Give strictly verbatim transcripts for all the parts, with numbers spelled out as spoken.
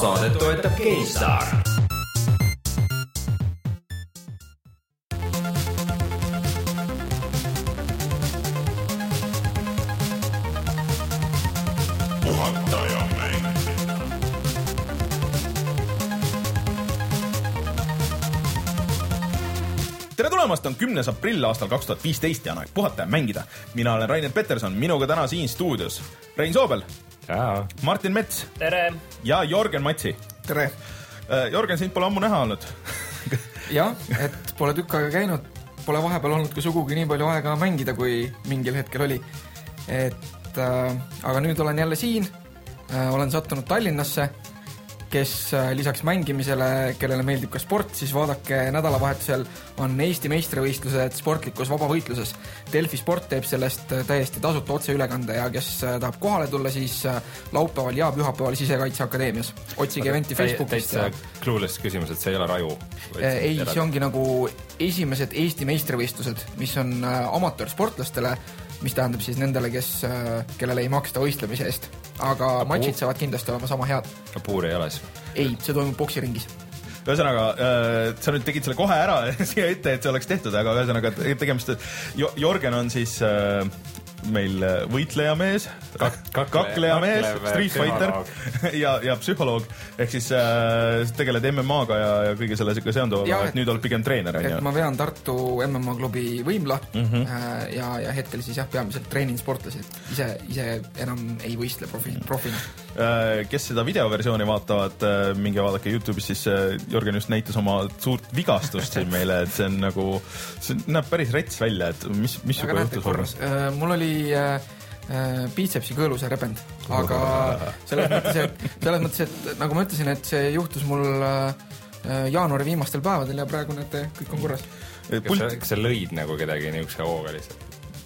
Saadet toetab GameStar. Tere tulemast, on kümnes aprill aastal kaks tuhat viisteist ja aeg puhata ja mängida. Mina olen Rainer Peterson, minuga täna siin stuudios Rein Soobel, Jaa. Martin Mets. Tere. Ja Jorgen Matsi. Tere. Jorgen, sind pole ammu näha olnud. Jah, et pole tükk aega käinud, pole vahepeal olnud ka sugugi nii palju aega mängida, kui mingil hetkel oli. Et, äh, aga nüüd olen jälle siin, äh, olen sattunud Tallinnasse, kes äh, lisaks mängimisele, kellele meeldib ka sport, siis vaadake, nädalavahetusel on Eesti meistrivõistlused sportlikus vabavõitluses. Delfi Sport teeb sellest täiesti tasuta otseülekande ja kes äh, tahab kohale tulla, siis äh, laupäeval ja pühapäeval Sisekaitseakadeemias. Otsige eventi Facebookist. Täitsa clueless küsimus, et see ei ole raju. Ei, see ongi nagu esimesed Eesti meistrivõistlused, mis on äh, amatöörsportlastele, mis tähendab siis nendele, kes, äh, kellele ei maksta võistlemise eest. Aga matšid saavad kindlasti olema sama head. Puur ei ole siis? Ei, see toimub boksiringis. Ühesõnaga, äh, sa nüüd tegid selle kohe ära siia ette, et see oleks tehtud, aga ühesõnaga tegemist, et Jorgen on siis äh, meil võitlejamees, Kak kaklejamees, Street Fighter ja, ja psühholoog, ehk siis äh, tegeled M M A-ga ja, ja kõige selle seonduva, et nüüd oled pigem treener. Et ma vean Tartu M M A klubi Võimla mm-hmm. äh, ja, ja hetkel siis jah, peamiselt treenin sportlased. Ise, ise enam ei võistle profi, profina. Äh, kes seda videoversiooni vaatavad, äh, minge vaadake YouTube'is, siis äh, Jorgen just näitas oma suurt vigastust siin meile, et see on nagu, see näeb päris rets välja, et mis, mis juba juhtus vormas? Äh, mul oli äh, biitsepsi kõõluse rebend, aga selles mõttes, et, selles mõttes, et nagu ma ütlesin, et see juhtus mul äh, jaanuari viimastel päevadel ja praegu näete, kõik on korras. Kas sa, kas sa lõid nagu kedagi niisuguse hooga lihtsalt?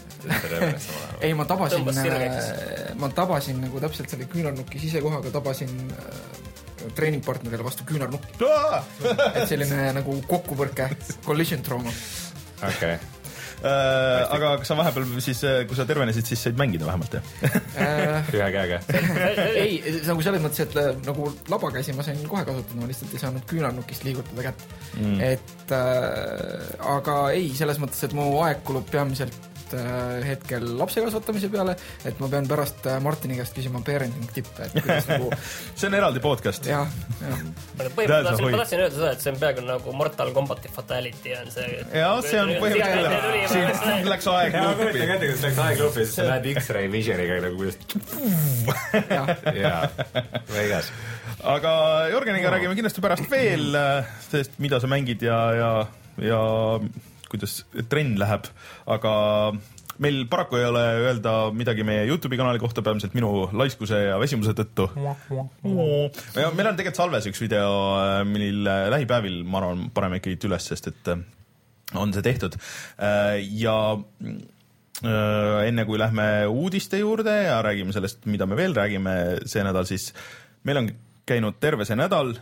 Ei, ma tabasin, ma tabasin nagu täpselt selle küünarnuki sisekohaga, tabasin äh, treeningpartnerile vastu küünarnukki. Et selline nagu kokkupõrke, collision trauma. Okei. Okay. Äh, aga kas sa vahepeal siis, kui sa tervenesid, siis said mängida vähemalt, jah? Ühe käega. Ei, nagu selles mõttes, et nagu labakäsi ma sain kohe kasutada, ma lihtsalt ei saanud küünarnukist liigutada kätt. Mm. Et äh, aga ei, selles mõttes, et mu aeg kulub peamiselt hetkel lapse kasvatamise peale, et ma pean pärast Martini käest küsima parenting tippe, et kuidas nagu... See on eraldi podcast. Jah, jah. Põhimõtteliselt ma tahtsin öelda seda, et see on peaaegu nagu Mortal Combati Fatality on see... Jaa, see on põhimõtteliselt... Siin läks aeg lupi. Kujuta kätte, kus läks aeg lupi, siis sa näed X-ray visioniga nagu kuidas... Jaa, veigas. Aga Jorgeniga no. räägime kindlasti pärast veel, sest mida sa mängid ja... ja, ja kuidas trenn läheb, aga meil paraku ei ole öelda midagi meie YouTube'i kanali kohta, peamiselt minu laiskuse ja vesimuse tõttu. Ja meil on tegelikult salves üks video, mille lähipäevil ma arvan parem ikkagi üles, sest et on see tehtud. Ja enne kui lähme uudiste juurde ja räägime sellest, mida me veel räägime see nädal, siis meil on käinud terve see nädal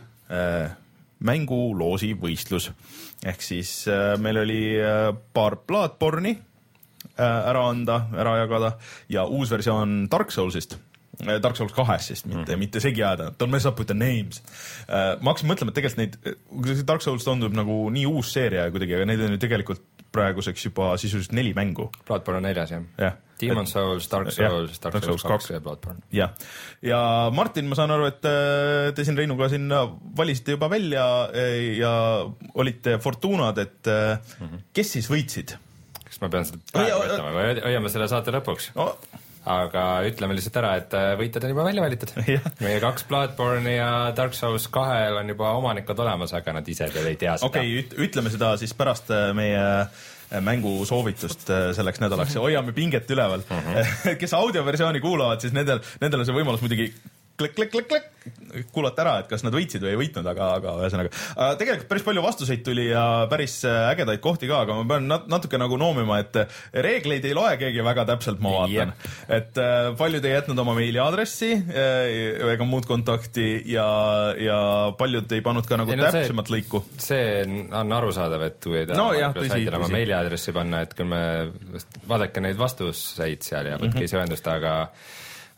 mänguloosi võistlus. Ehk siis äh, meil oli äh, paar Bloodborne'i äh, ära anda, ära jagada ja uus versioon Dark Soulsist. Äh, Dark Souls kahest siis, mitte, mm. mitte segi ajada. Don't mess up with the names. Äh, ma hakkasin mõtlema, et tegelikult neid, Dark Souls tundub nagu nii uus seeria kuidagi, aga neid on ju tegelikult praeguseks juba sisuliselt neli mängu. Bloodborne on neljas, jah. Ja. Demon Souls, Dark Souls, Dark, Dark Souls kaks ja Bloodborne. Ja. ja Martin, ma saan aru, et te siin Reinuga siin valisite juba välja ja olite fortunad, et mm-hmm. kes siis võitsid? Kas ma pean seda praegu võtama või hoiame selle saate lõpuks? No. Aga ütleme lihtsalt ära, et võitjad on juba välja valitud. Meie kaks Bloodborne ja Dark Souls kahel on juba omanikud olemas, aga nad ise veel ei tea seda. Okei, okay, ütleme seda siis pärast meie mängusoovitust selleks nädalaks ja hoiame pinget üleval. Mm-hmm. Kes audioversiooni kuulavad, siis nendel, nendel on see võimalus muidugi klik, klik, klik, klik, kuulata ära, et kas nad võitsid või ei võitnud, aga, aga ühesõnaga. Tegelikult päris palju vastuseid tuli ja päris ägedaid kohti ka, aga ma pean natuke nagu noomima, et reegleid ei loe keegi väga täpselt, ma vaatan. Yeah. Et paljud ei jätnud oma meiliaadressi ega muud kontakti ja, ja paljud ei pannud ka nagu ei, no täpsemat see, lõiku. See on arusaadav, et kui ei taha no, jah, tõsi, oma meiliaadressi panna, et küll me vaadake neid vastuseid seal ja võtke mm-hmm. ise ühendust, aga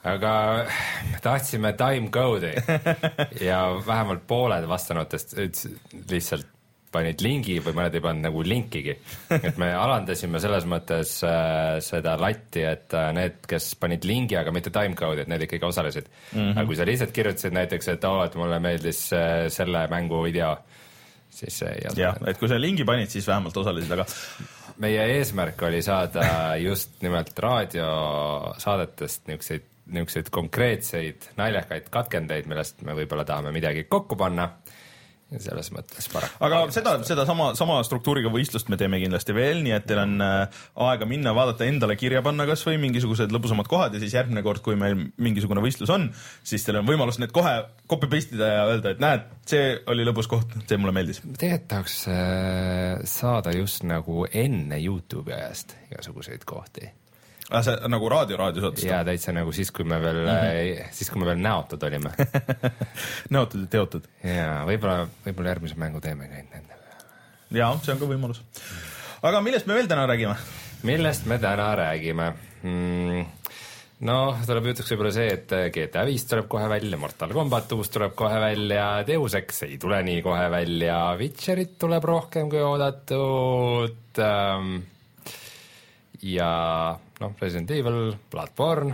aga tahtsime timecode'i ja vähemalt pooled vastanutest lihtsalt panid lingi või mõned ei pannud nagu linkigi. Et me alandasime selles mõttes äh, seda latti, et äh, need, kes panid lingi, aga mitte timecode'i, et need ikkagi osalesid. Mm-hmm. Aga kui sa lihtsalt kirjutasid näiteks, et oo, et mulle meeldis äh, selle mängu video, siis see ei jah, et kui sa lingi panid, siis vähemalt osalesid, aga meie eesmärk oli saada just nimelt raadiosaadetest niisuguseid, niisuguseid konkreetseid naljakaid katkendeid, millest me võib-olla tahame midagi kokku panna. Ja selles mõttes paraku. Aga seda, seda sama, sama struktuuriga võistlust me teeme kindlasti veel, nii et teil on äh, aega minna, vaadata endale kirja panna kas või mingisugused lõbusamad kohad ja siis järgmine kord, kui meil mingisugune võistlus on, siis teil on võimalus need kohe copy-paste'ida ja öelda, et näed, see oli lõbus koht, see mulle meeldis. Tegelikult tahaks äh, saada just nagu enne YouTube'i ajast igasuguseid kohti. Ah, see nagu raadio-raadio saadest? Jaa, täitsa nagu siis, kui me veel, mm-hmm. siis, kui me veel näotud olime. näotud ja teotud. Jaa, võib-olla, võib-olla järgmise mängu teeme neid nende peale. Jaa, see on ka võimalus. Aga millest me veel täna räägime? Millest me täna räägime? Hmm, no, tuleb jutuks võib-olla see, et G T A viis tuleb kohe välja, Mortal Kombat uus tuleb kohe välja, Deus Ex ei tule nii kohe välja, Witcherit tuleb rohkem kui oodatud ähm, ja noh, Resident Evil, Bloodborne,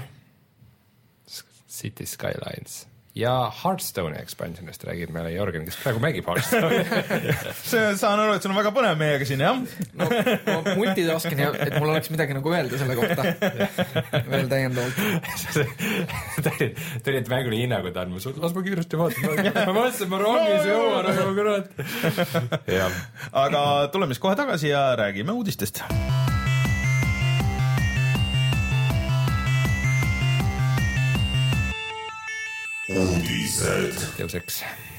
City Skylines ja Hearthstone'i expansionist räägib meile Jörgen, kes praegu mängib Hearthstone'i. see, saan aru, et sul on väga põnev meiega siin, jah? No, ma multitaskin ja et mul oleks midagi nagu öelda selle kohta. Veel täiendavalt. Tulid mänguni hinnangud andma, las ma kiiresti vaatan. Ma mõtlesin, ma rongis jõuan, aga kurat. Aga tuleme siis kohe tagasi ja räägime uudistest. Uudised. Deus Ex.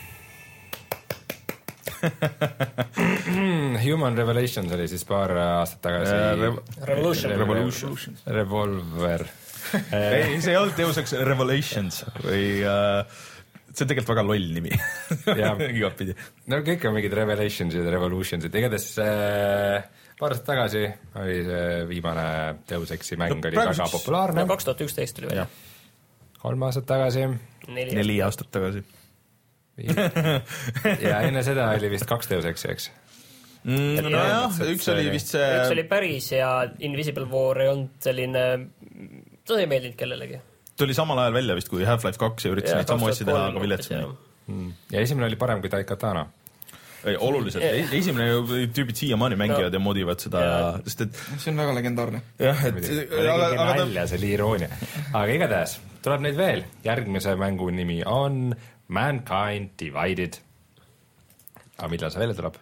Human Revelations oli siis paar aastat tagasi uh, Re Revolution. Revolution. Revolver. Ei, see ei olnud Deus Ex Revelations või uh, see on tegelikult väga loll nimi. Igapidi. No kõik on mingid Revelationsid ja Revolutionsid. Igatahes uh, paar aastat tagasi oli see viimane Deus Exi mäng no, oli väga üks... populaarne. kaks tuhat üksteist tuli välja. Kolm aastat tagasi. Neli, Neli aastat tagasi. ja enne seda oli vist kaks Deus Exi, eks? Mm, no jah, jah, üks oli vist see... Üks oli päris ja Invisible War ei olnud selline... Ta ei meeldinud kellelegi. Tuli samal ajal välja vist, kui Half-Life kaks ja üritas neid samu asja teha, aga viletsam. Mm. Ja esimene oli parem kui Daikatana. Ei, oluliselt. Yeah. Esimene tüübid siiamaani mängivad no. ja modivad seda yeah. sest et... See on väga legendaarne. Jah, et... Aga, aga nalja, see oli iroonia. Aga igatahes, tuleb neid veel. Järgmise mängu nimi on Mankind Divided. Aga millal see välja tuleb?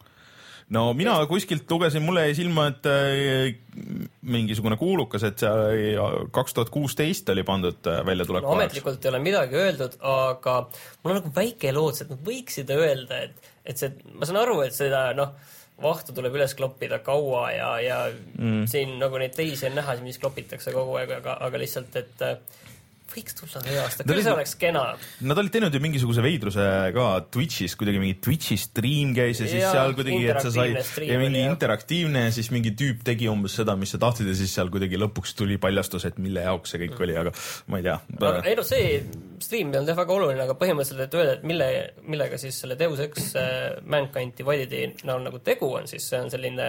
No mina kuskilt lugesin, mulle jäi silma, et mingisugune kuulukas, et see kaks tuhat kuusteist oli pandud välja tuleku no, ametlikult ei ole midagi öeldud, aga mul on nagu väike loots, et nad võiksid öelda, et, et see, ma saan aru, et seda noh, vahtu tuleb üles kloppida kaua ja, ja mm. siin nagu neid teisi on näha, mis klopitakse kogu aeg, aga, aga lihtsalt, et võiks tulla ühe aasta, küll see oleks kena. Nad olid teinud ju mingisuguse veidruse ka Twitchis, kuidagi mingi Twitchi stream käis ja siis ja, seal kuidagi, et sa sai ja mingi ja. interaktiivne ja siis mingi tüüp tegi umbes seda, mis sa tahtid ja siis seal kuidagi lõpuks tuli paljastus, et mille jaoks see kõik mm. oli, aga ma ei tea. No, ei no see stream on jah väga oluline, aga põhimõtteliselt, et öelda, et mille, millega siis selle Deus Ex Mankind Dividedi näol nagu tegu on, siis see on selline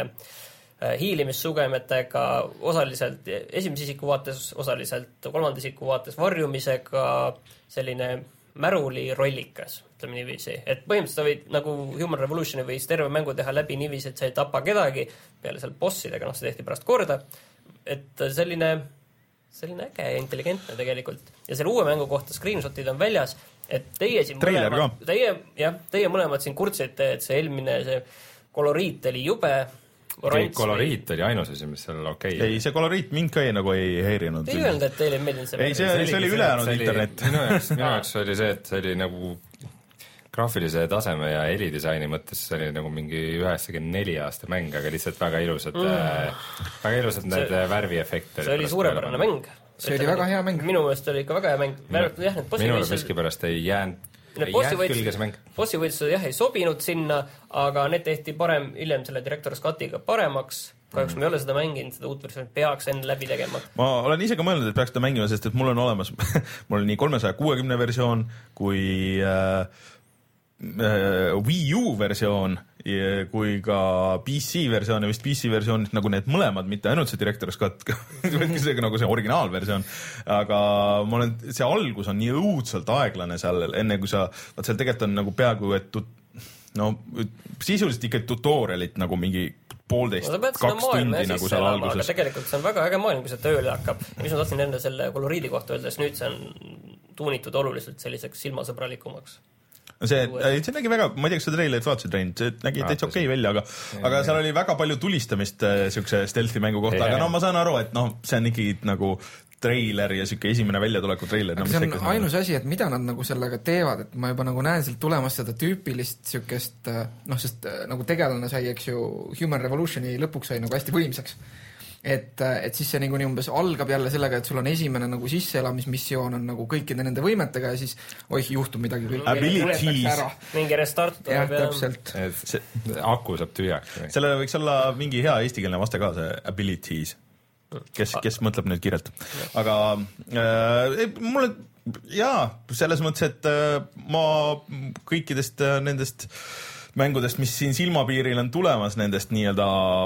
hiilimissugemetega osaliselt esimese isiku vaates, osaliselt kolmanda isiku vaates varjumisega selline märuli rollikas, ütleme niiviisi. Et põhimõtteliselt võid nagu Human Revolutioni võis terve mängu teha läbi niiviisi, et sa ei tapa kedagi peale seal bossidega, noh see tehti pärast korda. Et selline, selline äge ja intelligentne tegelikult. Ja selle uue mängu kohta screenshotid on väljas, et teie siin Trailer mõlemad, teie, jah, teie mõlemad siin kurtsite, et see eelmine see koloriit oli jube. Orange koloriit oli ainus asi, mis seal okei okay. Ei, see koloriit mind ka ei, nagu ei häirinud. Ei öelnud, et teile ei meeldinud see. Ei, see, see, see oli ülejäänud internet. Minu jaoks, minu jaoks oli see, et see oli nagu graafilise taseme ja helidisaini mõttes see oli nagu mingi üheksakümmend neli aasta mäng, aga lihtsalt väga ilusad mm. väga ilusad need see, värviefekt. See oli suurepärane mäng. See oli väga hea mäng. Minu meelest oli ikka väga hea mäng. Minule miskipärast ei jäänud Bossi võitlused jah ei sobinud sinna, aga need tehti parem hiljem selle Director's Cutiga paremaks kahjuks mm. ma ei ole seda mänginud, seda uut versiooni peaks enne läbi tegema. Ma olen ise ka mõelnud, et peaks seda mängima, sest et mul on olemas mul on nii kolmesaja kuuekümne versioon kui äh, äh, Wii U versioon kui ka P C versioon ja vist P C versioon nagu need mõlemad, mitte ainult see Director's Cut, see nagu see originaalversioon, aga ma olen, see algus on nii õudselt aeglane seal, enne kui sa, vaat seal tegelikult on nagu peaaegu, et tut, no sisuliselt ikka tutorialit nagu mingi poolteist, no, kaks tundi nagu seal alguses. Aga tegelikult see on väga äge maailm, kui see tööle hakkab. Ja mis ma tahtsin enne selle koloriidi kohta öeldes, nüüd see on tuunitud oluliselt selliseks silmasõbralikumaks. See, see nägi väga, ma ei tea, kas see treilerit vaatasid Rein, see nägi täitsa okei okay välja, aga, aga seal oli väga palju tulistamist siukse stealthi mängu kohta, aga no ma saan aru, et noh, see on ikkagi nagu treiler ja siuke esimene väljatuleku treiler. No, see on ainus asi, et mida nad nagu sellega teevad, et ma juba nagu näen sealt tulemas seda tüüpilist siukest, noh, sest nagu tegelane sai, eks ju, Human Revolutioni lõpuks sai nagu hästi võimsaks. Et, et siis see nii umbes algab jälle sellega, et sul on esimene nagu sisseelamismissioon on nagu kõikide nende võimetega ja siis oih, juhtub midagi küll. Abilities. Mingi restart. Jah, täpselt. See, aku saab tühjaks. Sellele võiks olla mingi hea eestikeelne vaste ka, see abilities. Kes, kes mõtleb nüüd kirjalt. Aga äh, mulle, jaa, selles mõttes, et äh, ma kõikidest äh, nendest mängudest, mis siin silmapiiril on tulemas, nendest nii-öelda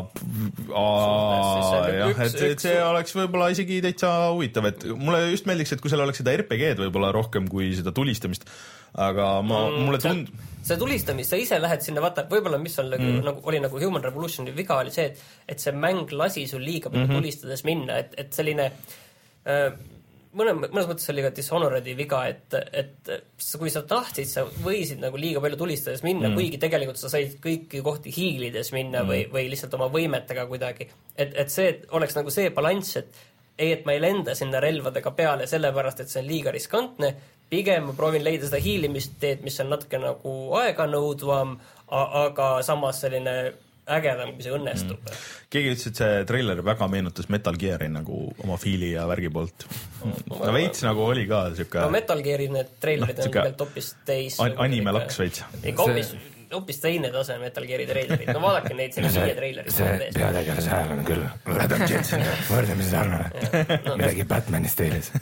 jah, et, et see oleks võib-olla isegi täitsa huvitav, et mulle just meeldiks, et kui seal oleks seda R P G-d võib-olla rohkem kui seda tulistamist, aga ma, mulle tund... see tulistamist, sa ise lähed sinna, vaata, võib-olla mis on mm. nagu, oli nagu Human Revolutioni viga oli see, et, et see mäng lasi sul liiga palju mm-hmm. tulistades minna, et, et selline äh, mõne, mõnes mõttes oli ka Dishonored'i viga, et, et kui sa tahtsid, sa võisid nagu liiga palju tulistades minna, mm. kuigi tegelikult sa said kõiki kohti hiilides minna mm. või, või lihtsalt oma võimetega kuidagi. Et, et see et oleks nagu see balanss, et ei, et ma ei lenda sinna relvadega peale sellepärast, et see on liiga riskantne, pigem ma proovin leida seda hiilimist teed, mis on natuke nagu aeganõudvam, aga samas selline ägedam, kui see õnnestub. Mm. Keegi ütles, et see trailer väga meenutas Metal Geari nagu oma fiili ja värgi poolt. No veits nagu oli ka siuke... No Metal Geari need trailerid no, on tegelikult hoopis teis... An anime laks veits. Ikka hoopis, hoopis teine tase Metal Geari trailerid. No vaadake neid selle viie trailerid. See peategele sääl on küll. Adam Jensen, võrdlemisi sarnane. No, midagi Batmanist teilis.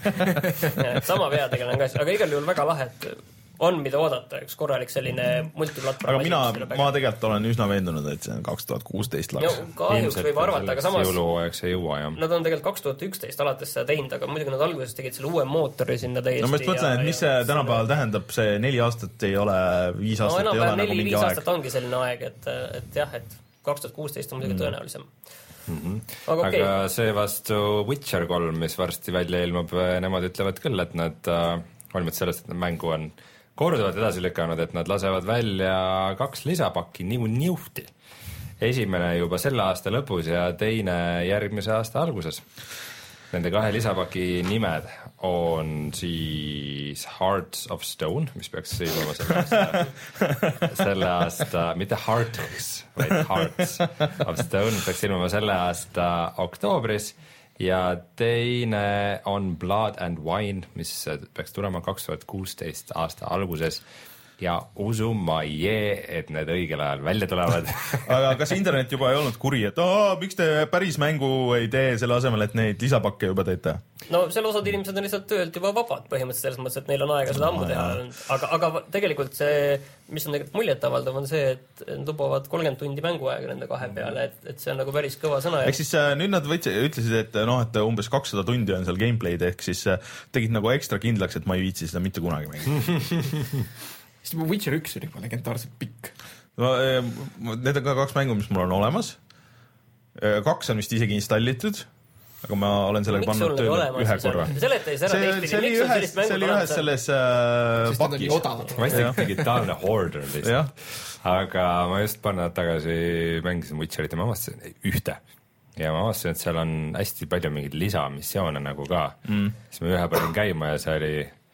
Sama peategele on ka, aga igal juhul väga lahe, et on mida oodata, üks korralik selline multiplatvorm. Aga mina, ma tegelikult olen üsna veendunud, et see on kaks tuhat kuusteist laks. No, kahjuks võib arvata, aga samas... Jõuluaeg see jõua, jah. Nad on tegelikult kaks tuhat üksteist alates seda teinud, aga muidugi nad alguses tegid selle uue mootori sinna täiesti. No ma just mõtlen, et mis see tänapäeval tähendab, see neli aastat ei ole, viis aastat no, ei ole nagu mingi aeg. Viis aastat ongi selline aeg, et, et jah, et kaks tuhat kuusteist on muidugi mm. tõenäolisem. Mm-hmm. Aga, okay. aga see vastu Witcher kolm, mis varsti välja ilmub, nemad ütlevad küll, et nad, olmad sellest, et mängu on korduvalt edasi lükanud, et nad lasevad välja kaks lisapakki niu niuhti. Esimene juba selle aasta lõpus ja teine järgmise aasta alguses. Nende kahe lisapaki nimed on siis Hearts of Stone, mis peaks ilmuma selle aasta, selle aasta, mitte Hearts, vaid Hearts of Stone peaks ilmuma selle aasta oktoobris ja teine on Blood and Wine, mis peaks tulema kaks tuhat kuusteist aasta alguses ja usu ma jee, et need õigel ajal välja tulevad. Aga kas internet juba ei olnud kuri, et aa, miks te päris mängu ei tee selle asemel, et neid lisapakke juba teete? No selle osad inimesed on lihtsalt töölt juba vabad põhimõtteliselt selles mõttes, et neil on aega seda ammu teha. Aga, aga tegelikult see, mis on tegelikult muljetavaldav, on see, et lubavad kolmkümmend tundi mänguaega nende kahe peale, et, et see on nagu päris kõva sõna. Ehk siis nüüd nad võtsi, ütlesid, et, noh, et umbes kakssada tundi on seal gameplay'd, ehk siis tegid nagu ekstra kindlaks, et ma ei viitsi seda mitte kunagi mängida. Sest Witcher üks oli juba legendaarselt pikk. No, need on ka kaks mängu, mis mul on olemas. Kaks on vist isegi installitud, aga ma olen sellega pannud tööle ühe korra. Seleta ei sära teistpidi, miks on sellist mängu see oli ühes selles äh, pakis. Ma isegi digitaalne hoarder lihtsalt. Aga ma just paar nädalad tagasi mängisin Witcherit ja ma avastasin ühte. Ja ma avastasin, et seal on hästi palju mingeid lisamissioone nagu ka. Mm. Siis ma ühe panin käima ja see oli...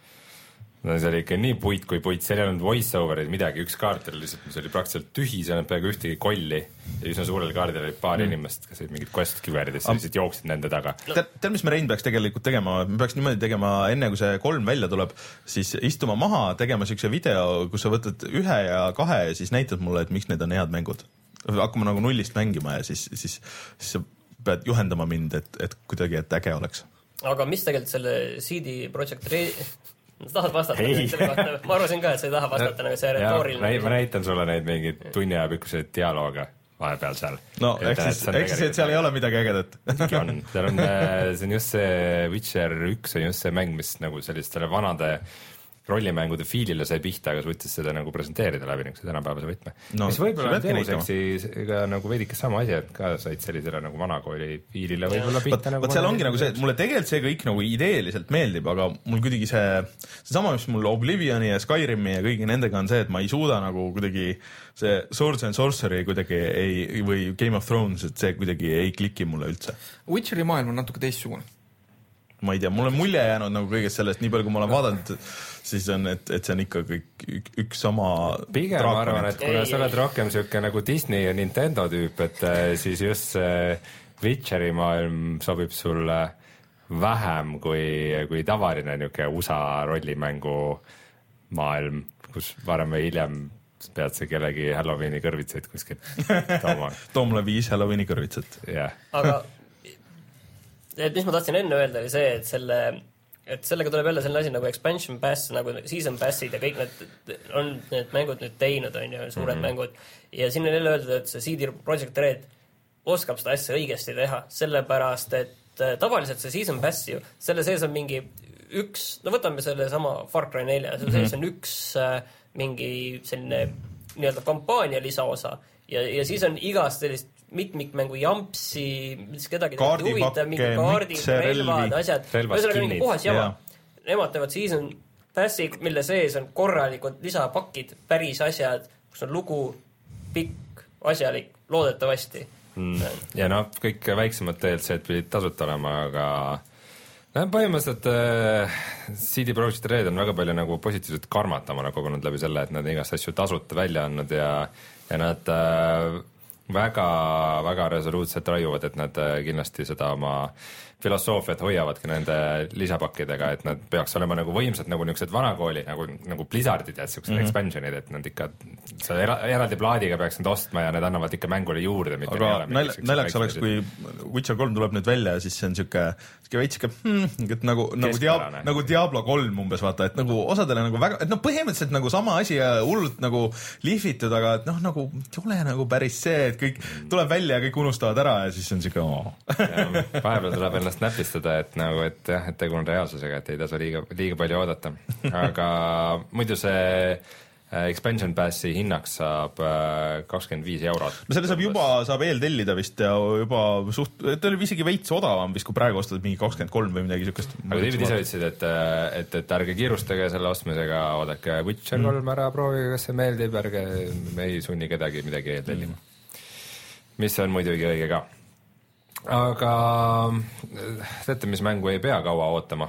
No see oli ikka nii puit kui puit, seal ei olnud voice-overid midagi, üks kaart oli lihtsalt, mis oli praktiliselt tühi, seal on peaaegu ühtegi kolli ja üsna suurel kaardil oli paar mm. inimest, kes olid mingid quest-küveridest ja lihtsalt jooksid nende taga. No. Tead, mis me Rein peaks tegelikult tegema? Me peaks niimoodi tegema, enne kui see kolm välja tuleb, siis istuma maha, tegema siukse video, kus sa võtad ühe ja kahe ja siis näitad mulle, et miks need on head mängud. hakkama nagu nullist mängima ja siis, siis, siis sa pead juhendama mind, et, et kuidagi, et äge oleks. Aga mis tegelikult selle C D Projekt Red... Sa tahad vastata selle kohta? Ma arvasin ka, et sa ei taha vastata nagu see retooriline. Ma näitan sulle neid mingeid tunni aja pikkuseid dialooga vahepeal seal. No, eks siis, eks siis, et seal ei ole midagi ägedat. Midagi on. Seal on, see on just see Witcher üks on just see mäng, mis nagu sellistele vanade rollimängude fiilile sai pihta, aga suutis seda nagu presenteerida läbi nagu see tänapäevase võtme. No, mis võib-olla on teemuseksiga nagu veidike sama asi, et ka said sellisele nagu vanakooli fiilile võib-olla pihta. But, nagu but seal ongi nagu see, et mulle tegelikult see kõik nagu ideeliselt meeldib, aga mul kuidagi see, see sama, mis mul Oblivioni ja Skyrimi ja kõigi nendega on see, et ma ei suuda nagu kuidagi see Swords and Sorcery kuidagi ei, või Game of Thrones, et see kuidagi ei kliki mulle üldse. Witcheri maailm on natuke teistsugune. Ma ei tea, mul on mulje jäänud nagu kõigest sellest, nii palju kui ma olen vaadanud, siis on, et, et see on ikka kõik ük, üks sama pigem ma arvan, et kuna sa oled rohkem siuke nagu Disney ja Nintendo tüüp, et siis just see Witcheri maailm sobib sulle vähem kui, kui tavaline niuke U S A rollimängu maailm, kus varem või hiljem pead sa kellegi Halloweeni kõrvitseid kuskil tooma. Too mulle viis Halloweeni kõrvitsat. Yeah. Aga et mis ma tahtsin enne öelda oli see, et selle et sellega tuleb jälle selline asi nagu expansion pass, nagu season passid ja kõik need on need mängud nüüd teinud, on ju, suured mm-hmm. mängud. Ja siin on jälle öeldud, et see C D Projekt Red oskab seda asja õigesti teha, sellepärast, et tavaliselt see season pass ju, selle sees on mingi üks, no võtame selle sama Far Cry nelja, selle sees on üks äh, mingi selline nii-öelda kampaania lisaosa ja, ja siis on igast sellist mitmikmängu jampsi, mis kedagi huvitav, mingi kaardid, relvad, asjad, ühesõnaga mingi puhas jama. Nemad teevad season passi, mille sees on korralikud lisapakid, päris asjad, kus on lugu pikk, asjalik, loodetavasti. Mm. Ja noh, kõik väiksemad D L C-d pidid tasuta olema, aga no, põhimõtteliselt äh, C D Projekt Red on väga palju nagu positiivselt karmatamana kogunud läbi selle, et nad igast asju tasuta välja andnud ja, ja nad äh, väga, väga resoluutselt raiuvad, et nad kindlasti seda oma filosoofiat hoiavadki nende lisapakkidega, et nad peaks olema nagu võimsad nagu niisugused vanakooli, nagu, nagu Blizzardid ja niisugused mm-hmm. expansionid, et nad ikka see era, eraldi plaadiga peaks nad ostma ja need annavad ikka mängule juurde. Aga näl, näljaks oleks, kui Witcher kolm tuleb nüüd välja ja siis see on niisugune veitsike hmm, et nagu, nagu, Diab, nagu Diablo kolm umbes vaata, et nagu osadele nagu väga, et noh, põhimõtteliselt nagu sama asi ja hullult nagu lihvitud, aga et noh, nagu ei ole nagu päris see, et kõik tuleb välja ja kõik unustavad ära ja siis on niisugune oh. Vahepeal tuleb ennast näpistada, et nagu, et jah, et tegu on reaalsusega, et ei tasu liiga, liiga palju oodata. Aga muidu see expansion passi hinnaks saab kakskümmend viis eurot. No selle saab juba, saab eeltellida vist ja juba suht, ta oli isegi veits odavam vist, kui praegu ostad mingi kakskümmend kolm või midagi sükest. Aga David ise ütlesid, et, et, et ärge kiirustage selle ostmisega, oodake Witcher kolm mm. ära, proovige, kas see meeldib, ärge me ei sunni kedagi midagi eeltellima. Mm. Mis on muidugi õige ka. Aga teate, mis mängu ei pea kaua ootama?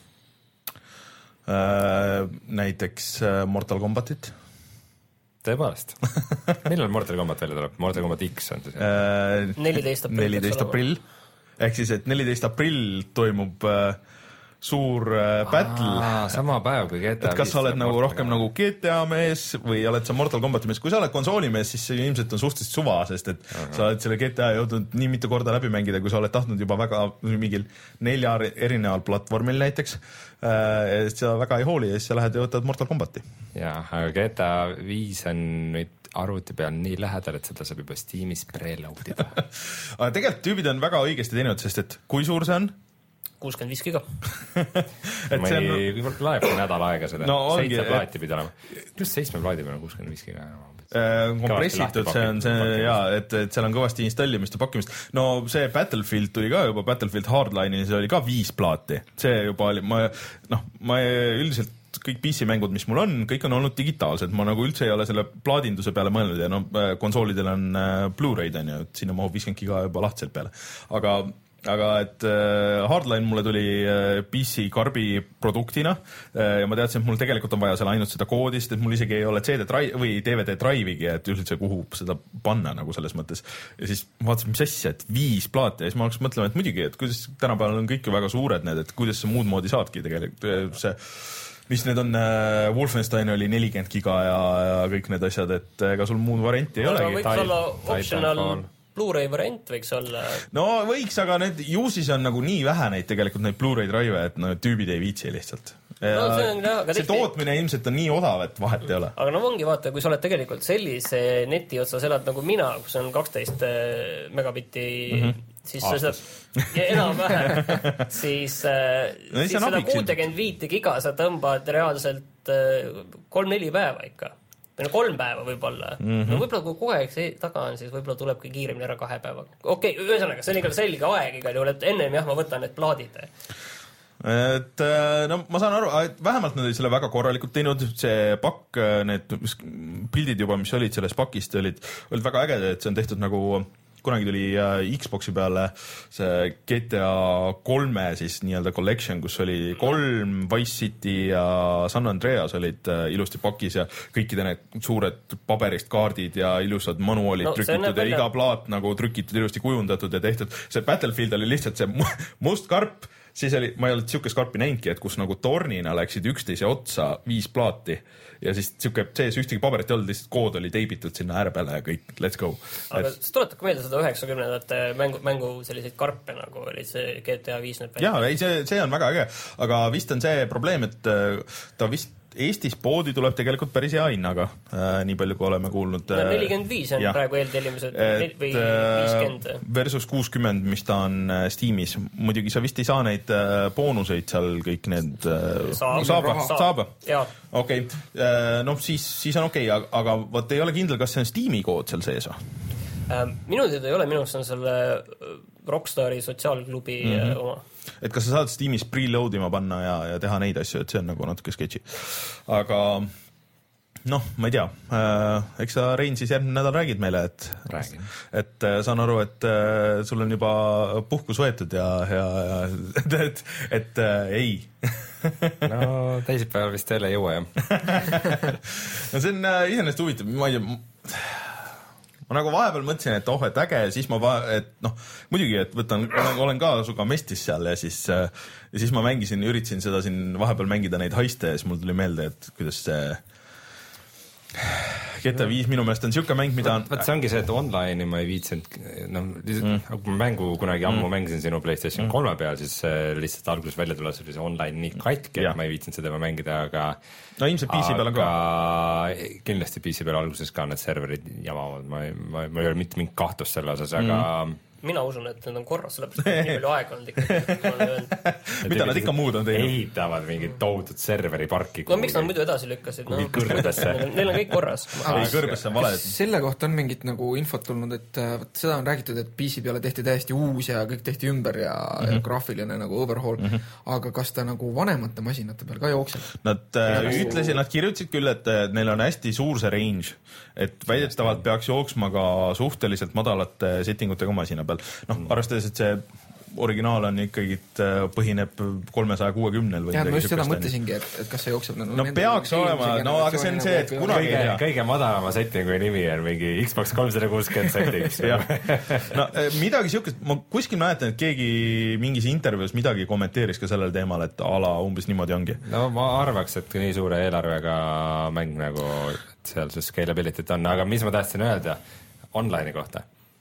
Äh, näiteks Mortal Kombatit. Tõepoolest. Millal Mortal Kombat välja tuleb? Mortal Kombat X on see. Äh, neliteist aprill. neliteist aprill. Ehk siis, et neliteist aprill toimub äh, suur äh, battle. Aa, sama päev kui G T A. Et kas sa oled nagu rohkem nagu G T A mees või oled sa Mortal Kombati mees? Kui sa oled konsooli mees, siis see ilmselt on suhteliselt suva, sest et uh-huh. sa oled selle G T A jõudnud nii mitu korda läbi mängida, kui sa oled tahtnud juba väga mingil nelja erineval platvormil näiteks. Äh, sa väga ei hooli ja siis sa lähed ja võtad Mortal Kombati. Jaa, aga G T A viis on nüüd arvuti peal nii lähedal, et seda saab juba Steamis preloadida. Aga tegelikult tüübid on väga õigesti teinud, sest et kui suur see on? kuuskümmend viis giga. Ma ei on... laeb nädal aega seda. No, seitse plaati pidi olema. Just seitsme plaati peal on kuuskümmend viis giga. Kompressitud, see on see, jaa, et, et seal on kõvasti installimist ja pakkimist. No see Battlefield tuli ka juba, Battlefield Hardline'i, see oli ka viis plaati. See juba oli, ma, noh, ma üldiselt kõik P C mängud, mis mul on, kõik on olnud digitaalsed, ma nagu üldse ei ole selle plaadinduse peale mõelnud ja no konsoolidel on Blu-ray'd on ju, et sinna mahub viiskümmend giga juba lahtiselt peale. Aga aga et äh, Hardline mulle tuli äh, P C karbi produktina äh, ja ma teadsin, et mul tegelikult on vaja seal ainult seda koodist, et mul isegi ei ole C D drive või D V D drive'igi, et üldse kuhu seda panna nagu selles mõttes. Ja siis vaatasin, mis asja, et viis plaati ja siis ma hakkasin mõtlema, et muidugi, et kuidas tänapäeval on kõik ju väga suured need, et kuidas see muud moodi saadki tegelikult see mis need on, Wolfenstein oli nelikümmend giga ja, ja kõik need asjad, et ega sul muud varianti ei olegi. Võiks olla optional Blu-ray variant võiks olla. No võiks, aga need juusis on nagu nii vähe neid tegelikult neid Blu-ray drive, et no, tüübid ei viitsi lihtsalt. No, see on, jah, see tihti... tootmine ilmselt on nii odav, et vahet ei ole. Aga no ongi vaata, kui sa oled tegelikult sellise neti otsas elad nagu mina, kus on kaksteist megabitti mm-hmm. siis Aastas. Seda enam-vähem siis, no, siis seda kuutekümmet viis giga sa tõmbad reaalselt kolm-neli päeva ikka. Või no kolm päeva võib-olla. Mm-hmm. No võib-olla kui kogu aeg see taga on, siis võib-olla tulebki kiiremini ära kahe päeva. Okei, okay, ühesõnaga, see on ikka selge aeg igal juhul, et ennem jah, ma võtan need plaadid. Et no ma saan aru, et vähemalt nad olid selle väga korralikult teinud, see pakk, need pildid juba, mis olid selles pakist, olid, olid väga ägedad, et see on tehtud nagu kunagi tuli Xboxi peale see G T A kolme siis nii-öelda collection, kus oli kolm, Vice City ja San Andreas olid ilusti pakis ja kõikide need suured paberist kaardid ja ilusad manuaalid no, trükitud ja iga plaat nagu trükitud, ilusti kujundatud ja tehtud. See Battlefield oli lihtsalt see must karp, siis oli, ma ei olnud siuke skarpi näinudki, et kus nagu tornina läksid üksteise otsa viis plaati ja siis siuke sees ühtegi paberit ei olnud, lihtsalt kood oli teibitud sinna ääre peale ja kõik, let's go. Aga et... tuletab ka meelde seda üheksakümnendate mängu, mängu selliseid karpe nagu oli see G T A viis nüüd. Jaa, ei, see, see on väga äge, aga vist on see probleem, et ta vist Eestis poodi tuleb tegelikult päris hea hinnaga, äh, nii palju kui oleme kuulnud. nelikümmend viis on ja. Praegu eeltellimised või viiskümmend. Versus kuuskümmend, mis ta on Steamis. Muidugi sa vist ei saa neid boonuseid seal kõik need... Saab. Saab, saab. Saab. Okei, okay. No siis, siis on okei, okay, aga võt ei ole kindel, kas see on Steam'i kood seal sees või? Minu teada ei ole, minust on selle Rockstari sotsiaalklubi mm-hmm. oma. Et kas sa saad Steamis preload ima panna ja, ja teha neid asju, et see on nagu natuke sketši. Aga noh, ma ei tea, äh, eks sa Rein siis järgmine nädal räägid meile, et, et äh, saan aru, et äh, sul on juba puhkus võetud ja, ja, ja et, et, et äh, ei. No teisipäeval vist jälle ei jõua, jah. No see on äh, iseenesest huvitav, ma ei tea, ma nagu vahepeal mõtlesin, et oh, et äge, siis ma, va- et noh, muidugi, et võtan, olen, olen ka suga mestis seal ja siis, ja siis ma mängisin, üritasin seda siin vahepeal mängida neid haiste ja siis mul tuli meelde, et kuidas see G T A viis minu meelest on siuke mäng, mida on... Võt see ongi see, et online'i ma ei viitsinud, no, mm. kui ma mängu kunagi ammu mm. mängisin sinu PlayStation kolme mm. peal, siis lihtsalt alguses välja tules oli see online nii katki, et ma ei viitsinud seda mängida, aga... No ilmselt P C peal on ka. Kindlasti P C peal alguses ka need serverid jamavad, ma ei, ma, ma ei ole mitte mingi kahtlust selle osas, aga... Mm. Mina usun, et need on korras, sellepärast et nii palju aega olnud ikka. Mida nad ikka muud on teinud? Ehitavad mingid tohutud serveriparki. No miks nad muidu edasi lükkasid? No, kõrbesse. Neil on kõik korras. Ei, kõrbesse on vale. Selle kohta on mingit nagu infot tulnud, et seda on räägitud, et P C peale tehti täiesti uus ja kõik tehti ümber ja, mm-hmm. ja graafiline nagu overhaul. Mm-hmm. Aga kas ta nagu vanemate masinate peal ka jookseb? Nad äh, ütlesid, nad kirjutasid küll, et neil on hästi suur see range, et väidetavalt peaks jooksma ka suhteliselt madalate settingutega masina peal. Noh, arvestades, et see originaal on ikkagi, põhineb kolmesaja kuuekümnel või ja, ma just seda mõtlesingi, et, et kas see jookseb no, no peaks olema, no aga see on see, et kunagi kõige, kõige madalama settingu nimi on mingi Xbox kolmsada kuuskümmend settings. No midagi siukest, ma kuskil mäletan, et keegi mingis intervjuus midagi kommenteeris ka sellel teemal, et ala umbes niimoodi ongi. No ma arvaks, et nii suure eelarvega mäng nagu seal see scalability't on, aga mis ma tahtsin öelda online'i kohta?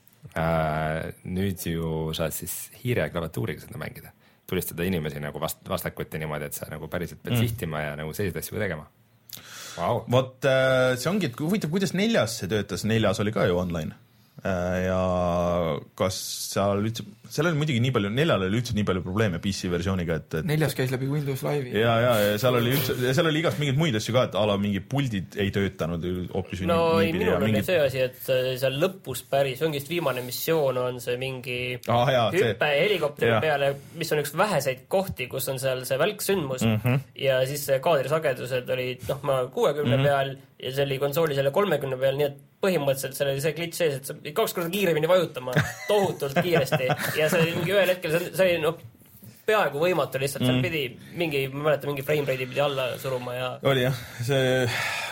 Äh, nüüd ju saad siis hiire ja klaviatuuriga seda mängida. Tulistada inimesi nagu vast, vastakuti niimoodi, et sa nagu päriselt pead mm. sihtima ja nagu selliseid asju tegema. Wow. Vot see ongi, et huvitav, kuidas neljas see töötas, neljas oli ka ju online. Ja kas seal üldse, seal oli muidugi nii palju, neljal oli üldse nii palju probleeme P C versiooniga, et, et neljas käis läbi Windows Live'i. Ja, ja, ja seal oli üldse, seal oli igast mingid muid asju ka, et ala mingi puldid ei töötanud hoopis. No ei, minul on mingi... see asi, et seal lõpus päris, ongi just viimane missioon on see mingi ah, jaa, hüppe see... helikopteri ja. Peale, mis on üks väheseid kohti, kus on seal see välksündmus mm -hmm. ja siis kaadrisagedused olid, noh, ma kuuekümne mm -hmm. peal ja see oli konsooli selle kolmekümne peal, nii et põhimõtteliselt seal oli see glitch sees, et sa kaks korda kiiremini vajutama tohutult kiiresti ja see oli mingi ühel hetkel, see oli no, peaaegu võimatu lihtsalt, seal mm. pidi mingi, ma mäletan, mingi frame rate'i pidi alla suruma ja... Oli jah, see,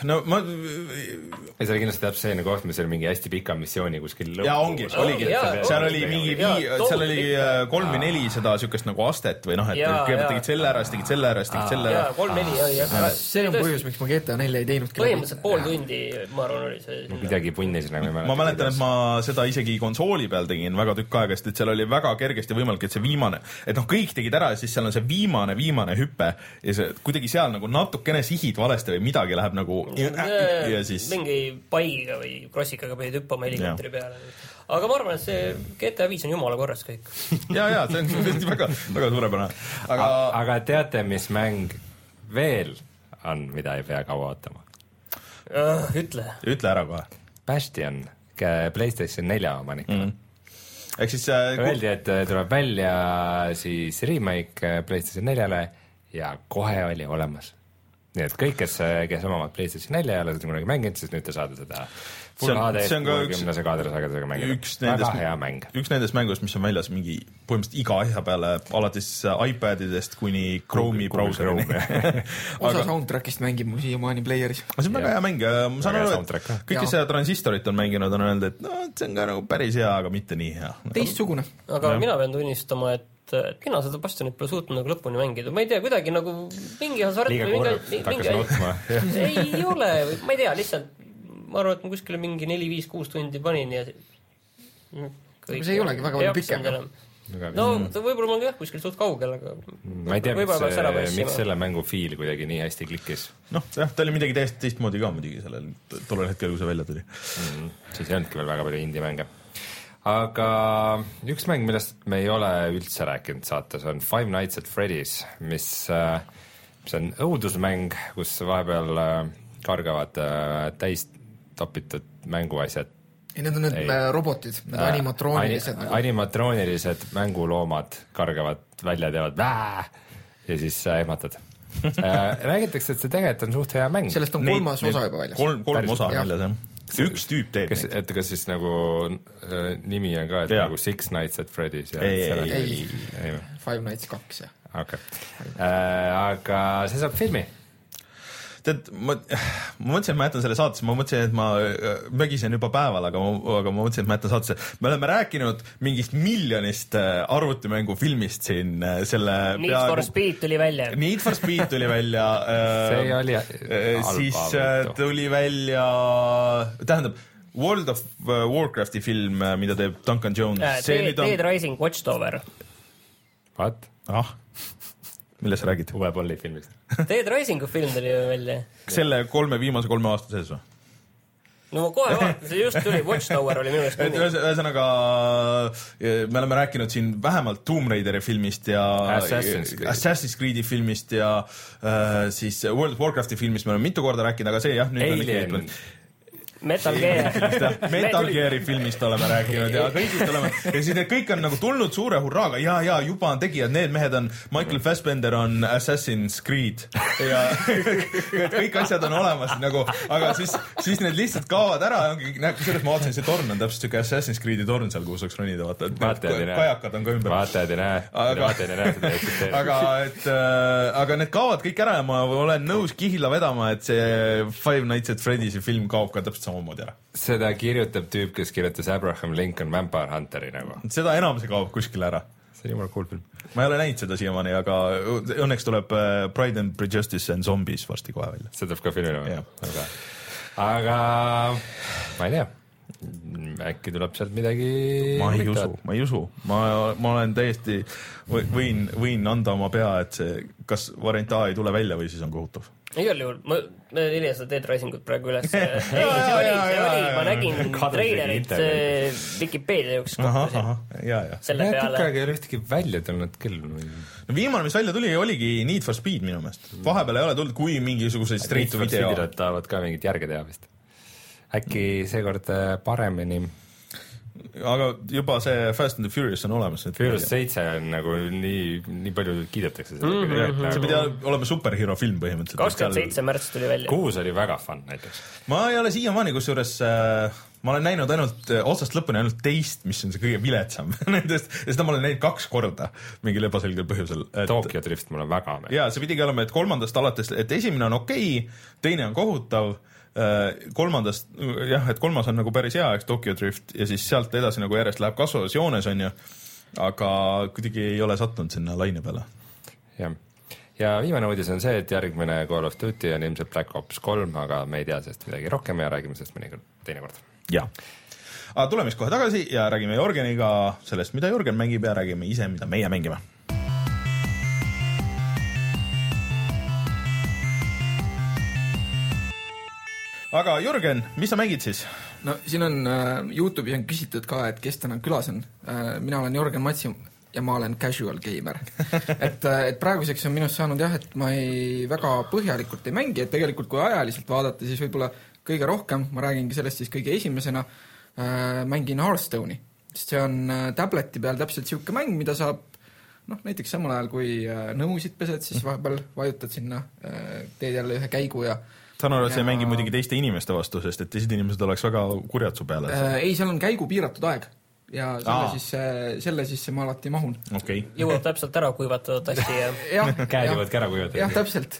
no ma... ja see oli kindlasti täpselt selline koht, mis oli mingi hästi pika missiooni kuskil lõppu. Jaa, ongi, oligi. Seal oli mingi vii, seal oli kolm või neli seda sükest nagu astet või noh, et kõigepealt tegid selle ära, siis tegid selle ära, siis tegid selle ära. Jaa, kolm neli oli jah. See on põhjus, miks ma G T A neli ei teinudki. Põhimõtteliselt pool tundi, ma arvan, oli see. Midagi punnis nagu ei mäleta. Ma mäletan, et ma seda isegi konsooli peal tegin väga tükk aega, sest et seal oli väga kergesti võimalik, et see viimane, et noh, kõik tegid ära ja siis seal on see viimane, viimane hüpe ja see kuidagi seal nagu natukene sihid valesti või midagi läheb nagu ja siis... mingi paigiga või krossikaga pidid hüppama helikopteri peale. Aga ma arvan, et see G T A viis on jumala korras kõik. ja, ja, see on väga, väga suurepärane. Aga... aga teate, mis mäng veel on, mida ei pea kaua ootama? Uh, ütle. Ütle ära kohe. Bastion, PlayStation nelja omanik. Mm. Ehk siis äh, öeldi, et tuleb välja siis remake PlayStation neljale ja kohe oli olemas. Nii et kõik, kes, kes omavad PlayStation nelja ja oled kunagi mänginud, siis nüüd te saate seda Full H D kuuekümnese kaadrisagedusega mängida. Väga hea mäng. Üks nendest mängust, mis on väljas mingi põhimõtteliselt iga asja peale, alates iPadidest kuni Chrome'i brauserini. Osa soundtrackist mängib mu siiamaani playeris. See on väga hea mäng. Ma saan aru, et kõik, kes Transistorit on mänginud, on öelnud, et no, see on ka nagu päris hea, aga mitte nii hea. Teistsugune. Aga mina pean tunnistama, et mina seda Bastionit pole suutnud nagu lõpuni mängida. Ma ei tea, kuidagi nagu mingi hasart liiga kurb, takkas nutma. Ei ole, ma ei tea, lihtsalt ma arvan, et ma kuskile mingi neli, viis, kuus tundi panin ja kõik, see ei olegi väga palju pikem. No võib-olla ma olen jah kuskil suht kaugel, aga ma ei tea, miks, miks selle mängu fiil kuidagi nii hästi klikkis. Noh, jah, ta oli midagi täiesti teistmoodi ka muidugi sellel tollel hetkel, kui see välja tuli. Mm, siis ei olnudki veel väga palju indie mänge. Aga üks mäng, millest me ei ole üldse rääkinud saates, on Five Nights at Freddy's, mis, mis on õudusmäng, kus vahepeal kargavad täis topitud mänguasjad. Ja need on need ei. robotid, need äh, animatroonilised. Ani, animatroonilised mänguloomad kargavad välja, teevad vää ja siis äh, ehmatad. Räägitakse, et see tegelikult on suht hea mäng. Sellest on kolmas neid, osa juba väljas. Kolm, kolm osa väljas, jah. Üks tüüp teeb kas, et kas siis nagu äh, nimi on ka, et ja. nagu Six Nights at Freddy's? Ja ei, ei, ei, ei. Five Nights kaks, jah. Okay. Äh, aga see saab filmi. Tead, ma, ma mõtlesin, et ma jätan selle saatesse, ma mõtlesin, et ma mögisen juba päeval, aga ma, aga ma mõtlesin, et ma jätan saatesse. Me oleme rääkinud mingist miljonist arvutimängu filmist siin selle Need peaaegu... for Speed tuli välja. Need for Speed tuli välja. see oli siis tuli välja, tähendab, World of Warcrafti film, mida teeb Duncan Jones. Äh, Dead on... Rising Watchtower. What? Ah. Milles sa räägid? Uwe Polli filmist. Dead Risingu film tuli välja. Selle kolme viimase kolme aasta sees või? No ma kohe vaatan, see just tuli, Watchtower oli minu eest nimi. Ühesõnaga, me oleme rääkinud siin vähemalt Tomb Raideri filmist ja Assassin's, Creed. Assassin's Creed'i filmist ja äh, siis World of Warcrafti filmist me oleme mitu korda rääkinud, aga see jah, nüüd Alien. on Metal Gear. Metal Geari filmist oleme rääkinud ja kõigist oleme, ja siis need kõik on nagu tulnud suure hurraaga, ja, ja juba on tegijad, need mehed on, Michael Fassbender on Assassin's Creed ja kõik asjad on olemas nagu, aga siis, siis need lihtsalt kaovad ära, kusjuures ma vaatasin, see torn on täpselt siuke Assassin's Creed'i torn seal, kuhu saaks ronida, vaata, et kajakad on ka ümber. Vaatajad ei näe, vaatajad ei näe, seda eksisteerib. Aga, et, aga need kaovad kõik ära ja ma olen nõus kihla vedama, et see Five Nights at Freddy's film kaob ka täpselt samamoodi ära. Seda kirjutab tüüp, kes kirjutas Abraham Lincoln Vampire Hunteri nagu. Seda enam see kaob kuskil ära. See on jumala cool film. Ma ei ole näinud seda siiamaani, aga õnneks tuleb Pride and Prejudice and Zombies varsti kohe välja. See tuleb ka filmile. Aga, aga ma ei tea. Äkki tuleb sealt midagi... Ma ei usu, ma ei usu. Ma, ma olen täiesti... Võin, võin anda oma pea, et see, kas variant A ei tule välja või siis on kohutav. Igal juhul, ma, ma ei leia seda Dead Risingut praegu üles. Ei, see oli, see oli, ma nägin treilerit Wikipedia juks kohtusin. Selle peale. Tükkaga ei ole ühtegi välja tulnud küll. No viimane, mis välja tuli, oligi Need for Speed minu meelest. Vahepeal ei ole tulnud, kui mingisuguseid straight to video. Need for Speedid tahavad ka mingit järge teha vist. Äkki seekord paremini... Aga juba see Fast and the Furious on olemas. Furious seitse on nagu nii, nii palju kiidetakse seda. Mm -hmm. See pidi olema superhero film põhimõtteliselt. kakskümmend seitse märts tuli välja. Kuus oli väga fun näiteks. Ma ei ole siiamaani, kusjuures äh, ma olen näinud ainult otsast lõpuni ainult teist, mis on see kõige viletsam nendest, ja seda ma olen näinud kaks korda mingil ebaselgel põhjusel. Et... Tokyo Drift mulle väga meeldib. Jaa, see pidigi olema, et kolmandast alates, et esimene on okei, teine on kohutav, kolmandast, jah, et kolmas on nagu päris hea, eks Tokyo Drift, ja siis sealt edasi nagu järjest läheb kasvavas joones, on ju, aga kuidagi ei ole sattunud sinna laine peale. Jah. Ja viimane uudis on see, et järgmine Call of Duty on ilmselt Black Ops kolm, aga me ei tea sellest midagi rohkem ja räägime sellest mõnikord teinekord. Jah. Aga tuleme siis kohe tagasi ja räägime Jorgeniga sellest, mida Jorgen mängib ja räägime ise, mida meie mängime. Aga Jorgen, mis sa mängid siis? No siin on äh, YouTube'is on küsitud ka, et kes täna külas on. Äh, mina olen Jorgen Matsi ja ma olen casual gamer. et, et praeguseks on minust saanud jah, et ma ei väga põhjalikult ei mängi, et tegelikult kui ajaliselt vaadata, siis võib-olla kõige rohkem, ma räägingi sellest siis kõige esimesena, äh, mängin Hearthstone'i. Sest see on äh, tableti peal täpselt siuke mäng, mida saab noh, näiteks samal ajal, kui äh, nõusid pesed, siis vahepeal vajutad sinna, äh, teed jälle ühe käigu ja saan aru, et see ei mängi muidugi teiste inimeste vastu, sest et teised inimesed oleks väga kurjad su peale. Äh, ei, seal on käigu piiratud aeg. Ja selle siis, selle siis ma alati mahun. Okay. Jõuab täpselt ära kuivatada tassi ja... ja käed jõuavad ka ära kuivatada. Jah, täpselt.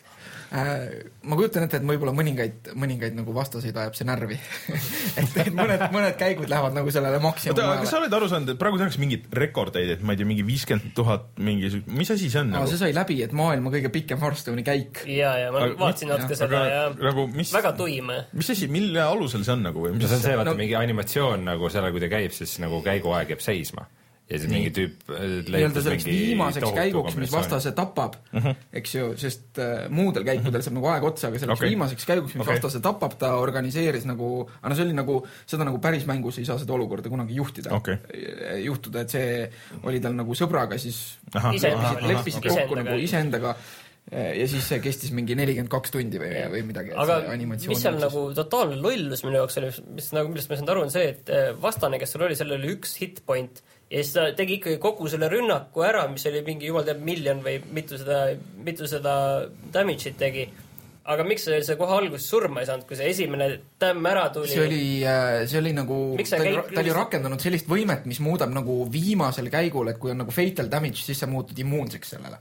Ma kujutan ette, et võib-olla mõningaid, mõningaid nagu vastaseid ajab see närvi. et, et mõned, mõned käigud lähevad nagu sellele maksimum. Kas sa oled aru saanud, et praegu tehakse mingid rekordeid, et ma ei tea, mingi viiskümmend tuhat, mingi, mis asi see on? Nagu? See sai läbi, et maailma kõige pikem Hearthstone'i käik. Ja, ja ma aga, vaatasin natuke seda ja nagu, mis, väga tuime. Mis asi, mille alusel see on nagu? Või mis see on see, vaata no, mingi animatsioon nagu selle, kui ta käib, siis nagu käiguaeg jääb seisma. Ja siis mingi tüüp nii-öelda selleks viimaseks käiguks, mis vastase tapab, uh-huh. eks ju, sest äh, muudel käikudel saab nagu aeg otsa, aga selleks okay. viimaseks käiguks, mis okay. vastase tapab, ta organiseeris nagu, aga no see oli nagu, seda nagu päris mängus ei saa seda olukorda kunagi juhtida. Okay. Juhtuda, et see oli tal nagu sõbraga, siis aha, leppisid, aha, leppisid aha, kokku nagu iseendaga ja siis see kestis mingi nelikümmend kaks tundi või, või midagi. Aga mis seal nagu totaalne lollus minu jaoks oli, mis, nagu, millest ma saanud aru, on see, et vastane, kes sul oli, sellel oli üks hitpoint ja siis ta tegi ikkagi kogu selle rünnaku ära, mis oli mingi jumal teab miljon või mitu seda, mitu seda damage'it tegi. Aga miks see, see kohe alguses surma ei saanud, kui see esimene tämm ära tuli? See oli, see oli nagu, ta, ta oli rakendanud sellist võimet, mis muudab nagu viimasel käigul, et kui on nagu fatal damage, siis sa muutud immuunseks sellele.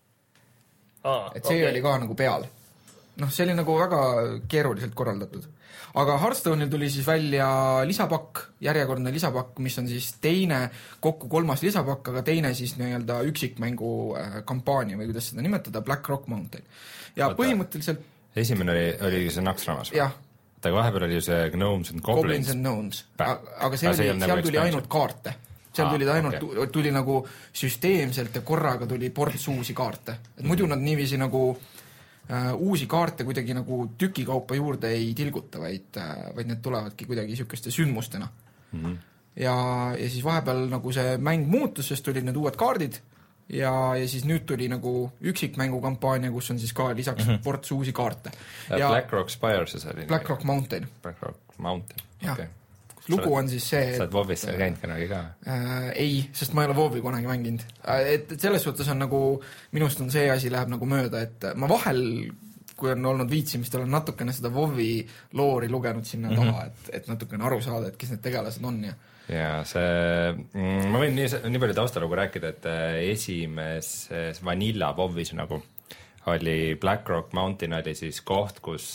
Aa, et see okay. oli ka nagu peal. Noh, see oli nagu väga keeruliselt korraldatud. Aga Hearthstone'il tuli siis välja lisapakk, järjekordne lisapakk, mis on siis teine, kokku kolmas lisapakk, aga teine siis nii-öelda üksikmängu kampaania või kuidas seda nimetada, Black Rock Mountain. Ja Oota, põhimõtteliselt... Esimene oli, oli see Naxxramas? Jah. Ta vahepeal oli see Gnomes and Goblins. Goblins and Gnomes. Aga see oli, seal nagu tuli ainult kaarte. Seal tuli, ainult, okay. tuli nagu süsteemselt ja korraga tuli ports uusi kaarte. Et muidu nad niiviisi nagu... Uh, uusi kaarte kuidagi nagu tükikaupa juurde ei tilguta, vaid, uh, vaid need tulevadki kuidagi niisuguste sündmustena. Mm-hmm. Ja, ja siis vahepeal nagu see mäng muutus, sest tulid need uued kaardid ja, ja siis nüüd tuli nagu üksikmängu kampaania, kus on siis ka lisaks mm-hmm. ports uusi kaarte. Ja Black Rock Spires oli Black Rock Mountain. Black Rock Mountain, okei. Okay. Lugu on siis see... Sa oled WoW'is seal käinud kunagi ka? Äh, ei, sest ma ei ole WoW'i kunagi mänginud. Et, et selles suhtes on nagu, minust on see asi läheb nagu mööda, et ma vahel, kui on olnud viitsimist, olen natukene seda WoW'i loori lugenud sinna taha, mm-hmm. et, et natukene aru saada, et kes need tegelased on. Ja, ja see... Ma võin nii, nii palju taustalugu rääkida, et esimeses Vanilla WoW'is nagu oli Black Rock Mountain oli siis koht, kus,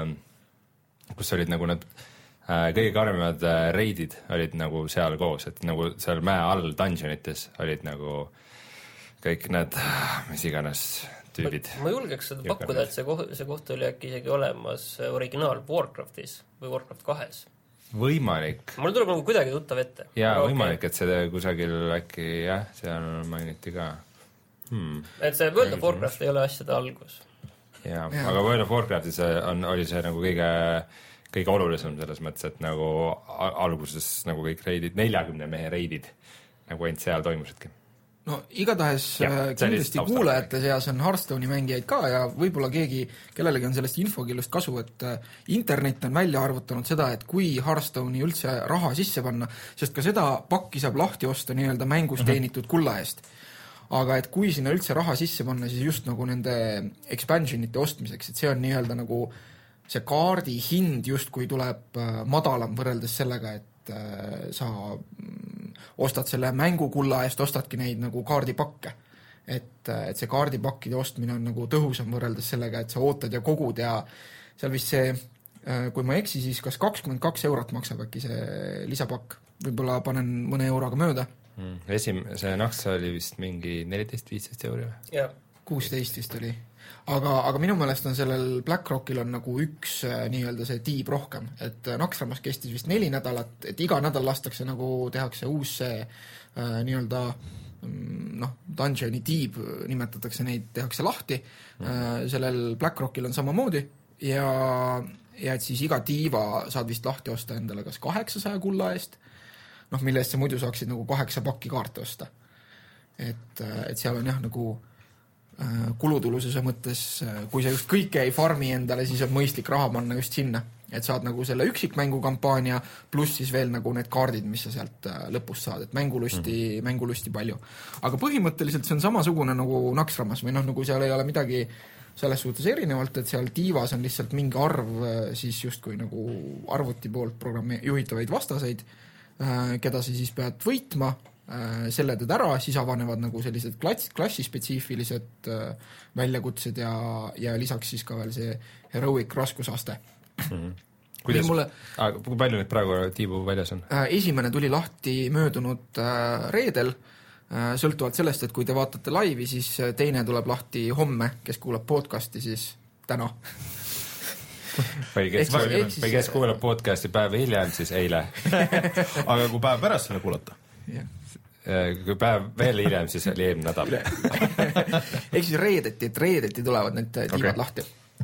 kus olid nagu need... kõige karmimad reidid olid nagu seal koos, et nagu seal mäe all dungeonites olid nagu kõik need, mis iganes tüübid. Ma, ma julgeks seda pakkuda, et see koht, see koht oli äkki isegi olemas originaal Warcraftis või Warcraft kahes. Võimalik. Mul tuleb nagu kuidagi tuttav ette. Jaa, okay. Võimalik, et see kusagil äkki, jah, seal mainiti ka. Hmm. Et see World of Warcraft ei ole asjade algus. Jaa, ja. Aga World of Warcraftis on, oli see nagu kõige kõige olulisem selles mõttes, et nagu alguses nagu kõik reidid, neljakümne mehe reidid nagu ainult seal toimusidki. No igatahes ja, kindlasti kuulajate seas on Hearthstone'i mängijaid ka ja võib-olla keegi, kellelegi on sellest infokillust kasu, et internet on välja arvutanud seda, et kui Hearthstone'i üldse raha sisse panna, sest ka seda pakki saab lahti osta nii-öelda mängus teenitud kulla eest. Aga et kui sinna üldse raha sisse panna, siis just nagu nende expansionite ostmiseks, et see on nii-öelda nagu see kaardi hind justkui tuleb madalam võrreldes sellega, et sa ostad selle mängukulla eest, ostadki neid nagu kaardipakke. Et, et see kaardipakkide ostmine on nagu tõhusam võrreldes sellega, et sa ootad ja kogud ja seal vist see, kui ma eksi, siis kas kakskümmend kaks eurot maksab äkki see lisapakk. Võib-olla panen mõne euroga mööda. Mm. Esim, see naksa oli vist mingi neliteist viisteist euri või? Jah. kuusteist vist oli. Aga, aga minu meelest on sellel BlackRockil on nagu üks nii-öelda see tiib rohkem, et Naxxramas kestis vist neli nädalat, et iga nädal lastakse nagu tehakse uus see äh, nii-öelda noh, dungeoni tiib nimetatakse neid, tehakse lahti mm. äh, sellel BlackRockil on samamoodi ja, ja et siis iga tiiva saad vist lahti osta endale kas kaheksasaja kulla eest, noh, mille eest sa muidu saaksid nagu kaheksa pakki kaarte osta. Et, et seal on jah nagu kulutulususe mõttes, kui sa just kõike ei farmi endale, siis on mõistlik raha panna just sinna, et saad nagu selle üksikmängukampaania pluss siis veel nagu need kaardid, mis sa sealt lõpus saad, et mängulusti, mm. mängulusti palju. Aga põhimõtteliselt see on samasugune nagu Naxxramas või noh, nagu seal ei ole midagi selles suhtes erinevalt, et seal tiivas on lihtsalt mingi arv siis justkui nagu arvuti poolt programmi juhitavaid vastaseid, keda sa siis pead võitma, selle teed ära, siis avanevad nagu sellised klass, klassispetsiifilised väljakutsed ja, ja lisaks siis ka veel see heroic raskusaste. Mm-hmm. Kuidas, mulle, aga kui palju nüüd praegu tiibu väljas on? Esimene tuli lahti möödunud reedel, sõltuvalt sellest, et kui te vaatate laivi, siis teine tuleb lahti homme, kes kuulab podcasti siis täna. või kes, või, või kes kuulab podcasti päeva hiljem, siis eile. Aga kui päev pärast selle kuulata? Jah. Kui päev veel hiljem, siis oli eelmine nädal. Ehk siis reedeti, et reedeti tulevad need tiivad okay. lahti.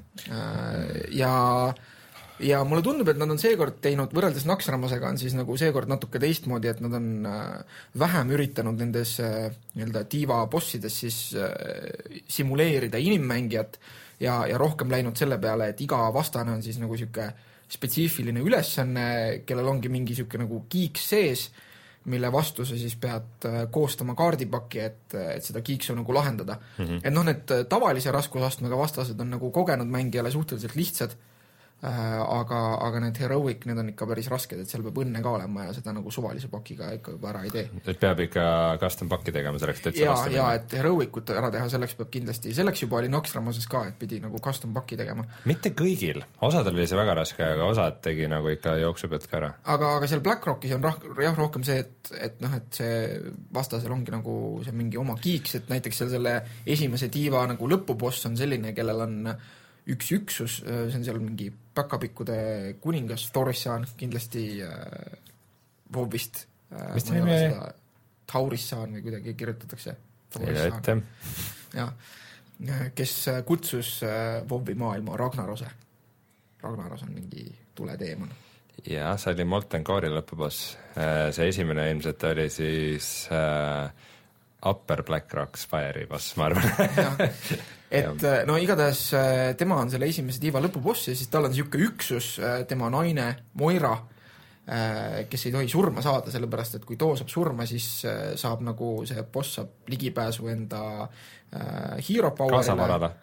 Ja, ja mulle tundub, et nad on seekord teinud, võrreldes Naxxramasega on siis nagu seekord natuke teistmoodi, et nad on vähem üritanud nendes nii-öelda tiiva bossides siis simuleerida inimmängijat ja, ja rohkem läinud selle peale, et iga vastane on siis nagu siuke spetsiifiline ülesanne, kellel ongi mingi siuke nagu kiiks sees, mille vastu sa siis pead koostama kaardipaki, et, et seda kiiksu nagu lahendada. Mm-hmm. Et noh, need tavalise raskusastmega vastased on nagu kogenud mängijale suhteliselt lihtsad, aga, aga need heroic, need on ikka päris rasked, et seal peab õnne ka olema ja seda nagu suvalise pakiga ikka juba ära ei tee. Et peab ikka custom paki tegema selleks, et ja, ja et heroicut ära teha, selleks peab kindlasti, selleks juba oli Naxxramases ka, et pidi nagu custom paki tegema. Mitte kõigil, osadel oli see väga raske, aga osad tegi nagu ikka jooksu pealt ka ära. Aga, aga seal BlackRockis on rah, jah, rohkem see, et, et noh, et see vastasel ongi nagu see mingi oma kiiks, et näiteks seal selle esimese tiiva nagu lõpuboss on selline, kellel on üks üksus, see on seal mingi päkapikkude kuningas Thorissan, kindlasti äh, Vovist äh, mis ta nimi oli? Taurissan või kuidagi kirjutatakse Thorissan. Ja, kes kutsus äh, Vovi maailma Ragnarose. Ragnaros on mingi tuleteeman. Ja, see oli Molten Core'i lõpuboss. See esimene ilmselt oli siis äh, Upper Blackrock Spire'i boss, ma arvan. Et no igatahes tema on selle esimese tiiva lõpuboss ja siis tal on siuke üksus, tema naine Moira, kes ei tohi surma saada, sellepärast et kui too saab surma, siis saab nagu see boss saab ligipääsu enda hero power'ile. Kasavarada.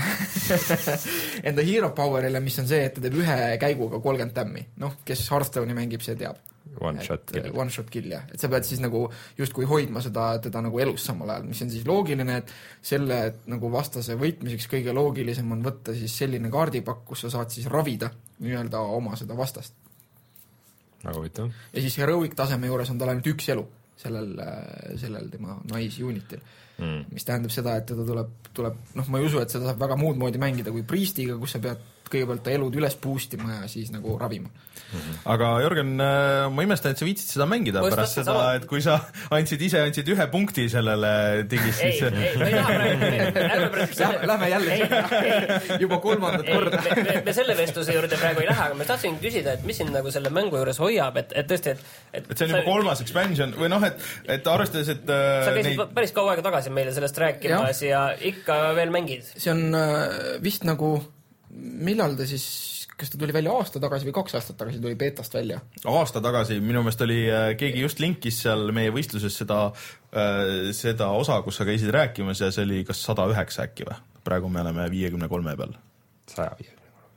enda hero power'ile, mis on see, et ta teeb ühe käiguga kolmkümmend tämmi. Noh, kes Hearthstone'i mängib, see teab. One shot kill. One shot kill, jah. Et sa pead siis nagu justkui hoidma seda, teda nagu elus samal ajal, mis on siis loogiline, et selle et nagu vastase võitmiseks kõige loogilisem on võtta siis selline kaardipakk, kus sa saad siis ravida nii-öelda oma seda vastast. Nagu võitu. Ja siis heroic taseme juures on tal ainult üks elu sellel, sellel tema naisunitil, mm. mis tähendab seda, et teda tuleb, tuleb, noh, ma ei usu, et seda saab väga muud moodi mängida kui priestiga, kus sa pead kõigepealt ta elud üles boostima ja siis nagu ravima. Mm-hmm. Aga Jörgen, ma imestan, et sa viitsid seda mängida ma pärast seda, sama... et kui sa andsid ise, andsid ühe punkti sellele digis, siis... Ei, ei, me ei taha praegu... Lähme, lähme jälle ei, juba kolmandat korda. Me, me, me selle vestluse juurde praegu ei lähe, aga me tahtsin küsida, et mis siin nagu selle mängu juures hoiab, et, et tõesti, et... Et, et see on juba sa... kolmas expansion või noh, et, et arvestades, et... Sa käisid neid... päris kaua aega tagasi meile sellest rääkimas ja, ja ikka veel mängid. See on vist nagu... Millal ta siis, kas ta tuli välja aasta tagasi või kaks aastat tagasi tuli beetast välja? Aasta tagasi, minu meelest oli, keegi just linkis seal meie võistluses seda, seda osa, kus sa käisid rääkimas ja see oli kas sada üheksa äkki või? Praegu me oleme viiekümne kolme peal. sada viiekümne kolme.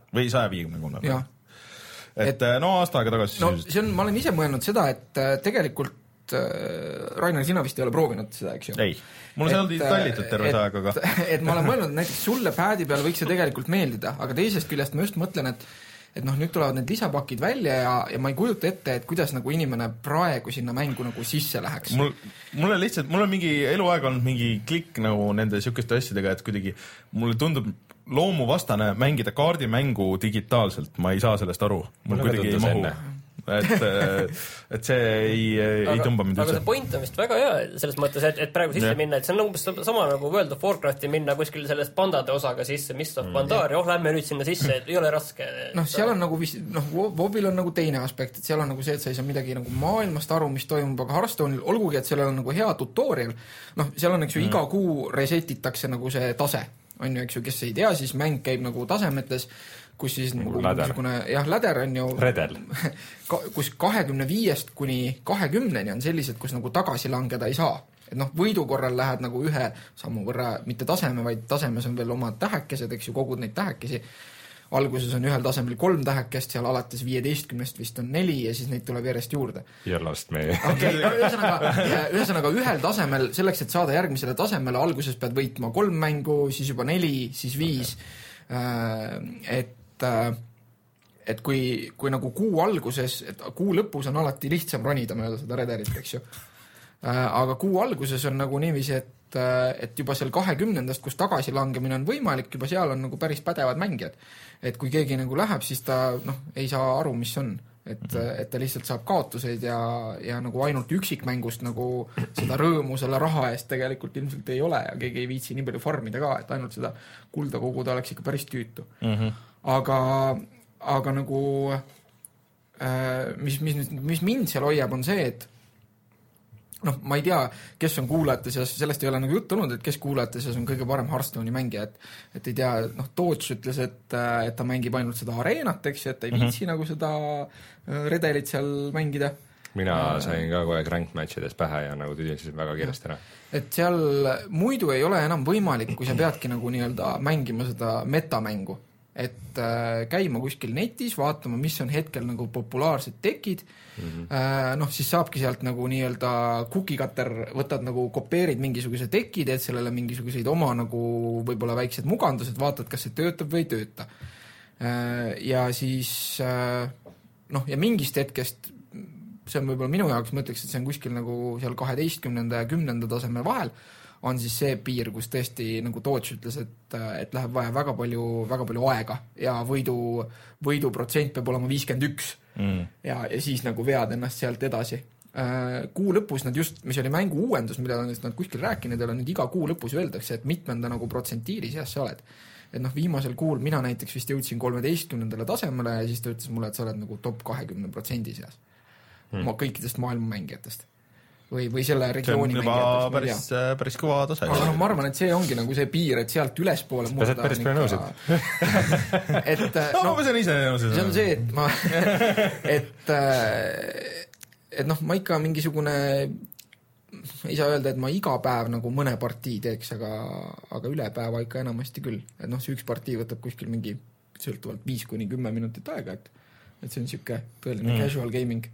või saja viiekümne kolme peal. Et, et no aasta aega tagasi no, see on, ma olen ise mõelnud seda, et tegelikult Rainer, sina vist ei ole proovinud seda, eks ju? Ei, mul on seal tallitud terve see aeg, aga et ma olen mõelnud, näiteks sulle pad'i peal võiks see tegelikult meeldida, aga teisest küljest ma just mõtlen, et et noh, nüüd tulevad need lisapakid välja ja, ja ma ei kujuta ette, et kuidas nagu inimene praegu sinna mängu nagu sisse läheks. Mul, mul on lihtsalt, mul on mingi eluaeg olnud mingi klikk nagu nende sükeste asjadega, et kuidagi mulle tundub loomuvastane mängida kaardimängu digitaalselt, ma ei saa sellest aru. Mul kuidagi ei mahu. Et, et see ei, aga, ei tõmba mind üldse. Aga see point on vist väga hea selles mõttes, et, et praegu sisse ja. minna, et see on umbes sama nagu World of Warcrafti minna kuskil sellest pandade osaga sisse, mis on Pandaar ja oh, lähme nüüd sinna sisse, et ei ole raske. Noh, seal on nagu vist, noh, WoWil on nagu teine aspekt, et seal on nagu see, et sa ei saa midagi nagu maailmast aru, mis toimub, aga Hearthstone'il, olgugi, et seal on nagu hea tutorial, noh, seal on, eks ju, mm. iga kuu resetitakse nagu see tase, on ju, eks ju, kes ei tea, siis mäng käib nagu tasemetes, kus siis nagu niisugune, jah, läder on ju redel. kus kahekümne viiest kuni kahekümneni on sellised, kus nagu tagasi langeda ei saa. Et noh, võidu korral lähed nagu ühe sammu võrra, mitte taseme, vaid tasemes on veel omad tähekesed, eks ju, kogud neid tähekesi. Alguses on ühel tasemel kolm tähekest, seal alates viieteistkümnest vist on neli ja siis neid tuleb järjest juurde. Jõllast meie. Okay, ühesõnaga, ühesõnaga ühel tasemel, selleks, et saada järgmisele tasemele, alguses pead võitma kolm mängu, siis juba neli, siis viis. Et et kui, kui nagu kuu alguses, et kuu lõpus on alati lihtsam ronida mööda seda rederit, eks ju. Aga kuu alguses on nagu niiviisi, et, et juba seal kahekümnendast, kus tagasi langemine on võimalik, juba seal on nagu päris pädevad mängijad. Et kui keegi nagu läheb, siis ta noh, ei saa aru, mis on. Et, et ta lihtsalt saab kaotuseid ja, ja nagu ainult üksikmängust nagu seda rõõmu selle raha eest tegelikult ilmselt ei ole ja keegi ei viitsi nii palju farmida ka, et ainult seda kulda koguda oleks ikka päris tüütu. Mm-hmm. Aga, aga nagu mis, mis, mis mind seal hoiab on see, et noh, ma ei tea, kes on kuulajate seas, sellest ei ole nagu juttu olnud, et kes kuulajate seas on kõige parem Hearthstone'i mängija, et, et ei tea, noh, Toots ütles, et, et ta mängib ainult seda areenat, eks, et ei viitsi mm-hmm. nagu seda redelit seal mängida. Mina sain ka kogu aeg ranked matchides pähe ja nagu tüdinsin väga kiiresti ära. Et seal muidu ei ole enam võimalik, kui sa peadki nagu nii-öelda mängima seda metamängu. Et äh, käima kuskil netis, vaatama, mis on hetkel nagu populaarsed tekid, mm-hmm. äh, noh, siis saabki sealt nagu nii-öelda cookie-cutter, võtad nagu, kopeerid mingisuguse teki, teed sellele mingisuguseid oma nagu võib-olla väiksed mugandused, vaatad, kas see töötab või ei tööta. Äh, ja siis äh, noh, ja mingist hetkest, see on võib-olla minu jaoks, ma ütleks, et see on kuskil nagu seal kaheteistkümnenda ja kümnenda taseme vahel, on siis see piir, kus tõesti nagu Toots ütles, et, et läheb vaja väga palju, väga palju aega ja võidu, võidu protsent peab olema viiskümmend üks mm. ja, ja siis nagu vead ennast sealt edasi. Kuu lõpus nad just, mis oli mängu uuendus, mida nad kuskil rääkinud, ja nüüd iga kuu lõpus öeldakse, et mitmenda nagu protsentiiri seas sa oled. Et noh, viimasel kuul mina näiteks vist jõudsin kolmeteistkümnendale tasemele ja siis ta ütles mulle, et sa oled nagu top kahekümne protsendi seas mm. ma kõikidest maailma mängijatest. Või, või selle regiooni mängijatest. See on juba päris, päris kõva tase. Aga no, ma arvan, et see ongi nagu see piir, et sealt ülespoole sa saad päris palju nõusid. et, no, no, ma saan ise nõusid. See on see, et ma et, et noh, ma ikka mingisugune ei saa öelda, et ma iga päev nagu mõne partii teeks, aga, aga üle päeva ikka enamasti küll. Et noh, see üks partii võtab kuskil mingi sõltuvalt viis kuni kümme minutit aega, et, et see on siuke tõeline mm. casual gaming.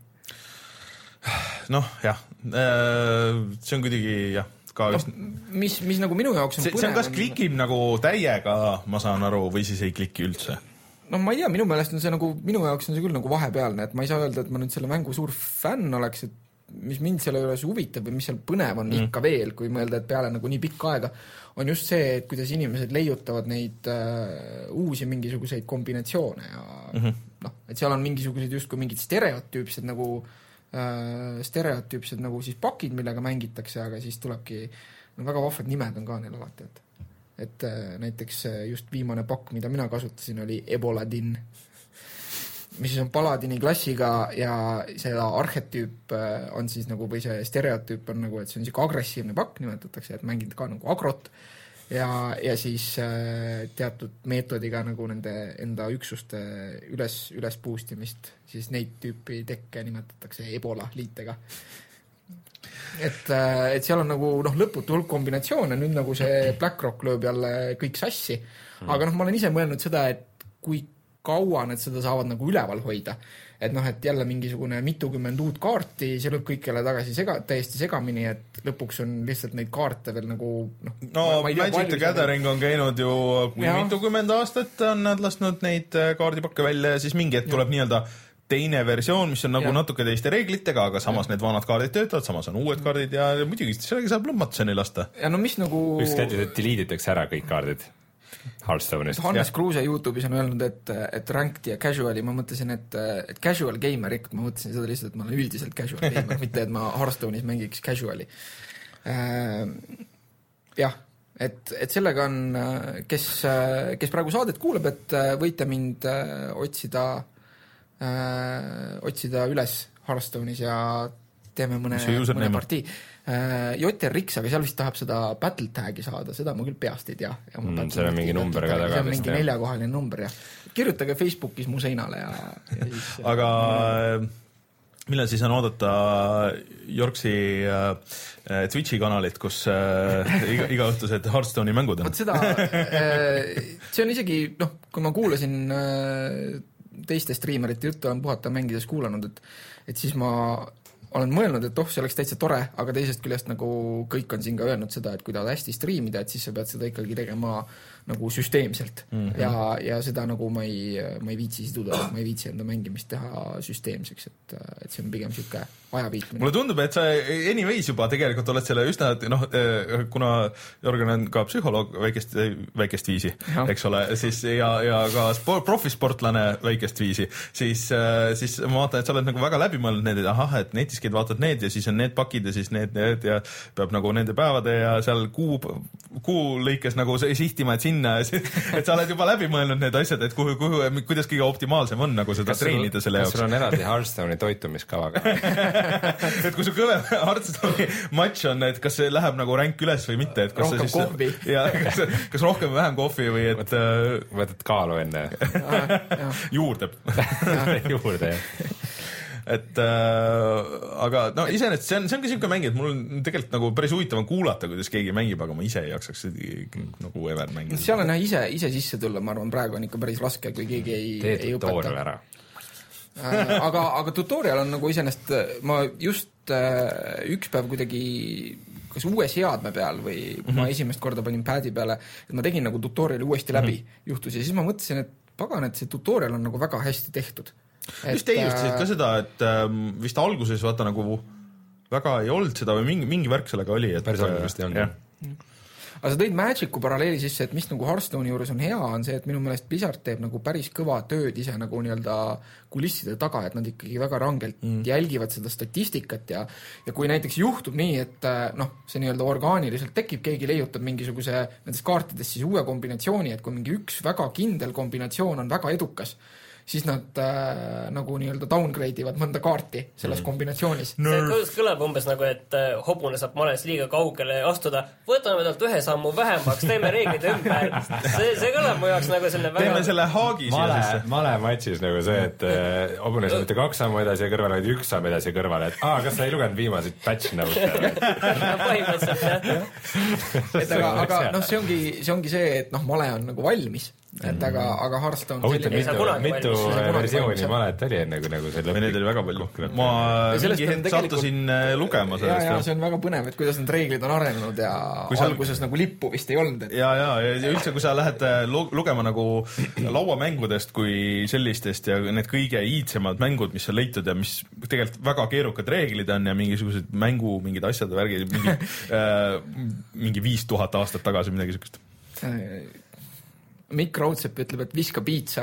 Noh, jah, see on kuidagi, jah, ka no, mis, mis nagu minu jaoks on see, see on kas klikib on... nagu täiega, ma saan aru, või siis ei kliki üldse? No ma ei tea, minu meelest on see nagu, minu jaoks on see küll nagu vahepealne, et ma ei saa öelda, et ma nüüd selle mängu suur fänn oleks, et mis mind selle juures huvitab või mis seal põnev on mm. ikka veel, kui mõelda, et peale nagu nii pikka aega, on just see, et kuidas inimesed leiutavad neid äh, uusi mingisuguseid kombinatsioone ja mm-hmm. noh, et seal on mingisugused justkui mingid stereotüüpsed nagu stereotüüpsed nagu siis pakid, millega mängitakse, aga siis tulebki, no väga vahvad nimed on ka neil alati, et, et näiteks just viimane pakk, mida mina kasutasin, oli Eboladin, mis siis on Paladini klassiga ja see arhetüüp on siis nagu, või see stereotüüp on nagu, et see on siuke agressiivne pakk, nimetatakse, et mängid ka nagu agrot ja, ja siis äh, teatud meetodiga nagu nende enda üksuste üles, üles boostimist, siis neid tüüpi tekke nimetatakse Ebola liitega. Et, et seal on nagu noh, lõputu hulk kombinatsioone, nüüd nagu see BlackRock lööb jälle kõik sassi, aga noh, ma olen ise mõelnud seda, et kui kaua nad seda saavad nagu üleval hoida. Et noh, et jälle mingisugune mitukümmend uut kaarti, see lõpp kõik jälle tagasi sega, täiesti segamini, et lõpuks on lihtsalt neid kaarte veel nagu noh, no Magic the Gathering on käinud ju mitukümmend aastat, on nad lasknud neid kaardipakke välja ja siis mingi hetk tuleb nii-öelda teine versioon, mis on nagu ja. natuke teiste reeglitega, aga samas ja. need vanad kaardid töötavad, samas on uued kaardid ja muidugi sellega saab lõmmatuseni lasta. Ja no mis nagu... Üks käitud, et deleeditakse ära kõik kaardid Hearthstone'ist. Hannes Kruuse YouTube'is on öelnud, et, et ranked ja casual'i, ma mõtlesin, et, et casual gamer ikka, ma mõtlesin seda lihtsalt, et ma olen üldiselt casual gamer, mitte et ma Hearthstone'is mängiks casual'i. Äh, jah, et, et sellega on, kes, kes praegu saadet kuulab, et võite mind otsida Äh, otsida üles Hearthstone'is ja teeme mõne, mõne partii. Äh, J R X, aga seal vist tahab seda battle tag'i saada, seda ma küll peast ei tea. Ja mm, see on mingi number ka taga. See on mingi neljakohaline number, jah. Kirjutage Facebookis mu seinale ja, ja siis... aga millal siis on oodata Yorksi äh, Twitchi kanalit, kus äh, iga, iga õhtused Hearthstone'i mängud on? Vot seda, äh, see on isegi, noh, kui ma kuulasin äh, teiste striimerite juttu on puhata mängides kuulanud, et, et siis ma olen mõelnud, et oh, see oleks täitsa tore, aga teisest küljest nagu kõik on siin ka öelnud seda, et kui tahad hästi striimida, et siis sa pead seda ikkagi tegema nagu süsteemselt mm-hmm. ja, ja seda nagu ma ei, ma ei viitsi siduda, ma ei viitsi enda mängimist teha süsteemseks, et, et see on pigem siuke ajaviitmine. Mulle tundub, et sa anyways juba tegelikult oled selle üsna, noh, kuna Jörgen on ka psühholoog väikest, väikest viisi, ja. eks ole, siis ja, ja ka sport, profisportlane väikest viisi, siis, siis ma vaatan, et sa oled nagu väga läbi mõelnud need, et ahah, et netiskid vaatad need ja siis on need pakid ja siis need, need ja peab nagu nende päevade ja seal kuu, kuu lõikes nagu sihtima, et sinna, et sa oled juba läbi mõelnud need asjad, et kuhu, kuhu, kuidas kõige optimaalsem on nagu seda treenida selle jaoks. Kas sul on eraldi Hearthstone'i toitumiskavaga? et kui sul kõve Hearthstone'i matš on, et kas see läheb nagu ränk üles või mitte, et kas rohkem siis, kohvi ja, kas, kas rohkem või vähem kohvi või et võtad, võtad kaalu enne juurde juurde, jah et äh, aga no iseenesest see on, see on ka siuke mäng, et mul on tegelikult nagu päris huvitav on kuulata, kuidas keegi mängib, aga ma ise ei jaksaks nagu ever mängida. Seal on jah ise, ise sisse tulla, ma arvan, praegu on ikka päris raske, kui keegi ei, ei õpeta. Ära. aga, aga tutorial on nagu iseenesest, ma just äh, üks päev kuidagi kas uue seadme peal või mm-hmm. ma esimest korda panin pad'i peale, et ma tegin nagu tutoriali uuesti läbi mm-hmm. juhtus ja siis ma mõtlesin, et pagan, et see tutorial on nagu väga hästi tehtud. Just teie justisid ka seda, et ähm, vist alguses vaata nagu väga ei olnud seda või mingi, mingi värk sellega oli. Et, päris algusest ei olnud. Aga sa tõid Magicu paralleeli sisse, et mis nagu Hearthstone'i juures on hea, on see, et minu meelest Blizzard teeb nagu päris kõva tööd ise nagu nii-öelda kulisside taga, et nad ikkagi väga rangelt mm. jälgivad seda statistikat ja, ja kui näiteks juhtub nii, et noh, see nii-öelda orgaaniliselt tekib, keegi leiutab mingisuguse nendest kaartidest siis uue kombinatsiooni, et kui mingi üks väga kindel kombinatsioon on väga edukas, siis nad äh, nagu nii-öelda downgrade ivad mõnda kaarti selles mm. kombinatsioonis. See kõlab umbes nagu, et äh, hobune saab males liiga kaugele astuda, võtame talt ühe sammu vähemaks, teeme reeglid ümber. See, see kõlab mu jaoks nagu selline väga... Teeme selle haagi male, male matšis nagu see, et äh, hobune saab mitte kaks sammu edasi ja kõrvale, vaid üks samm edasi ja kõrvale, et aa, kas sa ei lugenud viimaseid patch note? Põhimõtteliselt, jah. Et aga, aga noh, see ongi, see ongi see, et noh, male on nagu valmis. Et aga, aga Hearthstone Huvitav, mitu, mitu versiooni malet oli enne, kui nagu see lõpp. Neid oli väga palju. Ma mingi hetk sattusin lugema sellest. Ja, ja see on väga põnev, et kuidas need reeglid on arenenud ja kui alguses sa... nagu lippu vist ei olnud. Et... Ja, ja, ja üldse, kui sa lähed lugema nagu lauamängudest kui sellistest ja need kõige iidsemad mängud, mis on leitud ja mis tegelikult väga keerukad reeglid on ja mingisugused mängu, mingid asjad värgid, mingi, äh, mingi viis tuhat aastat tagasi midagi sellist. Mikk Raudsepp ütleb, et viska piitsa.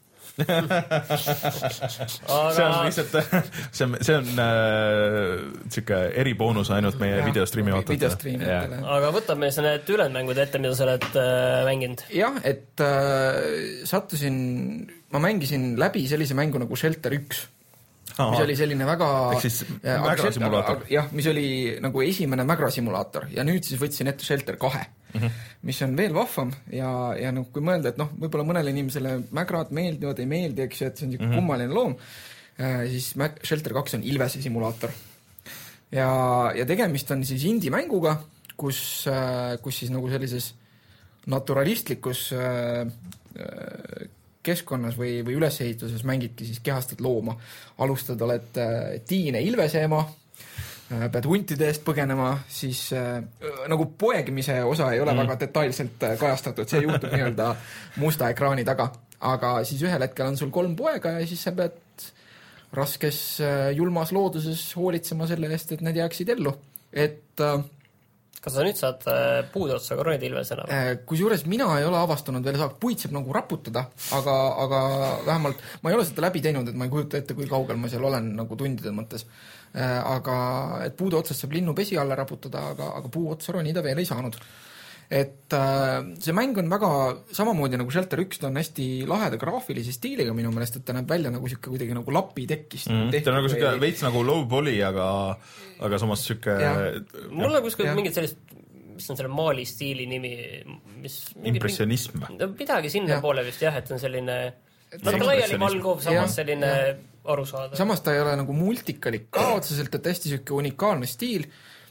see on lihtsalt, see on, see on äh, siuke eriboonus ainult meie ja, videostriimi videostriimijatele. Aga võtame siis need ülendmängud ette, mida sa oled äh, mänginud. Jah, et äh, sattusin, ma mängisin läbi sellise mängu nagu Shelter üks. Aha. Mis oli selline väga... Ehk siis mägrasimulaator. Jah, mis oli nagu esimene mägrasimulaator ja nüüd siis võtsin ette Shelter kahe. Mm-hmm. Mis on veel vahvam ja, ja noh, kui mõelda, et noh, võib-olla mõnele inimesele mägrad meeldivad, ei meeldi, eks ju, et see on mm-hmm. kummaline loom, siis Shelter kaks on ilvese simulaator. Ja, ja tegemist on siis indie mänguga, kus, kus siis nagu sellises naturalistlikus keskkonnas või, või ülesehituses mängidki siis kehastad looma. Alustad, oled Tiine Ilveseema, pead huntide eest põgenema, siis äh, nagu poegimise osa ei ole mm. väga detailselt kajastatud, see juhtub nii-öelda musta ekraani taga. Aga siis ühel hetkel on sul kolm poega ja siis sa pead raskes julmas looduses hoolitsema selle eest, et need jääksid ellu. Et äh, kas sa nüüd saad puud otsa koroonid ilvesena? Kusjuures mina ei ole avastanud veel, saab puid saab nagu raputada, aga, aga vähemalt ma ei ole seda läbi teinud, et ma ei kujuta ette, kui kaugel ma seal olen nagu tundide mõttes. Aga et puude otsast saab linnu pesi alla raputada, aga, aga puu otsa ronida veel ei saanud. Et see mäng on väga samamoodi nagu Shelter üks, ta on hästi laheda graafilise stiiliga minu meelest, et ta näeb välja nagu siuke kuidagi nagu lapi tekkist. Mm, ta on nagu siuke või... veits nagu low poly, aga, aga samas siuke... Mul on kuskil mingid sellist, mis on selle maali stiili nimi, mis... Impressionism. Mingi, midagi sinna ja. Poole vist jah, et on selline... Natuke laiali valguv, samas ja. Selline ja. Arusaada. Samas ta ei ole nagu multikalik ka otseselt, et hästi siuke unikaalne stiil.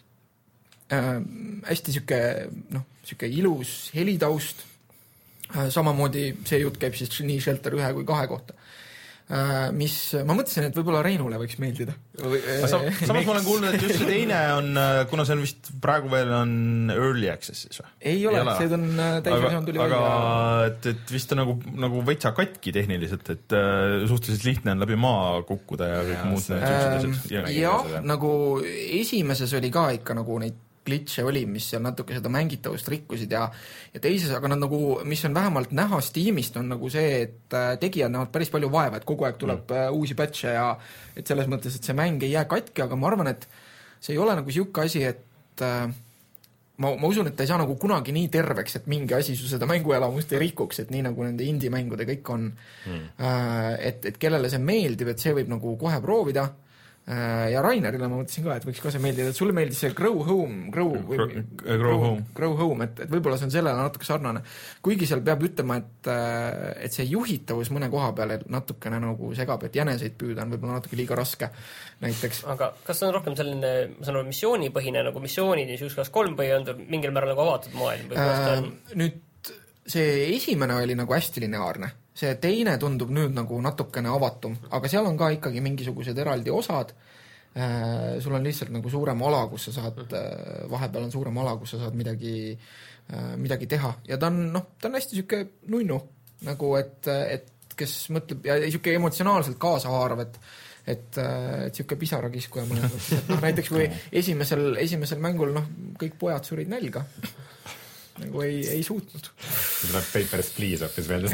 Äh, hästi siuke, noh, siuke ilus helitaust. Äh, samamoodi see jutt käib siis nii Shelter ühe kui kahe kohta. Uh, mis, ma mõtlesin, et võib-olla Reinule võiks meeldida. Sa, samas ma olen kuulnud, et just see teine on, kuna see on vist praegu veel on early access'is või? Ei ole, ei ole. See on täisversioon tuli aga, aga et, et vist on nagu, nagu veitsa katki tehniliselt, et uh, suhteliselt lihtne on läbi maa kukkuda ja kõik muud need ähm, ja, jah, nagu esimeses oli ka ikka nagu neid glitche oli, mis seal natuke seda mängitavust rikkusid ja, ja teises, aga nad nagu, mis on vähemalt näha Steamist, on nagu see, et tegijad näevad päris palju vaeva, et kogu aeg tuleb mm. uusi patche ja et selles mõttes, et see mäng ei jää katki, aga ma arvan, et see ei ole nagu siuke asi, et äh, ma, ma usun, et ta ei saa nagu kunagi nii terveks, et mingi asi su seda mänguelamust ei rikuks, et nii nagu nende indie-mängude kõik on. Mm. Äh, et, et kellele see meeldib, et see võib nagu kohe proovida. Ja Rainerile ma mõtlesin ka, et võiks ka see meeldida, et sulle meeldis see Grow Home, Grow, või, grow, grow Home, grow home et, et võib-olla see on sellele natuke sarnane. Kuigi seal peab ütlema, et, et see juhitavus mõne koha peale natukene nagu segab, et jäneseid püüda on võib-olla natuke liiga raske näiteks. Aga kas see on rohkem selline, ma saan aru, missioonipõhine nagu missioonid, üks kaks kolm või on mingil määral nagu avatud maailm? Äh, nüüd see esimene oli nagu hästi lineaarne. See teine tundub nüüd nagu natukene avatum, aga seal on ka ikkagi mingisugused eraldi osad. Äh, sul on lihtsalt nagu suurem ala, kus sa saad, äh, vahepeal on suurem ala, kus sa saad midagi, äh, midagi teha. Ja ta on, noh, ta on hästi siuke nunnu, nagu et, et kes mõtleb, ja siuke emotsionaalselt kaasahaarav, et et, et siuke pisarakiskuja mõnes mõttes. Et, noh, näiteks kui esimesel, esimesel mängul, noh, kõik pojad surid nälga. Nagu ei, ei suutnud. Tuleb Papers, Please hoopis veel.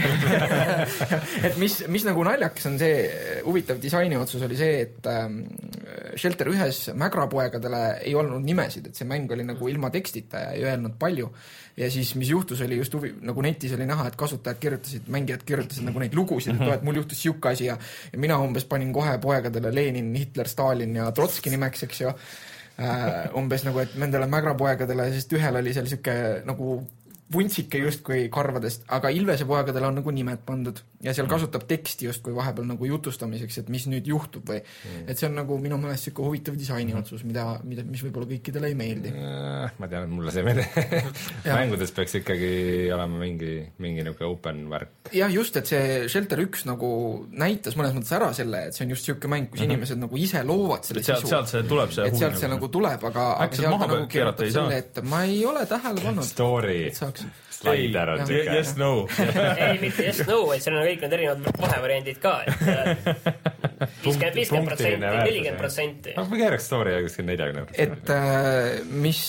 et mis, mis nagu naljakas on see, huvitav disaini otsus oli see, et ähm, Shelter ühes mägrapoegadele ei olnud nimesid, et see mäng oli nagu ilma tekstita ja ei öelnud palju. Ja siis, mis juhtus, oli just huvi, nagu netis oli näha, et kasutajad kirjutasid, mängijad kirjutasid nagu neid lugusid, et, et mul juhtus siuke asi ja, ja mina umbes panin kohe poegadele Lenin, Hitler, Stalin ja Trotski nimeks, eks ju. Uh, umbes nagu, et nendele mägrapoegadele, sest ühel oli seal siuke nagu vuntsike justkui karvadest, aga Ilvese poegadele on nagu nimed pandud ja seal kasutab teksti justkui vahepeal nagu jutustamiseks, et mis nüüd juhtub või mm. et see on nagu minu meelest siuke huvitav disaini otsus, mida, mida, mis võib-olla kõikidele ei meeldi. Ma tean, et mulle see meeldi. Mängudes peaks ikkagi olema mingi, mingi nagu open värk. Jah, just, et see Shelter üks nagu näitas mõnes mõttes ära selle, et see on just siuke mäng, kus mm-hmm. inimesed nagu ise loovad selle sealt, sisu. Sealt see tuleb see et sealt see nagu tuleb, aga, aga sealt ta nagu kirjutab selle, et ma ei ole tähele pannud. Story. Slider on ei, yes, no. ei, mitte yes, no, vaid seal on kõik need erinevad vahevariandid ka, et viiskümmend, viiskümmend protsenti, nelikümmend protsenti. Ma keeraks story ja kuskil neljakümne protsenti. Et äh, mis,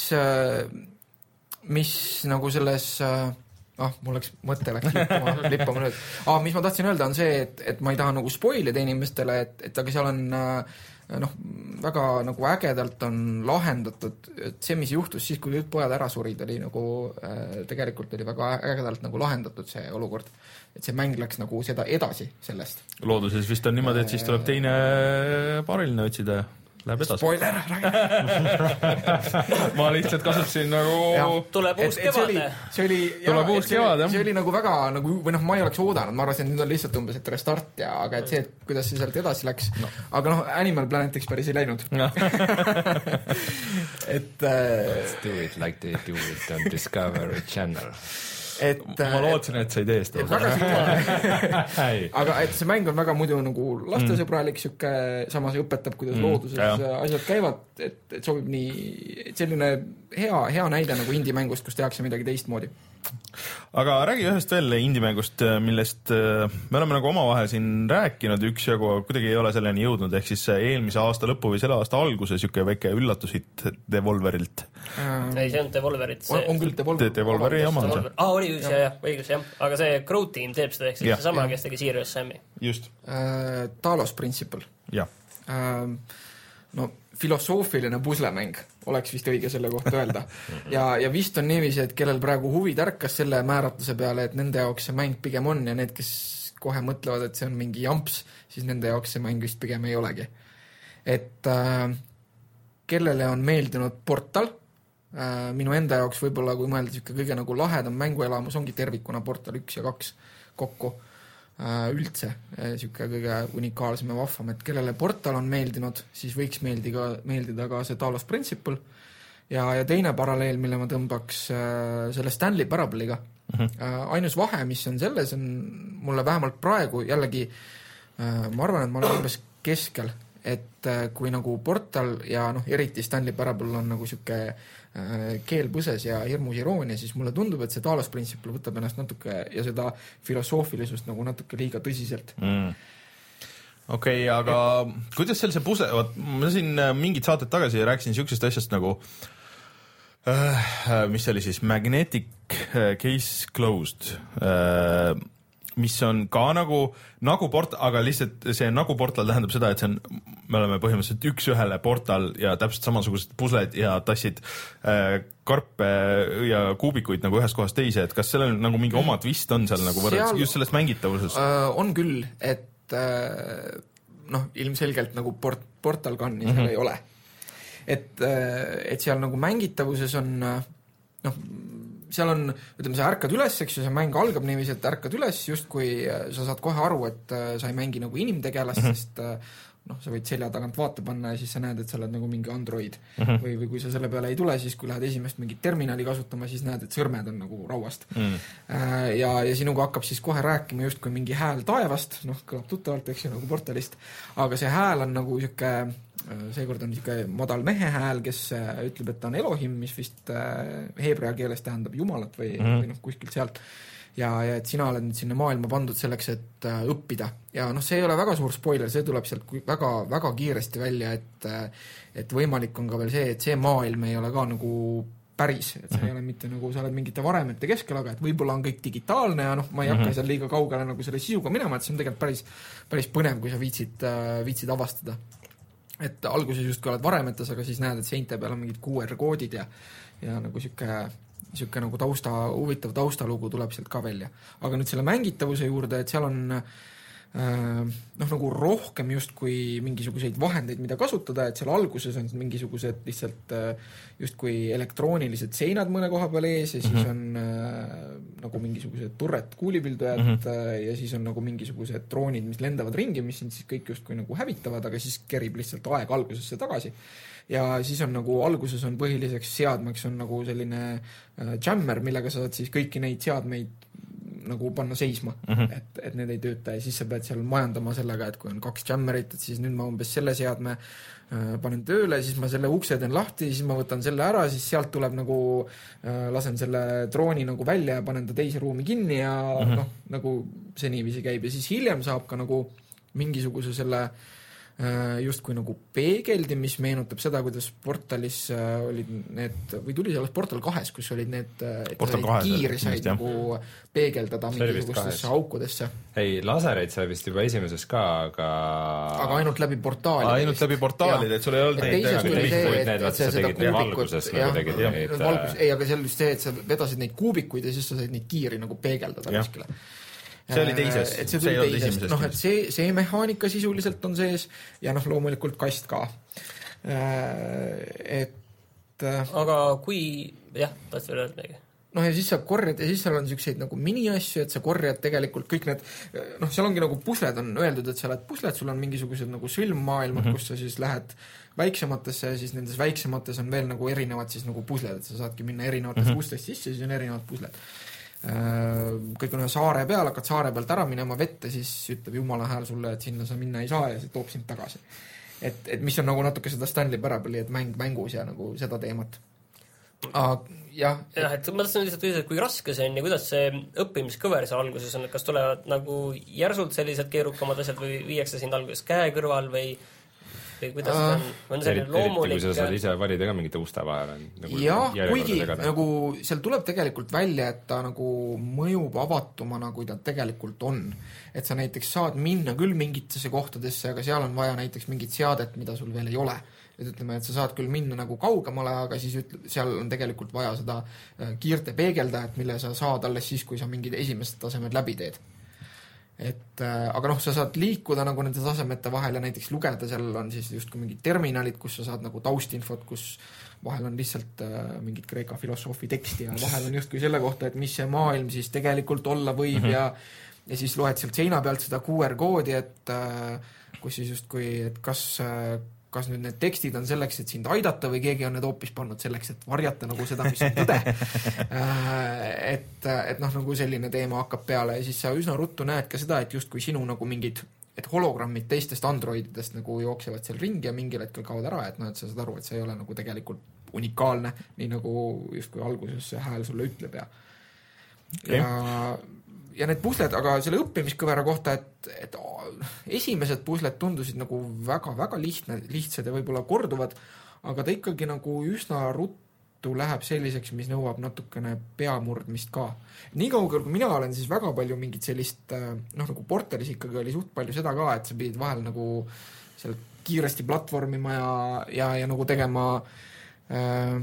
äh, mis nagu selles, äh, ah, mul läks mõte läks lippama, lippama nüüd. Ah, mis ma tahtsin öelda on see, et, et ma ei taha nagu spoilida inimestele, et, et aga seal on äh, noh, väga nagu ägedalt on lahendatud, et see, mis juhtus siis, kui kõik pojad ära surid, oli nagu äh, tegelikult oli väga ägedalt nagu lahendatud see olukord. Et see mäng läks nagu seda edasi sellest. Looduses vist on niimoodi, et siis tuleb teine paariline otsida läheb edasi. Spoiler! ma lihtsalt kasutasin nagu... Ja, tuleb uus et, kevade. See oli, tuleb uus kevad, jah. See oli nagu väga, nagu, või noh, ma ei oleks oodanud, ma arvasin, et nüüd on lihtsalt umbes, et restart, ja, aga et see, et kuidas see sealt edasi läks. No. Aga noh, Animal Planetiks päris ei läinud. No. et... Let's do it like they do it on Discovery Channel. et ma lootsin, et sa ei tee seda. Väga simpel. Aga et see mäng on väga muidu nagu lastesõbralik, siuke samas õpetab, kuidas mm, looduses jah. asjad käivad, et, et sobib nii, et selline hea, hea näide nagu indie-mängust, kus tehakse midagi teistmoodi. Aga räägi ühest veel indie-mängust, millest me oleme nagu omavahel siin rääkinud üksjagu, kuidagi ei ole selleni jõudnud, ehk siis eelmise aasta lõpu või selle aasta alguses siuke väike üllatushit Devolverilt. Ähm, ei, see on Devolverit. On, on küll Devolver. Devolveri oma on see. Ah, oli õigus, jah, jah, õigus, jah. Aga see Crow Team teeb seda, ehk siis see sama, kes tegi Serious Sam'i. Just. Äh, Talos Principle. Jah. Äh, no filosoofiline puslemäng oleks vist õige selle kohta öelda. ja, ja vist on niiviisi, et kellel praegu huvi tärkas selle määratluse peale, et nende jaoks see mäng pigem on ja need, kes kohe mõtlevad, et see on mingi jamps, siis nende jaoks see mäng vist pigem ei olegi. Et äh, kellele on meeldinud Portal, äh, minu enda jaoks võib-olla, kui mõelda siuke kõige nagu lahedam mänguelamus, ongi tervikuna Portal üks ja kaks kokku. Üldse, siuke kõige unikaalsem ja vahvam, et kellele Portal on meeldinud, siis võiks meeldida, meeldida ka see Talos Principle ja, ja teine paralleel, mille ma tõmbaks selle Stanley Parable'iga. Uh-huh. Ainus vahe, mis on selles, on mulle vähemalt praegu jällegi, ma arvan, et ma olen umbes keskel, et kui nagu Portal ja noh, eriti Stanley Parable on nagu siuke keel põses ja hirmus iroonia, siis mulle tundub, et see Talos Principle võtab ennast natuke ja seda filosoofilisust nagu natuke liiga tõsiselt. Mm. Okei, okay, aga et... kuidas seal see puse, ma siin mingid saated tagasi rääkisin siuksest asjast nagu äh, mis oli siis Magnetic Case Closed äh, mis on ka nagu, nagu portal, aga lihtsalt see nagu portal tähendab seda, et see on, me oleme põhimõtteliselt üks ühele portal ja täpselt samasugused pusled ja tassid äh, karpe ja kuubikuid nagu ühest kohast teise, et kas sellel nagu mingi oma twist on seal nagu võrreldes seal, just sellest mängitavuses? Äh, on küll, et äh, noh, ilmselgelt nagu port, portal gun'i seal mm-hmm. ei ole. Et, äh, et seal nagu mängitavuses on noh, seal on, ütleme, sa ärkad üles, eks ju, see mäng algab niiviisi, et ärkad üles just kui sa saad kohe aru, et sa ei mängi nagu inimtegelast, mm-hmm. sest noh, sa võid selja tagant vaate panna ja siis sa näed, et sa oled nagu mingi android mm-hmm. või, või kui sa selle peale ei tule, siis kui lähed esimest mingit terminali kasutama, siis näed, et sõrmed on nagu rauast mm. ja, ja sinuga hakkab siis kohe rääkima just kui mingi hääl taevast, noh, kõlab tuttavalt, eks ju, nagu Portalist, aga see hääl on nagu siuke seekord on niisugune madal mehe hääl, kes ütleb, et ta on Elohim, mis vist heebrea keeles tähendab jumalat või, mm. või noh, kuskilt sealt. Ja, ja et sina oled nüüd sinna maailma pandud selleks, et õppida. Ja noh, see ei ole väga suur spoiler, see tuleb sealt väga, väga kiiresti välja, et, et võimalik on ka veel see, et see maailm ei ole ka nagu päris, et see mm. ei ole mitte nagu, sa oled mingite varemete keskel, aga et võib-olla on kõik digitaalne ja noh, ma ei hakka mm-hmm. seal liiga kaugele nagu selle sisuga minema, et see on tegelikult päris, päris põnev, kui sa viitsid, viitsid avastada. Et alguses just kui oled varemetes, aga siis näed, et seinte peal on mingid Q R-koodid ja, ja nagu siuke, siuke nagu tausta, huvitav taustalugu tuleb sealt ka välja. Aga nüüd selle mängitavuse juurde, et seal on äh, noh, nagu rohkem just kui mingisuguseid vahendeid, mida kasutada, et seal alguses on mingisugused lihtsalt äh, just kui elektroonilised seinad mõne koha peal ees ja siis mm-hmm. on äh, nagu mingisugused turret kuulipildujad mm-hmm. äh, ja siis on nagu mingisugused droonid, mis lendavad ringi, mis sind siis kõik just kui nagu hävitavad, aga siis kerib lihtsalt aeg algusesse tagasi. Ja siis on nagu alguses on põhiliseks seadmeks on nagu selline äh, jammer, millega sa saad siis kõiki neid seadmeid nagu panna seisma, mm-hmm. et, et need ei tööta ja siis sa pead seal majandama sellega, et kui on kaks jammerit, et siis nüüd ma umbes selle seadme äh, panen tööle, siis ma selle ukse teen lahti, siis ma võtan selle ära, siis sealt tuleb nagu äh, lasen selle drooni nagu välja ja panen ta teise ruumi kinni ja mm-hmm. noh, nagu see niiviisi käib ja siis hiljem saab ka nagu mingisuguse selle justkui nagu peegeldi, mis meenutab seda, kuidas Portalis olid need, või tuli sellest Portal kahes, kus olid need, et kiiri said nagu peegeldada mingisugustesse aukudesse. Ei, lasereid sai vist juba esimeses ka, aga aga ainult läbi portaali. Ainult läbi portaalid, et sul ei olnud neid kuubikuid, need vaata sa tegid neid valguses nagu tegid neid. Ei, aga seal just see, et sa vedasid neid kuubikuid ja siis sa said neid kiiri nagu peegeldada kuskile. See oli teises, et see, see oli teises, noh, et see, see mehaanika sisuliselt on sees ja noh, loomulikult kast ka. Et aga kui, jah, tahtsid veel öelda midagi? Noh, ja siis sa korjad ja siis seal on selliseid nagu mini-asju, et sa korjad tegelikult kõik need, noh, seal ongi nagu pusled on öeldud, et sa oled pusled, sul on mingisugused nagu sõlmmaailmad, mm-hmm. kus sa siis lähed väiksematesse ja siis nendes väiksemates on veel nagu erinevad siis nagu pusled, et sa saadki minna erinevatest mm-hmm. puslest sisse, siis on erinevad pusled. kõik on ühe saare peal, hakkad saare pealt ära minema vette, siis ütleb jumala hääl sulle, et sinna sa minna ei saa ja see toob sind tagasi. Et, et mis on nagu natuke seda Stanley Parable'i, et mäng mängus ja nagu seda teemat. Ah, jah, et... jah, et ma tahtsin lihtsalt küsida, kui raske see on ja kuidas see õppimiskõver seal alguses on, et kas tulevad nagu järsult sellised keerukamad asjad või viiakse sind alguses käe kõrval või, või kuidas uh, on, on selline loomulik... Eriti, kui sa saad ise valida ka mingite uste vahel. Nagu jah, kuigi nagu seal tuleb tegelikult välja, et ta nagu mõjub avatumana, kui ta tegelikult on. Et sa näiteks saad minna küll mingitesse kohtadesse, aga seal on vaja näiteks mingit seadet, mida sul veel ei ole. Et ütleme, et sa saad küll minna nagu kaugemale, aga siis ütle, seal on tegelikult vaja seda kiirte peegeldajat, mille sa saad alles siis, kui sa mingid esimesed tasemed läbi teed. Et, aga noh, sa saad liikuda nagu nende tasemete vahel ja näiteks lugeda, seal on siis justkui mingid terminalid, kus sa saad nagu taustinfot, kus vahel on lihtsalt äh, mingid Kreeka filosoofi teksti ja vahel on justkui selle kohta, et mis see maailm siis tegelikult olla võib mm-hmm. ja, ja siis loed sealt seina pealt seda Q R koodi, et äh, kus siis justkui, et kas äh, kas nüüd need tekstid on selleks, et sind aidata või keegi on need hoopis pannud selleks, et varjata nagu seda, mis on tõde. et, et noh, nagu selline teema hakkab peale ja siis sa üsna ruttu näed ka seda, et justkui sinu nagu mingid, et hologrammid teistest androididest nagu jooksevad seal ringi ja mingil hetkel kaovad ära, et noh, et sa saad aru, et see ei ole nagu tegelikult unikaalne, nii nagu justkui alguses see hääl sulle ütleb ja okay. ja ja need pusled, aga selle õppimiskõvera kohta, et, et esimesed pusled tundusid nagu väga-väga lihtne, lihtsad ja võib-olla korduvad, aga ta ikkagi nagu üsna ruttu läheb selliseks, mis nõuab natukene peamurdmist ka. Nii kaugel, kui mina olen, siis väga palju mingit sellist, noh nagu Porteris ikkagi oli suht palju seda ka, et sa pidid vahel nagu seal kiiresti platvormima ja, ja, ja nagu tegema äh,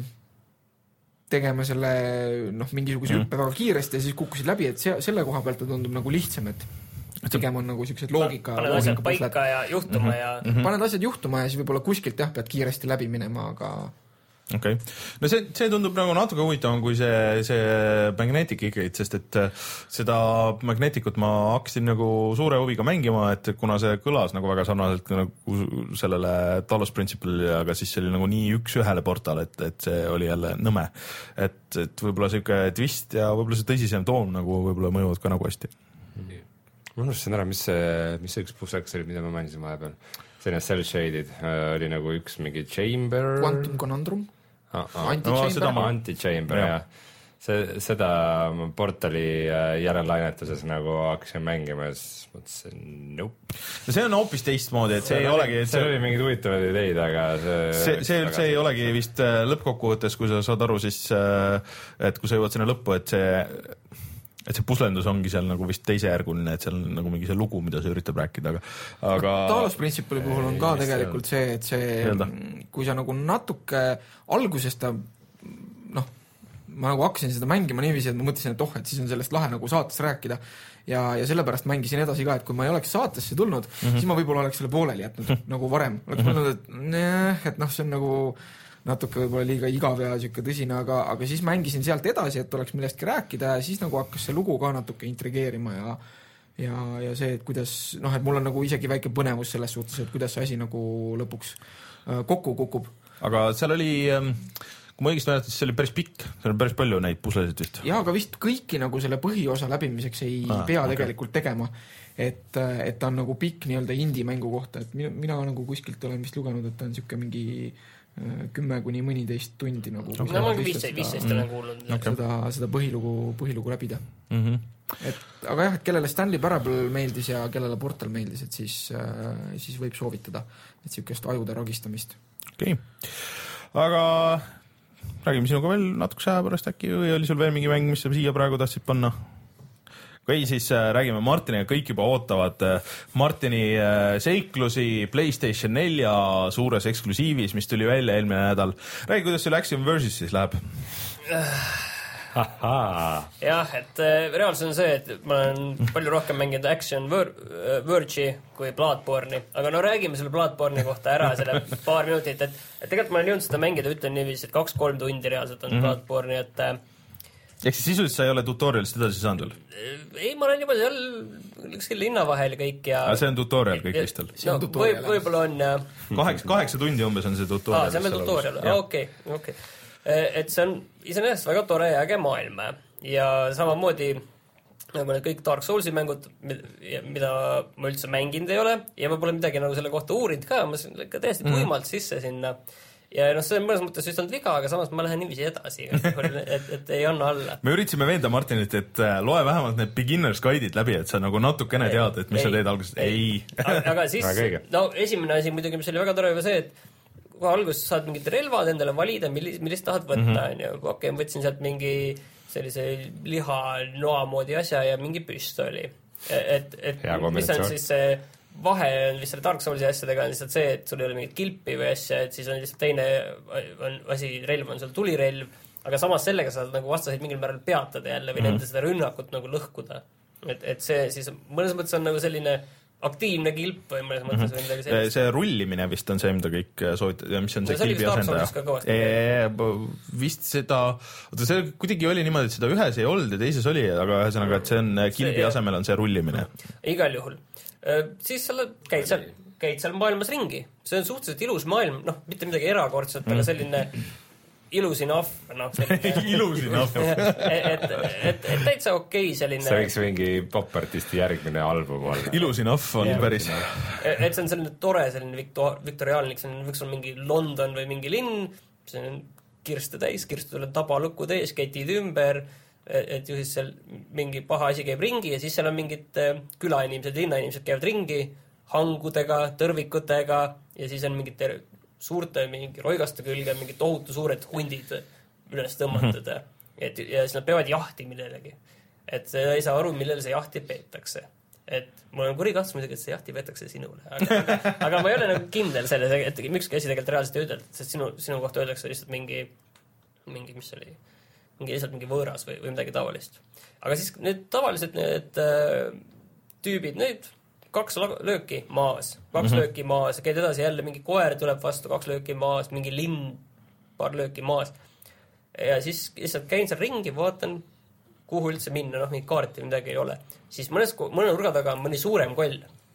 tegema selle noh, mingisuguse mm. hüppe väga kiiresti ja siis kukkusid läbi, et see, selle koha pealt ta tundub nagu lihtsam, et pigem on nagu sellised loogika... Paned loogika asjad paika pusled. Ja juhtuma mm-hmm. ja... Mm-hmm. Paned asjad juhtuma ja siis võib-olla kuskilt jah, pead kiiresti läbi minema, aga... Okei. Okay. No see, see tundub nagu natuke huvitavam kui see, see Magnetic ikkagi, sest et seda Magneticut ma hakkasin nagu suure huviga mängima, et kuna see kõlas nagu väga sarnaselt nagu sellele Talos Principle'i, aga siis see oli nagu nii üks ühele portaal, et, et see oli jälle nõme. Et, et võib-olla siuke twist ja võib-olla see tõsisem toom nagu võib-olla mõjuvad ka nagu hästi. Ma unustasin ära, mis see, mis see üks pusleks oli, mida ma mainisin vahepeal. Selline cell-shaded oli nagu üks mingi chamber... Quantum Conundrum? Ah, ah. Anti-chamber, no, anti-chamber, jah. See, seda portali järelainetuses nagu hakkasin mängima ja siis mõtlesin, nope. No see on hoopis teistmoodi, et see, see ei olegi... See oli mingid huvitavad ideid, aga see... See, see, see ei olegi vist lõppkokkuvõttes, kui sa saad aru, siis et kui sa jõuad sinna lõppu, et see... et see puslendus ongi seal nagu vist teisejärguline, et seal on nagu mingi see lugu, mida see üritab rääkida, aga... aga... Talos Principle'i puhul on ka tegelikult see, et see, kui sa nagu natuke algusest ta, noh, ma nagu hakkasin seda mängima niiviisi, et ma mõtlesin, et oh, et siis on sellest lahe nagu saates rääkida ja, ja sellepärast mängisin edasi ka, et kui ma ei oleks saatesse tulnud, mm-hmm. siis ma võib-olla oleks selle pooleli jätnud nagu varem. Oleks mm-hmm. mõelnud, et nee, et noh, see on nagu... natuke võib-olla liiga igav ja siuke tõsine, aga, aga siis mängisin sealt edasi, et oleks millestki rääkida ja siis nagu hakkas see lugu ka natuke intrigeerima ja ja, ja see, et kuidas, noh, et mul on nagu isegi väike põnevus selles suhtes, et kuidas see asi nagu lõpuks äh, kokku kukub. Aga seal oli, kui ma õigesti mäletan, siis see oli päris pikk, seal on päris palju neid puslesid vist. Jaa, aga vist kõiki nagu selle põhiosa läbimiseks ei ah, pea okay. tegelikult tegema, et, et ta on nagu pikk nii-öelda indie-mängu kohta, et mina, mina nagu kuskilt olen vist lugenud, et ta on siuke mingi kümme kuni mõniteist tundi nagu okay. no ma olen viisteist olen kuulnud okay. seda, seda põhilugu, põhilugu läbida mm-hmm. et, aga jah, et kellele Stanley Parable meeldis ja kellele Portal meeldis, et siis, äh, siis võib soovitada, et siukest ajude ragistamist. Okei okay. Aga räägime sinuga veel natukese aja pärast äkki või oli sul veel mingi mäng, mis sa siia praegu tahtsid panna? Või siis äh, räägime Martiniga, kõik juba ootavad äh, Martini äh, seiklusi PlayStation nelja suures eksklusiivis, mis tuli välja eelmine nädal. Räägi, kuidas sul Axiom Versus siis läheb? jah, et äh, reaalsus on see, et ma olen palju rohkem mänginud Axiom Ver- Verge'i kui Bloodborne'i, aga no räägime selle Bloodborne'i kohta ära selle paar minutit, et, et tegelikult ma olen jõudnud seda mängida, ütlen niiviisi, et kaks-kolm tundi reaalselt on mm-hmm. Bloodborne'i, et äh, ehk siis sisuliselt sa ei ole tutorialist edasi saanud veel? Ei, ma olen juba seal kuskil linna vahel kõik ja... Aga see on tutorial kõik vist tal? No, võib, võib-olla on ja... Kaheksa, kaheksa tundi umbes on see tutorial. Aa, see on veel tutorial, okei, okei. Et see on iseenesest väga tore ja äge maailm. ja samamoodi nagu need kõik Dark Soulsi mängud, mida ma üldse mänginud ei ole ja ma pole midagi nagu selle kohta uurinud ka, ma olen ikka täiesti tuimalt mm. sisse sinna ja noh, see on mõnes mõttes just olnud viga, aga samas ma lähen niiviisi edasi, et, et ei anna alla. Me üritasime veenda Martinit, et loe vähemalt need beginner's guide'id läbi, et sa nagu natukene tead, et mis ei, sa teed alguses. Ei. ei. Aga siis, no esimene asi muidugi, mis oli väga tore juba see, et kui alguses saad mingid relvad endale valida, millist, millist tahad võtta, mm-hmm. on ju. Okei, ma võtsin sealt mingi sellise liha noa moodi asja ja mingi püstoli. Et, et mis on siis see vahe on lihtsalt Dark Soulsi asjadega on lihtsalt see, et sul ei ole mingit kilpi või asja, et siis on lihtsalt teine on, asi, relv on sul tulirelv, aga samas sellega saad nagu vastaseid mingil määral peatada jälle või mm. nende seda rünnakut nagu lõhkuda. Et, et see siis mõnes mõttes on nagu selline aktiivne kilp või mõnes mõttes või midagi sellist. See rullimine vist on see, mida kõik soovitavad ja mis on see no, kilpi asendaja. Vist seda, oota see kuidagi oli niimoodi, et seda ühes ei olnud ja teises oli, aga ühesõnaga, et see on kilpi see, asemel on see rullimine. Igal juhul. Siis sa käid seal, käid seal maailmas ringi. See on suhteliselt ilus maailm, noh, mitte midagi erakordset, mm. aga selline ilus enough, noh, selline ilus enough. et, et, et, et täitsa okei selline see võiks mingi Pop-Artisti järgmine album olla. Ilus enough on yeah. päris. Et see on selline tore, selline viktor, viktoriaalne, see on, võiks olla mingi London või mingi linn, see on kirste täis, kirste tuleb tabalukud ees, ketid ümber, et ju siis seal mingi paha asi käib ringi ja siis seal on mingid külainimesed, linnainimesed käivad ringi hangudega, tõrvikutega ja siis on mingid ter- suurte mingi roigaste külge mingi tohutu suured hundid üles tõmmatud et, ja siis nad peavad jahti millelegi. Et ei saa aru, millele see jahti peetakse. Et mul on kuri kahtlus muidugi, et see jahti peetakse sinule. Aga, aga, aga ma ei ole nagu kindel selles, et ükski asi tegelikult reaalselt ei ütelda, sest sinu, sinu kohta öeldakse lihtsalt mingi, mingi, mis oli, mingi lihtsalt mingi võõras või, või midagi tavalist. Aga siis need tavalised need äh, tüübid, need kaks lööki maas, kaks mm-hmm. lööki maas, käid edasi jälle, mingi koer tuleb vastu, kaks lööki maas, mingi linn, paar lööki maas. Ja siis lihtsalt käin seal ringi, vaatan, kuhu üldse minna, noh, mingi kaarti midagi ei ole. Siis mõnes, mõne nurga taga on mõni suurem koll.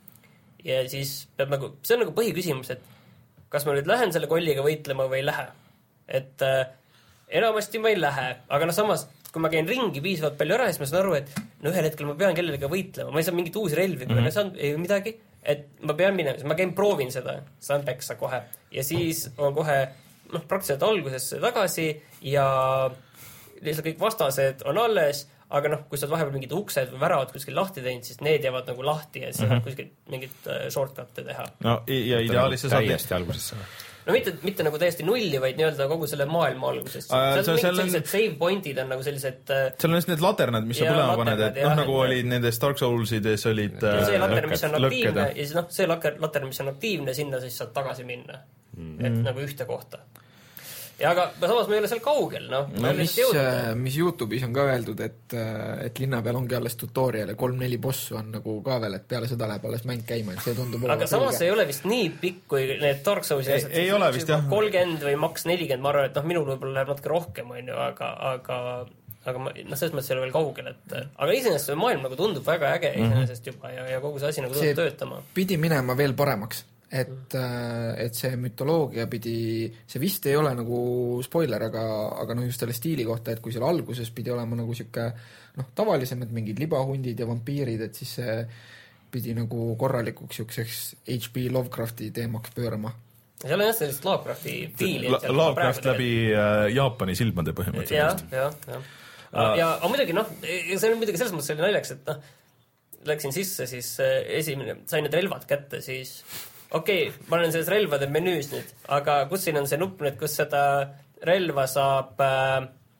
Ja siis peab nagu, see on nagu põhiküsimus, et kas ma nüüd lähen selle kolliga võitlema või ei lähe. Et äh, enamasti ma ei lähe, aga noh, samas kui ma käin ringi piisavalt palju ära, siis ma saan aru, et no ühel hetkel ma pean kellelegi võitlema. Ma ei saa mingit uusi relvi, kui mm-hmm. ma saan ei midagi, et ma pean minema, ma käin proovin seda, saan peksa kohe. Ja siis on kohe, noh, praktiliselt algusesse tagasi ja lihtsalt kõik vastased on alles, aga noh, kui sa oled vahepeal mingid uksed või väravad kuskil lahti teinud, siis need jäävad nagu lahti ja siis mm-hmm. kuskil mingit shortcut'e teha. No ja ideaalis sa saad täiesti algusesse. No mitte, mitte nagu täiesti nulli, vaid nii-öelda kogu selle maailma algusest. Seal on mingid sellised save pointid on nagu sellised... Seal on just need laternad, mis sa tulema paned, et noh, nagu olid nendes Dark Soulsides olid see later, mis on aktiivne, ja siis noh, see later, mis on aktiivne, sinna siis saad tagasi minna. Mm. Et nagu ühte kohta. Ja aga samas me ei ole seal kaugel, noh. No, mis, mis YouTube'is on ka öeldud, et, et linna peal ongi alles tutorial ja kolm-neli bossu on nagu ka veel, et peale seda läheb alles mäng käima, et see tundub aga samas selge. Ei ole vist nii pikk, kui need Dark Souls ei, ei ole vist, jah. kolmkümmend või maks nelikümmend, ma arvan, et noh, minul võib-olla läheb natuke rohkem, on ju, aga, aga, aga ma, noh, selles mõttes ei ole veel kaugel, et aga iseenesest see maailm nagu tundub väga äge iseenesest juba ja, ja kogu see asi nagu tundub töötama. Pidi minema veel paremaks. Et, et see mütoloogia pidi, see vist ei ole nagu spoiler, aga, aga noh, just selle stiili kohta, et kui seal alguses pidi olema nagu siuke, noh, tavalisemad mingid libahundid ja vampiirid, et siis see pidi nagu korralikuks siukseks H P Lovecrafti teemaks pöörama. Seal on jah sellist Lovecrafti fiili. La, Lovecraft läbi äh, Jaapani silmade põhimõtteliselt. Jah, jah, jah. Ja, ja aga muidugi, noh, see on muidugi selles mõttes oli naljaks, et noh, läksin sisse, siis esimene, sain need relvad kätte, siis okei, okay, ma olen selles relvade menüüs nüüd, aga kus siin on see nupp nüüd, kus seda relva saab äh,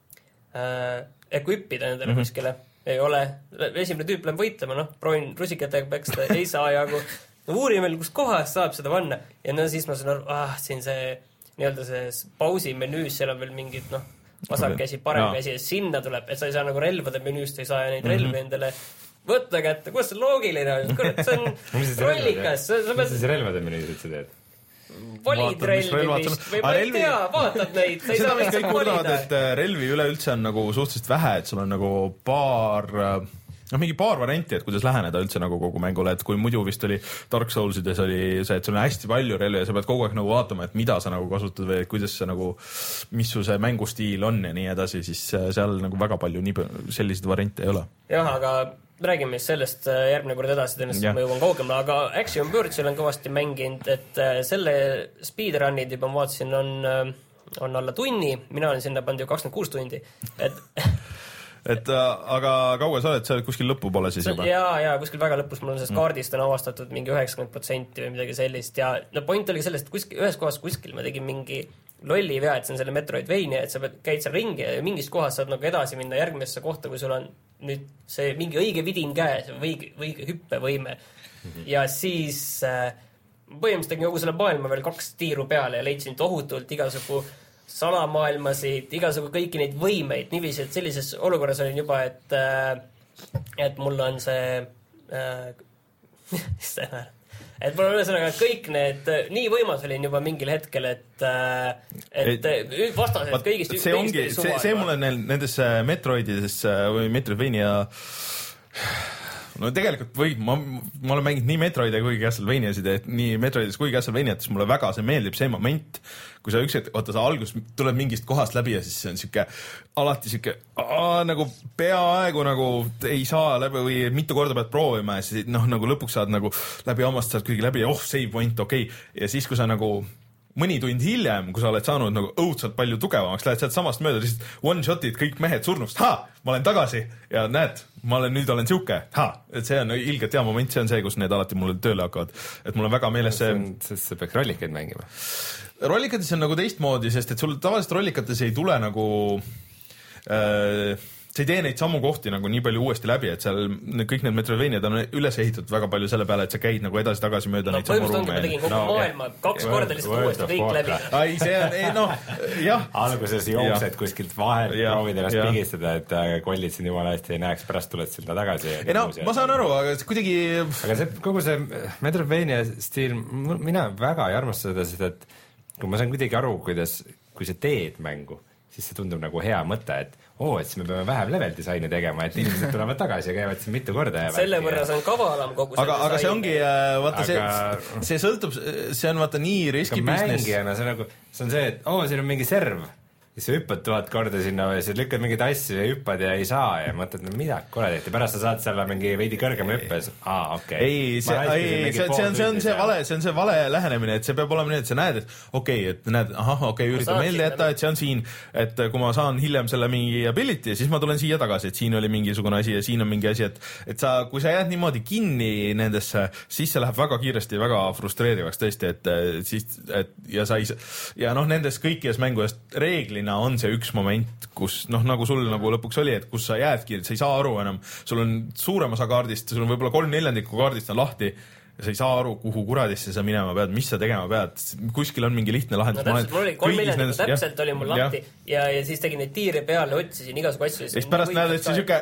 äh, equipida nendele mm-hmm. kuskile? Ei ole. Esimene tüüp läheb võitlema, noh, proovin rusikatega peksta, ei saa jagu. No uurime veel, kus kohas saab seda panna. Ja no siis ma saan aru, ah, siin see nii-öelda see pausi menüüs, seal on veel mingid, noh, vasak käsi, parem no. käsi ja sinna tuleb, et sa ei saa nagu relvade menüüst, ei saa neid relvi mm-hmm. endale võtta kätte, kuidas see loogiline on? Kurat, see on rollikas. Mis siis relvade menüüs üldse teed? Valid relvi vist või ma ei tea, vaatad neid. Sa ei saa vist kõik murdavad, et relvi üleüldse on nagu suhteliselt vähe, et sul on nagu paar noh, mingi paar varianti, et kuidas läheneda üldse nagu kogu mängule, et kui muidu vist oli Dark Soulsides oli see, et sul on hästi palju relvi ja sa pead kogu aeg nagu vaatama, et mida sa nagu kasutad või kuidas sa nagu, mis su see mängustiil on ja nii edasi, siis seal nagu väga palju nii selliseid variante ei ole. jah, aga räägime sellest järgmine kord edasi, tõenäoliselt ma jõuan kaugemale, aga Axiom Verge'il on kõvasti mänginud, et selle speedrunid juba ma vaatasin, on, on alla tunni, mina olen sinna pannud ju kakskümmend kuus tundi, et et aga kaua sa oled, sa oled kuskil lõpu poole siis juba? jaa, jaa, kuskil väga lõpus, mul on sellest kaardist on avastatud mingi üheksakümmend protsenti või midagi sellist ja no point oli sellest, et kuskil, ühes kohas kuskil ma tegin mingi lolli vea, et see on selle Metroidvania, et sa pead, käid seal ringi ja mingis kohas saad nagu edasi minna järgmisse kohta, kui sul on nüüd see mingi õige vidin käes või õige, õige hüppevõime mm-hmm. ja siis äh, põhimõtteliselt tegin kogu selle maailma veel kaks tiiru peale ja leidsin tohutult igasugu salamaailmasid, igasugu kõiki neid võimeid, niiviisi, et sellises olukorras olin juba, et et mul on see äh, et mul on ühesõnaga kõik need, nii võimas olin juba mingil hetkel, et et vastased kõigist see ongi, see, see mulle nendes Metroidides või Metroidvania no tegelikult võib, ma, ma olen mänginud nii Metroide kui Castlevaniasid, et nii Metroides kui Castlevaniates mulle väga see meeldib, see moment, kui sa üks hetk, oota, sa algus tuleb mingist kohast läbi ja siis see on siuke, alati siuke, aa, nagu peaaegu nagu ei saa läbi või mitu korda pead proovima ja siis noh, nagu lõpuks saad nagu läbi hammast saad kõigi läbi ja oh, save point, okei okay. Ja siis, kui sa nagu mõni tund hiljem, kui sa oled saanud nagu õudselt palju tugevamaks, lähed sealt samast mööda, lihtsalt one-shotid kõik mehed surnust, ha, ma olen tagasi ja näed, ma olen, nüüd olen siuke, ha, et see on ilgelt hea moment, see on see, kus need alati mulle tööle hakkavad, et mul on väga meeles see sest sa peaks rollikaid mängima. Rollikates on nagu teistmoodi, sest et sul tavaliselt rollikates ei tule nagu äh, sa ei tee neid samu kohti nagu nii palju uuesti läbi, et seal kõik need Metroidvaniad on üles ehitatud väga palju selle peale, et sa käid nagu edasi-tagasi mööda no, neid samu ruume. Ma tegin kogu no, maailma okay. kaks korda lihtsalt uuesti kõik läbi. Ai, see on, ei noh, jah. Alguses jooksed kuskilt vahel, proovid ennast pigistada, et kollid sind jumala hästi ei näeks, pärast tuled sinna tagasi. Ei no, ma saan aru, aga kuidagi... Aga see, kogu see Metroidvania stiil, mina väga ei armasta seda, sest et kui ma saan kuidagi aru, kuidas, kui sa teed mängu, siis see tundub nagu hea mõte, et oo, et siis me peame vähem level disaini tegema, et inimesed tulevad tagasi ja käivad siin mitu korda. Selle võrra see on kavalam kogu aga, aga see ongi, vaata aga... see, see sõltub, see on vaata nii riski business. Mängijana see, nagu, see on see, et oo, siin on mingi serv. Ja sa hüppad tuhat korda sinna või sa lükkad mingid asju ja hüppad ja ei saa ja mõtled, no mida koledeti, pärast sa saad selle mingi veidi kõrgema hüppes. Aa, okei. Okay. Ei, see, ei, see, see on, see on see vale, see on see vale lähenemine, et see peab olema nii, et sa näed, et okei okay,, et näed, ahah, okei okay,, üritan meelde jätta, et see on siin, et kui ma saan hiljem selle mingi ability, siis ma tulen siia tagasi, et siin oli mingisugune asi ja siin on mingi asi, et, et sa, kui sa jääd niimoodi kinni nendesse, siis see läheb väga kiiresti, väga frustreerivaks tõesti, et siis, et ja sa ei, ja noh, nendes kõikides mängudest reegli on see üks moment, kus noh, nagu sul nagu lõpuks oli, et kus sa jäädki, et sa ei saa aru enam, sul on suurem osa kaardist, sul on võib-olla kolm neljandikku kaardist on lahti ja sa ei saa aru, kuhu kuradisse sa minema pead, mis sa tegema pead, kuskil on mingi lihtne lahendus. No täpselt, mul oli kolm neljandikku täpselt jah, oli mul lahti ja, ja siis tegin neid tiire peale, otsisin igasugu asju. Ja siis pärast näed, et see siuke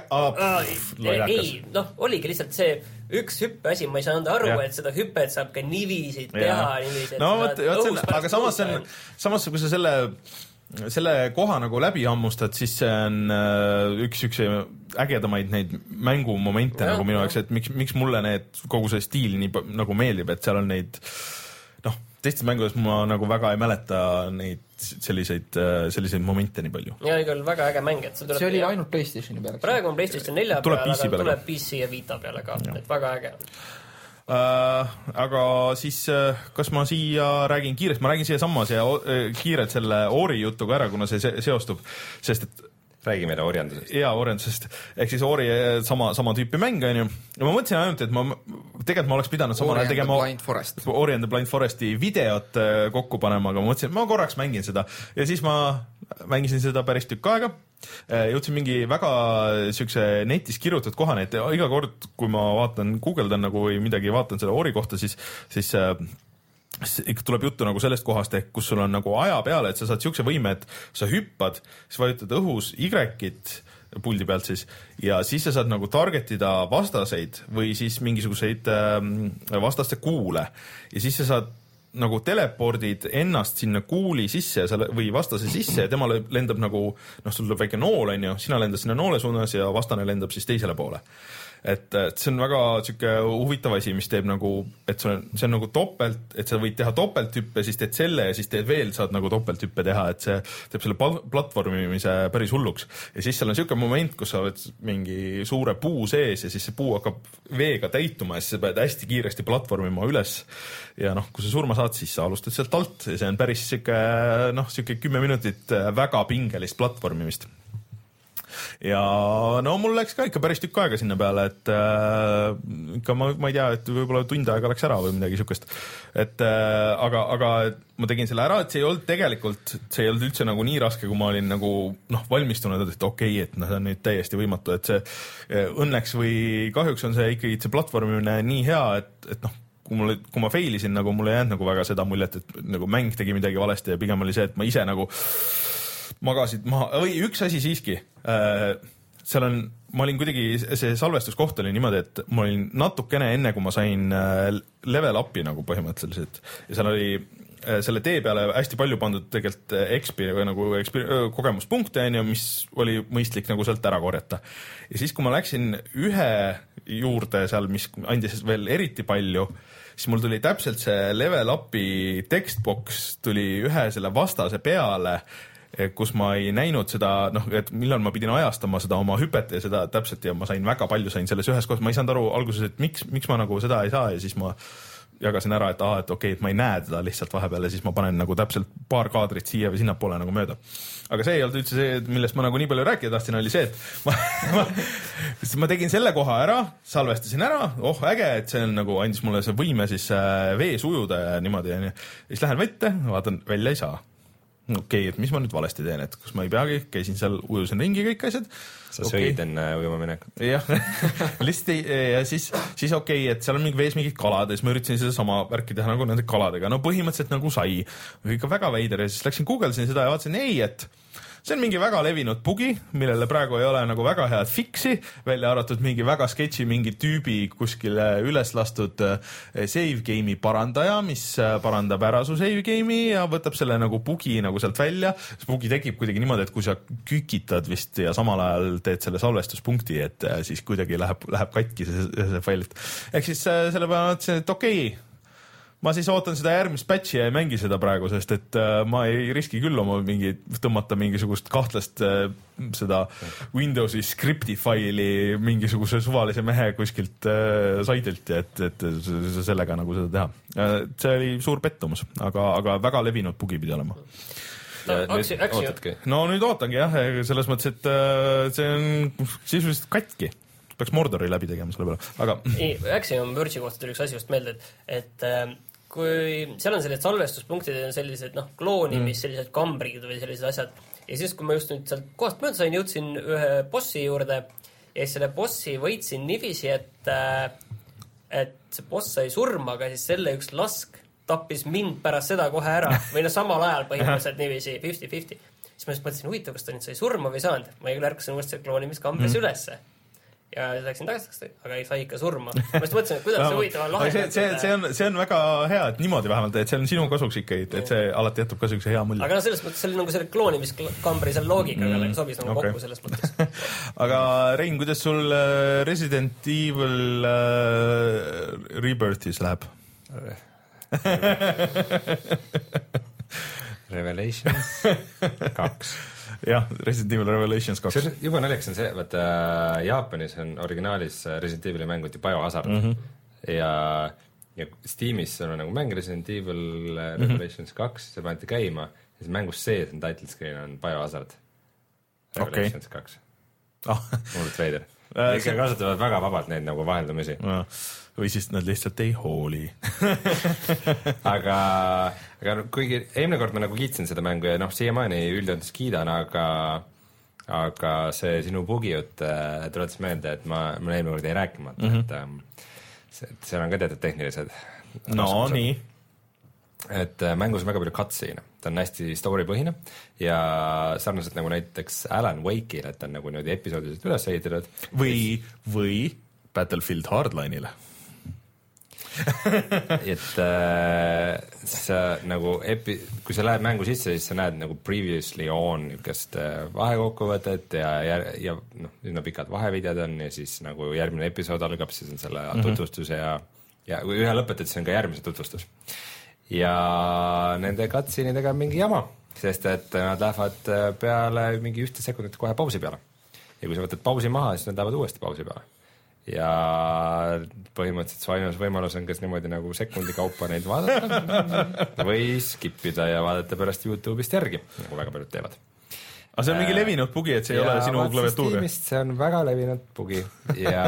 ei, noh, oligi lihtsalt see üks hüppe asi, ma ei saanud aru, ja. Et seda hüppet saab ka niivisid teha, niivisid. No võt, aga samas see on, samas kui sa selle selle koha nagu läbi hammustad, siis see on üks, üks ägedamaid neid mängumomente ja, nagu minu jaoks, et miks, miks mulle need, kogu see stiil nii nagu meeldib, et seal on neid, noh, teistes mängudes ma nagu väga ei mäleta neid selliseid, selliseid momente nii palju. Ja oli küll väga äge mäng, et see tuleb... See oli ainult PlayStationi peale. Praegu on PlayStation nelja peale, aga tuleb P C ja Vita peale ka, et väga äge on. Uh, aga siis uh, kas ma siia räägin kiirelt, ma räägin siia sammas ja uh, kiirelt selle Ori jutuga ära, kuna see se seostub, sest et räägi meile orjandusest. Jaa, orjandusest. Ehk siis Ori sama, sama tüüpi mäng, on ju. Ja ma mõtlesin ainult, et ma, tegelikult ma oleks pidanud sama näel tegema Ori and the Blind Foresti videot kokku panema, aga ma mõtlesin, et ma korraks mängin seda. Ja siis ma mängisin seda päris tükk aega. Jõudsin mingi väga siukse netis kirjutatud kohane, et iga kord, kui ma vaatan, Googledan nagu või midagi, vaatan selle Ori kohta, siis, siis ikka tuleb juttu nagu sellest kohast, ehk kus sul on nagu aja peale, et sa saad siukse võime, et sa hüppad, siis vajutad õhus Y-it puldi pealt siis, ja siis sa saad nagu targetida vastaseid või siis mingisuguseid vastaste kuule ja siis sa saad nagu telepordid ennast sinna kuuli sisse või vastase sisse ja tema lendab nagu, noh, sul tuleb väike nool, on ju, sina lendad sinna noole suunas ja vastane lendab siis teisele poole. et, et see on väga siuke huvitav asi, mis teeb nagu, et see on, see on nagu topelt, et sa võid teha topelthüppe, siis teed selle ja siis teed veel, saad nagu topelthüppe teha, et see teeb selle platvormimise päris hulluks. Ja siis seal on siuke moment, kus sa oled mingi suure puu sees ja siis see puu hakkab veega täituma ja siis sa pead hästi kiiresti platvormima üles. Ja noh, kui sa surma saad, siis sa alustad sealt alt ja see on päris siuke, noh, siuke kümme minutit väga pingelist platvormimist. Ja no mul läks ka ikka päris tükk aega sinna peale, et äh, ikka ma, ma ei tea, et võib-olla tund aega läks ära või midagi siukest. Et äh, aga, aga ma tegin selle ära, et see ei olnud tegelikult, see ei olnud üldse nagu nii raske, kui ma olin nagu noh, valmistunud, et okei, okay, et noh, see on nüüd täiesti võimatu, et see õnneks või kahjuks on see ikkagi see platvormimine nii hea, et, et noh, kui, mulle, kui ma failisin, nagu mulle ei jäänud nagu väga seda muljet, et nagu mäng tegi midagi valesti ja pigem oli see, et ma ise nagu magasid maha, või üks asi siiski, äh, seal on, ma olin kuidagi, see salvestuskoht oli niimoodi, et ma olin natukene enne, kui ma sain äh, level up'i nagu põhimõtteliselt ja seal oli äh, selle tee peale hästi palju pandud tegelikult expi või nagu expi, kogemuspunkte, mis oli mõistlik nagu sealt ära korjata. Ja siis, kui ma läksin ühe juurde seal, mis andis veel eriti palju, siis mul tuli täpselt see level up'i textbox tuli ühe selle vastase peale, kus ma ei näinud seda, noh, et millal ma pidin ajastama seda oma hüpet ja seda täpselt ja ma sain väga palju, sain selles ühes kohas, ma ei saanud aru alguses, et miks, miks ma nagu seda ei saa ja siis ma jagasin ära, et aa, et okei, et ma ei näe teda lihtsalt vahepeal ja siis ma panen nagu täpselt paar kaadrit siia või sinna poole nagu mööda. Aga see ei olnud üldse see, millest ma nagu nii palju rääkida tahtsin, oli see, et ma, ma, ma tegin selle koha ära, salvestasin ära, oh äge, et see on nagu andis mulle see võime siis vees ujuda ja niimoodi ja nii. Siis lähen vette, vaatan, välja ei saa. Okei, okay, et mis ma nüüd valesti teen, et kus ma ei peagi, käisin seal, ujusin ringi kõik asjad. Sa okay. Sõid enne ujuma minekut. Jah, lihtsalt ei, ja siis, siis okei, okay, et seal on mingi vees mingid kalad ja siis ma üritasin seda sama värki teha nagu nende kaladega. No põhimõtteliselt nagu sai. Ikka väga veider ja siis läksin Googlesin seda ja vaatasin, ei, et see on mingi väga levinud bugi, millele praegu ei ole nagu väga head fiksi, välja arvatud mingi väga sketši mingi tüübi kuskile üles lastud save game'i parandaja, mis parandab ära su save game'i ja võtab selle nagu bugi nagu sealt välja. See bugi tekib kuidagi niimoodi, et kui sa kükitad vist ja samal ajal teed selle salvestuspunkti, et siis kuidagi läheb, läheb katki see, see faililt. Ehk siis selle peale mõtlesin, et okei, okay, ma siis ootan seda järgmist patchi ja ei mängi seda praegu, sest et uh, ma ei riski küll oma mingi, tõmmata mingisugust kahtlast uh, seda Windowsi skripti faili mingisuguse suvalise mehe kuskilt uh, saidilt ja et, et sellega nagu seda teha. Uh, see oli suur pettumus, aga, aga väga levinud bugi pidi olema. No, aksi, aksi, no nüüd ootangi jah, selles mõttes, et uh, see on sisuliselt katki. Peaks Mordori läbi tegema selle peale, aga... Ei, Axiom Verge'i kohta tuli üks asi just meelde, et, et kui seal on sellised salvestuspunktid ja sellised noh, kloonimis, mm. sellised kambrid või sellised asjad ja siis, kui ma just nüüd sealt kohast mööda sain, jõudsin ühe bossi juurde ja siis selle bossi võitsin niiviisi, et et see boss sai surma, aga siis selle üks lask tappis mind pärast seda kohe ära või no samal ajal põhimõtteliselt niiviisi fifty fifty. Siis ma just mõtlesin, huvitav, kas ta nüüd sai surma või saanud. Ma ei küll ärkasin uuesti kloonimiskambris mm. ülesse. Ja läksin tagasi, aga ei sai ikka surma. Ma just mõtlesin, et kuidas see huvitav on lahe. See, see, see, on, see on väga hea, et niimoodi vähemalt, et see on sinu kasuks ikka, et see alati jätub ka sellise hea mulje. Aga no selles mõttes, see oli nagu selle kloonimiskambri selle loogikaga mm. sobis nagu okay. kokku selles mõttes. Aga Rein, kuidas sul Resident Evil uh, Rebirthis läheb? Revelations kaks. Jah, Resident Evil Revelations kaks. See juba naljakas on see, vaata Jaapanis on originaalis Resident Evili mängud ju Biohazard mm -hmm. ja, ja Steamis on nagu mäng Resident Evil Revelations mm -hmm. kaks, see paneti käima ja siis mängus sees on title screen on Biohazard Revelations okay. kaks. Oh. Mulle veider. Ikka kasutavad väga vabalt neid nagu vaheldumisi. No. Või siis nad lihtsalt ei hooli. aga, aga kuigi eelmine kord ma nagu kiitsin seda mängu ja noh, siiamaani üldjoontes kiidan, aga aga see sinu bugijutt äh, tuletas meelde, et ma, ma eelmine kord ei rääkimata, mm -hmm. et ähm, see, seal on ka teatud tehnilised no raskused. Nii. Et äh, mängus on väga palju cutscene, ta on hästi story põhine ja sarnaselt nagu näiteks Alan Wake'ile, et ta on nagu niimoodi episoodiliselt üles ehitatud. Või, või Battlefield Hardline'ile. et äh, sa nagu epi-, kui sa lähed mängu sisse, siis sa näed nagu previously on niisugust vahekokkuvõtet ja, ja, ja noh, üsna pikad vahevideod on ja siis nagu järgmine episood algab, siis on selle mm-hmm. tutvustus ja, ja kui ühe lõpetad, siis on ka järgmise tutvustus. Ja nende cutscene'idega on mingi jama, sest et nad lähevad peale mingi ühte sekundit kohe pausi peale. Ja kui sa võtad pausi maha, siis nad lähevad uuesti pausi peale. Ja põhimõtteliselt su ainus võimalus on kas niimoodi nagu sekundi kaupa neid vaadata või skipida ja vaadata pärast YouTube'ist järgi, nagu väga paljud teevad. Aga see on mingi levinud bugi, et see ei ja ole sinu klaviatuur? See on väga levinud bugi ja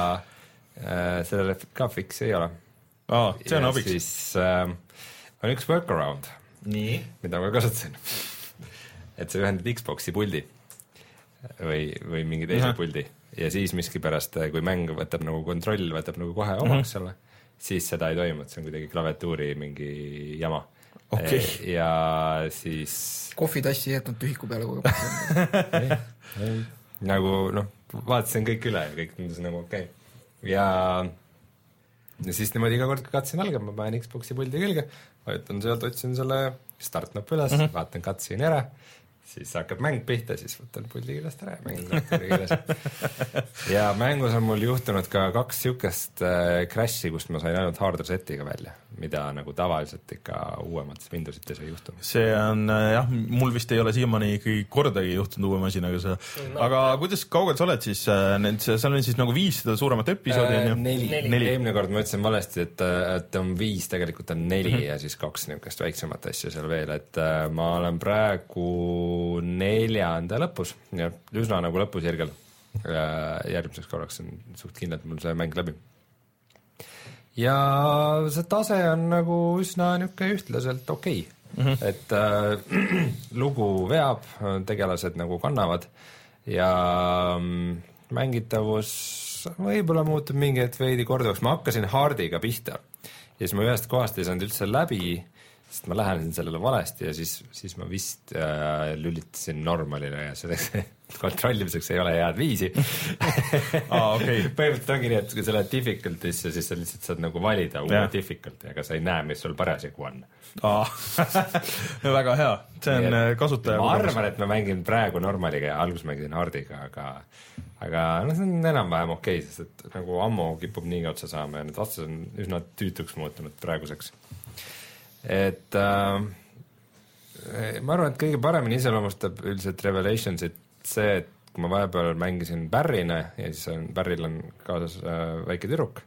äh, sellele ka fix ei ole. Aa, see on ja abiks. Siis äh, on üks workaround, Nii. mida ma kasutasin. Et sa ühendad Xboxi puldi või, või mingi teise uh-huh. puldi. Ja siis miskipärast, kui mäng võtab nagu kontroll, võtab nagu kohe omaks selle, mm-hmm. siis seda ei toimu, see on kuidagi klaviatuuri mingi jama. Okay. Ja siis... Kohvitassi jätnud tühiku peale kogu aeg. Nagu, noh, vaatasin kõik üle ja kõik tundus nagu okei. Okay. Ja... ja siis niimoodi iga kord, kui katsin algab, ma panen Xboxi puldi külge, vajutan sealt, otsin selle startnap üles, mm-hmm. vaatan katsin ära, siis hakkab mäng pihta, siis võtan puldi küljest ära ja mängin klaviatuuri küljes. Ja mängus on mul juhtunud ka kaks siukest äh, crash'i, kust ma sain ainult hard resetiga välja, mida nagu tavaliselt ikka uuemates Windowsites ei juhtu. See on, jah, mul vist ei ole siiamaani ikkagi kordagi juhtunud uue masinaga see. Aga kuidas kaugel sa oled siis? Need, seal on siis nagu viis seda suuremat episoodi äh, neli. neli. Eelmine kord ma ütlesin valesti, et, et on viis, tegelikult on neli mm-hmm. ja siis kaks niukest väiksemat asja seal veel, et äh, ma olen praegu neljanda lõpus ja üsna nagu lõpusirgel. Järgmiseks korraks on suht kindlalt mul see mäng läbi. Ja see tase on nagu üsna niuke ühtlaselt okei. Okay. Mm-hmm. Et äh, lugu veab, tegelased nagu kannavad ja mängitavus võib-olla muutub mingi hetk veidi korduvaks. Ma hakkasin hardiga pihta ja siis ma ühest kohast ei saanud üldse läbi, sest ma lähenesin sellele valesti ja siis, siis ma vist äh, lülitasin normalile ja selleks kontrollimiseks ei ole head viisi. ah, okay. Põhimõtteliselt ongi nii, et kui sa lähed difficultisse, siis sa lihtsalt saad nagu valida uue yeah. difficulty, aga sa ei näe, mis sul parasjagu on. Ah. Väga hea, see on ja, kasutaja. Ma arvan, et ma mängin praegu normaliga ja alguses mängisin hardiga, aga, aga no, see on enam-vähem okei, sest et nagu ammu kipub nii otsa saama ja need otsad on üsna tüütuks muutunud praeguseks. Et äh, ma arvan, et kõige paremini iseloomustab üldiselt Revelationsit see, et kui ma vahepeal mängisin Barry'ne ja siis on, Barry'l on kaasas äh, väike tüdruk,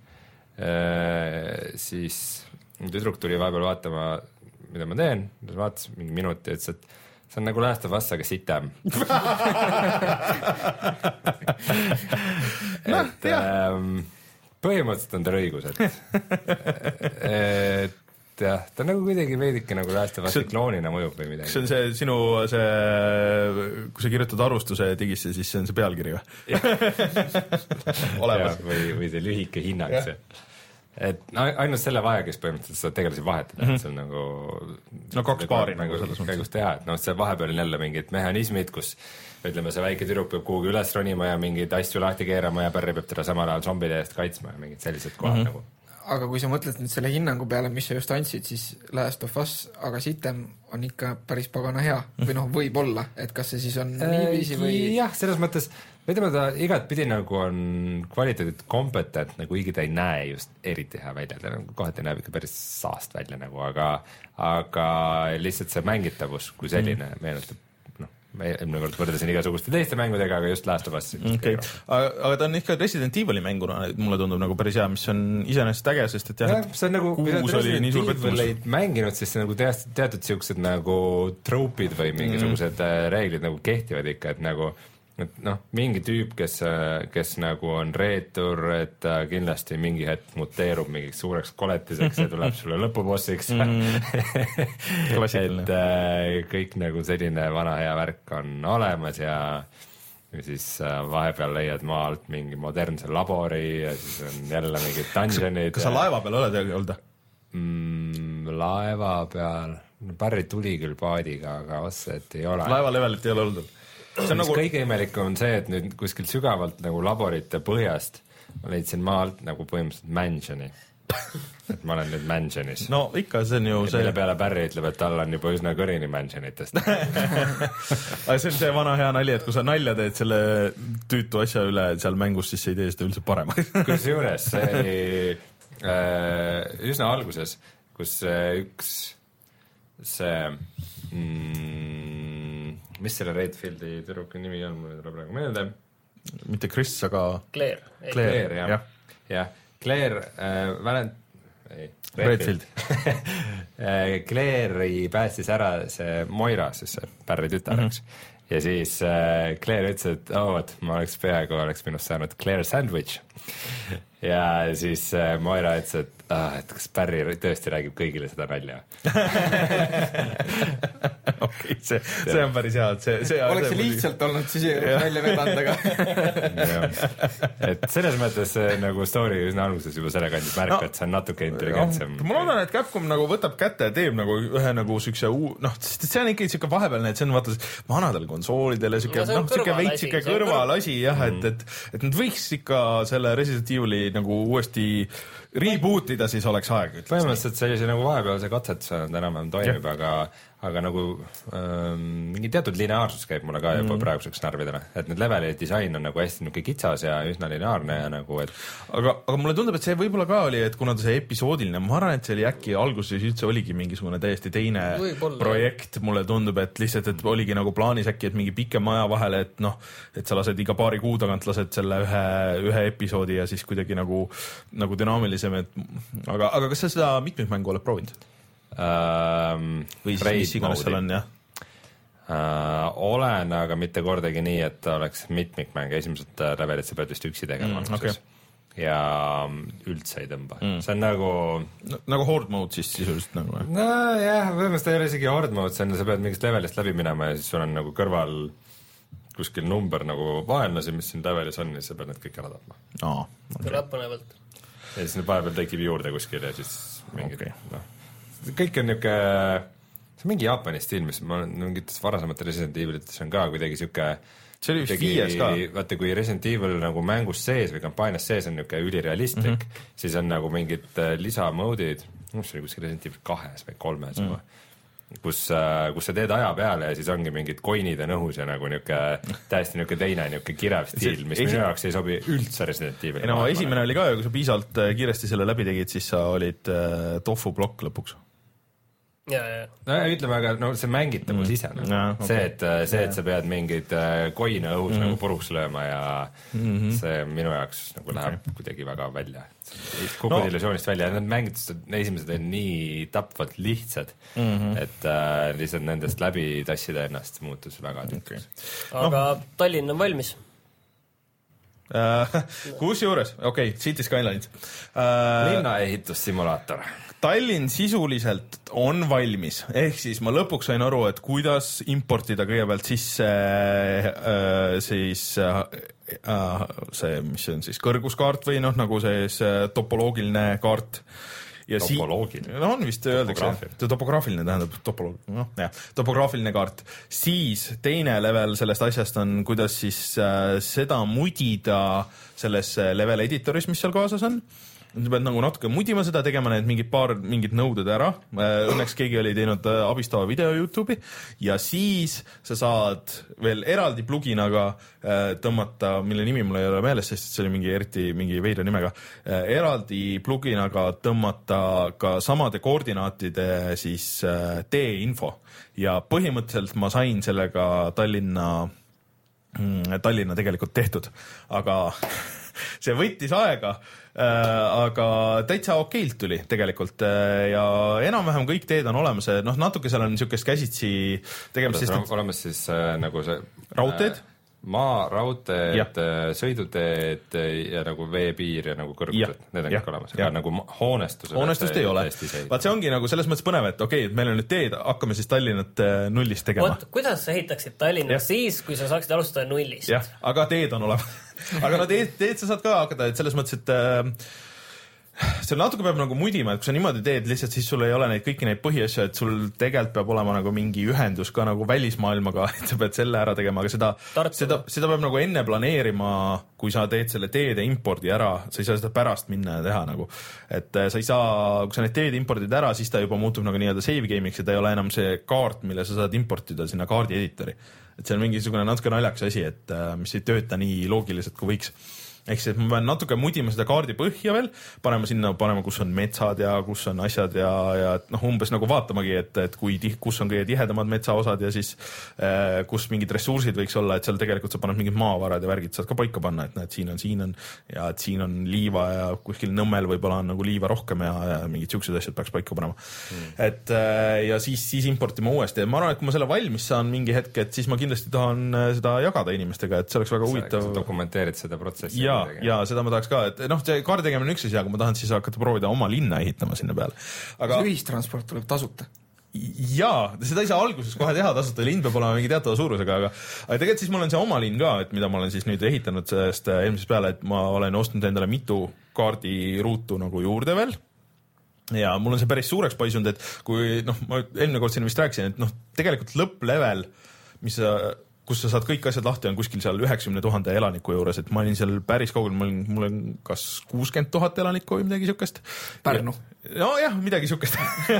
äh, siis tüdruk tuli vahepeal vaatama, mida ma teen, vaatas mingi minut ja ütles, et see on nagu Last of Us, aga sitem. et äh, põhimõtteliselt on tal õigus, et et jah, ta nagu kuidagi veidike nagu Last of Us kloonina mõjub või midagi. Kas see on see sinu, see, kui sa kirjutad arvustuse digisse, siis see on see pealkiri või? Olemas. Ja, või, või see lühike hinnang see. Et no, ainult selle vaja, kes põhimõtteliselt seda tegelasi vahetada, mm-hmm. et see on nagu... No kaks paari nagu selles mõttes. Käigus teha, et no see vahepeal on jälle mingid mehhanismid, kus ütleme, see väike tüdruk peab kuhugi üles ronima ja mingeid asju lahti keerama ja Barry peab teda samal ajal zombide eest kaitsma ja mingid sellised kohad mm-hmm. nagu. Aga kui sa mõtled nüüd selle hinnangu peale, mis sa just andsid, siis Last of Us, aga sitem on ikka päris pagana hea või noh, võib olla, et kas see siis on niiviisi või... Jah, selles mõttes, ütleme ta igat pidi nagu on kvaliteedid kompetentne, kuigi ta ei näe just eriti hea välja, ta nagu kohati näeb ikka päris saast välja nagu, aga, aga lihtsalt see mängitavus kui selline mm. meenutab ma eelmine kord võrdasin igasuguste teiste mängudega, aga just Last of Us. Okay. Aga, aga ta on ikka Resident Evil'i mänguna, mulle tundub nagu päris hea, mis on iseenesest äge, sest et jah, ja, see on nagu, kui sa Resident Evil'id mänginud, siis see nagu teatud, teatud siuksed nagu troopid või mingisugused mm. reeglid nagu kehtivad ikka, et nagu et noh, mingi tüüp, kes, kes nagu on reetur, et kindlasti mingi hetk muteerub mingiks suureks koletiseks ja tuleb sulle lõpubossiks mm. et äh, kõik nagu selline vana hea värk on olemas ja, ja siis äh, vahepeal leiad maa alt mingi modernse labori ja siis on jälle mingid dungeonid. Kas sa laeva peal oled olnud? Mm, laeva peal Barry tuli küll paadiga, aga otse, et ei ole. Laeva levelit ei ole olnud? See on nagu... kõige imelik on see, et nüüd kuskil sügavalt nagu laborite põhjast ma leidsin maa alt nagu põhimõtteliselt mansioni et ma olen nüüd mansionis. no ikka, see on ju ja see... mille peale Barry ütleb, et tal on juba üsna kõrini mansionitest. aga see on see vana hea nali, et kui sa nalja teed selle tüütu asja üle seal mängus, siis ei tee seda üldse paremaks. kusjuures see oli äh, üsna alguses, kus äh, üks see mm, mis selle Redfieldi tüdruku nimi on, mul ei tule praegu meelde. mitte Chris, aga Claire. Claire, jah. jah, ja. Claire äh, Valent... ei, Redfield. Claire'i päästis ära see Moira, siis see Barry tütar, eks. Mm-hmm. Ja siis äh, Claire ütles, et oh, et ma oleks peaaegu oleks minust saanud Claire Sandwich. Ja siis äh, Moira ütles, et, ah, et kas Barry tõesti räägib kõigile seda nalja. okei, see, see on päris hea. See, see, oleks see lihtsalt muidugi... olnud, siis ei välja vedanud, aga et selles mõttes nagu story üsna alguses juba selle kandis märk, no, et see on natuke intelligentsem. Ma loodan, et Capcom nagu võtab kätte ja teeb nagu ühe nagu sükse uu... noh, see on ikka siuke vahepealne, et see on vaata vanadel konsoolidel ja siuke, noh, siuke veits siuke kõrvalasi, jah, et, et, et nad võiks ikka selle Resident Evil'i nagu uuesti rebootida, siis oleks aeg. Põhimõtteliselt sellise nagu vahepealse katsetuse on enam-vähem toimib, aga, aga nagu ähm, mingi teatud lineaarsus käib mulle ka juba mm. praeguseks närvidele. Et need leveli disain on nagu hästi niuke kitsas ja üsna lineaarne ja nagu, et... Aga, aga mulle tundub, et see võib-olla ka oli, et kuna ta see episoodiline, ma arvan, et see oli äkki alguses üldse oligi mingisugune täiesti teine Võibolla. projekt, mulle tundub, et lihtsalt, et oligi nagu plaanis äkki, et mingi pikem aja vahele, et noh, et sa lased iga paari kuu tagant lased selle ühe, ühe episoodi ja siis kuidagi nagu, nagu dünaamilisem, et aga, aga kas sa seda mitmikmängu oled proovinud? Um, või siis mis iganes seal on, jah? Uh, olen, aga mitte kordagi nii, et oleks mitmikmäng. Esimesed levelid sa pead vist üksi tegema. Mm, okay. Ja üldse ei tõmba. Mm. See on nagu... No, nagu horde mode siis sisuliselt nagu, jah? No jah, võimust ei ole isegi horde mode, see on, sa pead mingist levelist läbi minema ja siis sul on nagu kõrval kuskil number nagu vaenlasi, mis siin levelis on ja sa pead need kõik ära tapma. Oh, okay. Tuleb põnevalt. Ja siis vahepeal tekib juurde kuskil ja siis mingid, okay. noh, kõik on niuke, see on mingi Jaapani stiil, mis ma mingites varasemate Resident Evilites on ka kuidagi siuke, see oli vist viies ka. Vaata, kui Resident Evil nagu mängus sees või kampaanias sees on niuke ülirealistlik, mm -hmm. siis on nagu mingid lisamoodid, no see oli kuskil Resident Evil kahes või kolmes mm -hmm. kus, kus sa teed aja peale ja siis ongi mingid koinid on õhus ja nagu niuke täiesti niuke teine niuke kirev stiil, mis minu jaoks ei sobi üldse Resident Evil. No esimene oli ka, kui sa piisavalt kiiresti selle läbi tegid, siis sa olid uh, tofu blokk lõpuks. Ja, ja. No ütleme, aga no see mängitavus mm. ise no. ja, okay. see, et, see, et sa pead mingeid koine õhus mm. nagu puruks lööma ja mm -hmm. see minu jaoks nagu läheb okay. kuidagi väga välja. Kukud no. illusioonist välja ja need mängitused, esimesed on nii tapvalt lihtsad, mm -hmm. et äh, lihtsalt nendest läbi tassida ennast muutus väga tüütuks. Okay. Aga no. Tallinn on valmis. Uh, kus juures? Okei, okay, City Skylines. Uh, linnaehitussimulaator. Tallinn sisuliselt on valmis, ehk siis ma lõpuks sain aru, et kuidas importida kõigepealt sisse äh, siis äh, see, mis see on siis, kõrguskaart või noh, nagu see, see topoloogiline kaart. Ja topoloogiline? No on vist öeldakse, topograafiline tähendab topoloog, noh, jah, topograafiline kaart. Siis teine level sellest asjast on, kuidas siis äh, seda mudida selles level editoris, mis seal kaasas on. Sa pead nagu natuke mudima seda, tegema need mingid paar mingid nõuded ära. Õnneks keegi oli teinud abistava video YouTube'i ja siis sa saad veel eraldi pluginaga tõmmata, mille nimi mul ei ole meeles, sest see oli mingi eriti mingi veidra nimega, eraldi pluginaga tõmmata ka samade koordinaatide siis teeinfo ja põhimõtteliselt ma sain sellega Tallinna, Tallinna tegelikult tehtud, aga see võttis aega, äh, aga täitsa okeilt tuli tegelikult äh, ja enam-vähem kõik teed on olemas, noh natuke seal on niisugust käsitsi tegemist. Sest on olemas siis äh, nagu see raudteed? Äh, maa, raudteed, sõiduteed ja nagu veepiir ja nagu kõrguteed, need on kõik olemas, aga nagu hoonestused. Hoonestust ei ole. Vaat see ongi nagu selles mõttes põnev, et okei, et meil on nüüd teed, hakkame siis Tallinnat nullist tegema. Oot, kuidas sa ehitaksid Tallinnat siis, kui sa saaksid alustada nullist? Jah, aga teed on olemas. aga no teed, teed sa saad ka hakata, et selles mõttes, et see natuke peab nagu mudima, et kui sa niimoodi teed, lihtsalt siis sul ei ole neid kõiki neid põhiasju, et sul tegelikult peab olema nagu mingi ühendus ka nagu välismaailmaga, et sa pead selle ära tegema, aga seda, seda, seda peab nagu enne planeerima, kui sa teed selle teede impordi ära, sa ei saa seda pärast minna ja teha nagu. Et sa ei saa, kui sa need teed impordid ära, siis ta juba muutub nagu nii-öelda save game'iks ja ta ei ole enam see kaart, mille sa saad importida sinna kaardi editori. Et see on mingisugune natuke naljakas asi, et mis ei tööta nii loogiliselt kui võiks. Ehk siis, et ma pean natuke mudima seda kaardi põhja veel, panema sinna, panema, kus on metsad ja kus on asjad ja, ja noh, umbes nagu vaatamagi, et, et kui, kus on kõige tihedamad metsaosad ja siis äh, kus mingid ressursid võiks olla, et seal tegelikult sa paned mingid maavarad ja värgid, saad ka paika panna, et näed, siin on, siin on ja et siin on liiva ja kuskil nõmmel võib-olla on nagu liiva rohkem ja, ja mingid siuksed asjad peaks paika panema. Mm. Et äh, ja siis, siis importima uuesti. Ma arvan, et kui ma selle valmis saan mingi hetk, et siis ma kindlasti tahan seda jagada inimestega, et see oleks väga huvitav. Dokumenteerid seda protsessi. Ja, ja seda ma tahaks ka, et noh, see kaardi tegemine on üks asi, aga ma tahan siis hakata proovida oma linna ehitama sinna peale. Aga ühistransport tuleb tasuta. Jaa, seda ei saa alguses kohe teha tasuta, lind peab olema mingi teatava suurusega, aga, aga tegelikult siis mul on see oma linn ka, et mida ma olen siis nüüd ehitanud sellest eelmisest peale, et ma olen ostnud endale mitu kaardiruutu nagu juurde veel. Ja mul on see päris suureks paisunud, et kui noh, ma eelmine kord siin vist rääkisin, et noh, tegelikult lõpplevel, mis sa kus sa saad kõik asjad lahti, on kuskil seal üheksakümne tuhande elaniku juures, et ma olin seal päris kaugel, mul, mul on kas kuuskümmend tuhat elanikku või midagi siukest. Pärnu. No jah, midagi siukest.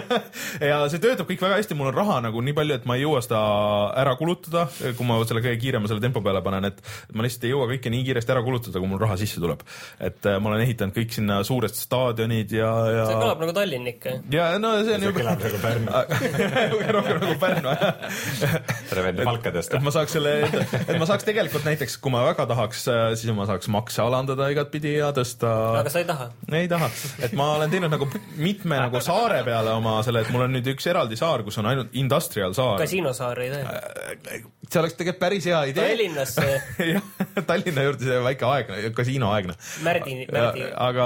Ja see töötab kõik väga hästi, mul on raha nagu nii palju, et ma ei jõua seda ära kulutada, kui ma selle kõige kiirema selle tempo peale panen, et ma lihtsalt ei jõua kõike nii kiiresti ära kulutada, kui mul raha sisse tuleb. Et ma olen ehitanud kõik sinna suured staadionid ja, ja... See kõlab nagu Tallinn ikka. Ja no see on see juba... kõlab nagu Pärnu. Rohkem nagu Pärnu. Tere vende palkadest. Et ma saaks selle, et ma saaks tegelikult näiteks, kui ma väga tahaks, siis ma saaks makse alandada igat pidi ja tõsta... Aga sa ei taha? Ei taha. Et ma olen teinud nagu mitme nagu saare peale oma selle, et mul on nüüd üks eraldi saar, kus on ainult industrial saar. Kasiinosaar ei tee? See oleks tegelikult päris hea idee. Tallinnasse. Jah, Tallinna juurde see väike aegne, kasiinoaegne. Märdi, Märdi. Aga,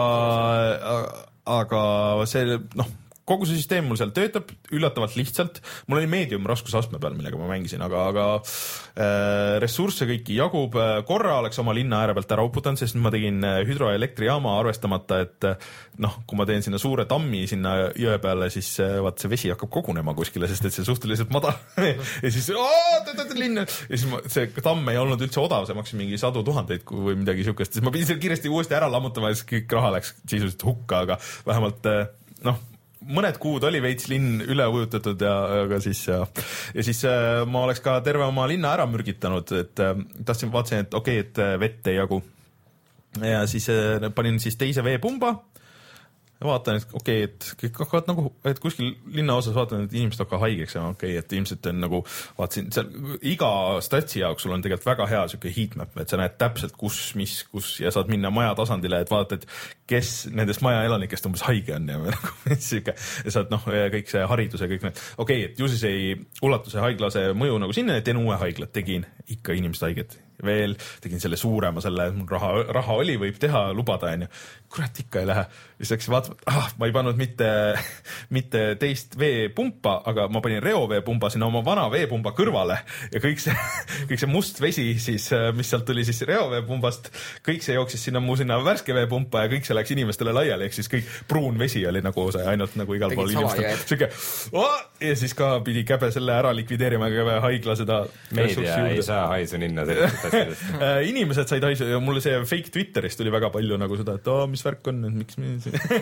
aga see, noh, kogu see süsteem mul seal töötab üllatavalt lihtsalt. Mul oli medium raskusastme peal, millega ma mängisin, aga, aga äh, ressursse kõiki jagub. Korra oleks oma linna ääre pealt ära uputanud, sest ma tegin hüdroelektrijaama arvestamata, et noh, kui ma teen sinna suure tammi sinna jõe peale, siis vaat see vesi hakkab kogunema kuskile, sest et see suhteliselt madal. Ja siis linn. Ja siis ma, see tamm ei olnud üldse odav, see maksis mingi sadu tuhandeid või midagi siukest. Siis ma pidin seal kiiresti uuesti ära lammutama ja siis kõik raha läks sisuliselt hukka, aga vähemalt noh, mõned kuud oli veits linn üle ujutatud ja, aga siis ja, ja siis äh, ma oleks ka terve oma linna ära mürgitanud, et äh, tahtsin, vaatasin, et okei, okay, et vett ei jagu. Ja siis äh, panin siis teise veepumba. Ja vaatan, et okei, okay, et kõik hakkavad nagu, et kuskil linna osas vaatan, et inimesed hakkavad haigeks ja okei, okay, et ilmselt on nagu, vaatasin, seal iga statsi jaoks sul on tegelikult väga hea siuke heatmap, et sa näed täpselt kus, mis, kus ja saad minna maja tasandile, et vaata, et kes nendest maja elanikest umbes haige on ja nagu siuke, ja saad noh, kõik see haridus ja kõik need, okei, okay, et ju siis ei ulatuse haiglase mõju nagu sinna, et teen uue haiglat, tegin ikka inimesed haiget. Veel tegin selle suurema, selle raha, raha oli, võib teha, lubada, on ju. Kurat, ikka ei lähe. Siis läks vaatama, ah, ma ei pannud mitte, mitte teist veepumpa, aga ma panin reoveepumba sinna oma vana veepumba kõrvale ja kõik see, kõik see must vesi, siis, mis sealt tuli siis reoveepumbast, kõik see jooksis sinna mu sinna värske veepumpa ja kõik see läks inimestele laiali, ehk siis kõik pruun vesi oli nagu see ainult nagu igal pool inimestel. Siuke, oh! Ja siis ka pidi käbe selle ära likvideerima, käbe haigla seda. Meedia ei saa haisu ninna sellest. Inimesed said haisu ja mulle see fake Twitterist tuli väga palju nagu seda, et oh, mis värk on, et miks me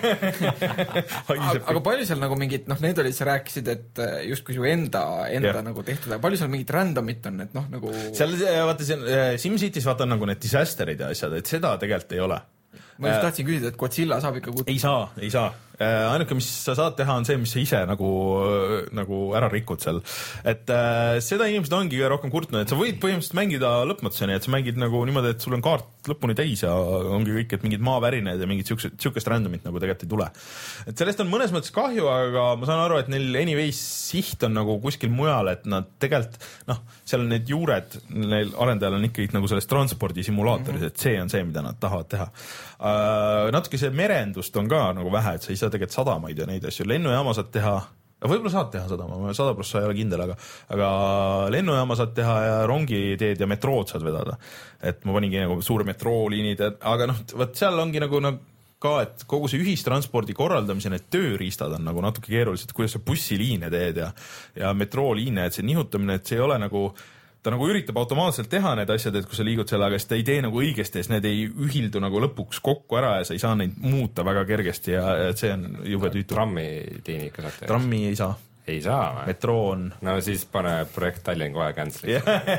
aga, aga palju seal nagu mingid, noh, need olid, sa rääkisid, et justkui su enda, enda yeah. nagu tehtud, aga palju seal mingid randomit on, et noh, nagu seal, vaata, SimCity's vaata on nagu need disasterid ja asjad, et seda tegelikult ei ole. Ma just tahtsin küsida, et Godzilla saab ikka kutsuda. Ei saa, ei saa. Ainuke, mis sa saad teha, on see, mis sa ise nagu, nagu ära rikud seal. Et äh, seda inimesed ongi rohkem kurtnud, et sa võid põhimõtteliselt mängida lõpmatuseni, et sa mängid nagu niimoodi, et sul on kaart lõpuni täis ja ongi kõik, et mingid maavärined ja mingid siukest, siukest randomit nagu tegelikult ei tule. Et sellest on mõnes mõttes kahju, aga ma saan aru, et neil anyways siht on nagu kuskil mujal, et nad tegelikult, noh, seal on need juured, neil arendajal on ikkagi nagu selles transpordisimulaatoris, et see on see, mida nad tahavad teha. Uh, natuke see merendust on ka nagu vähe, et sa ei saa tegelikult sadamaid ja neid asju. Lennujaama saad teha, võib-olla saad teha sadama, ma sada prossa ei ole kindel, aga, aga lennujaama saad teha ja rongiteed ja metrood saad vedada. Et ma paningi nagu suure metrooliinid, aga noh, võt seal ongi nagu, nagu ka, et kogu see ühistranspordi korraldamise need tööriistad on nagu natuke keerulised, kuidas sa bussiliine teed ja, ja metrooliine, et see nihutamine, et see ei ole nagu ta nagu üritab automaatselt teha need asjad, et kui sa liigud selle, aga siis ta ei tee nagu õigesti, siis need ei ühildu nagu lõpuks kokku ära ja sa ei saa neid muuta väga kergesti ja et see on jube tüütu. Trammi tiini ikka saate? Trammi ei saa. Ei saa või? Metro on. No siis pane projekt Tallinn kohe cancel'i.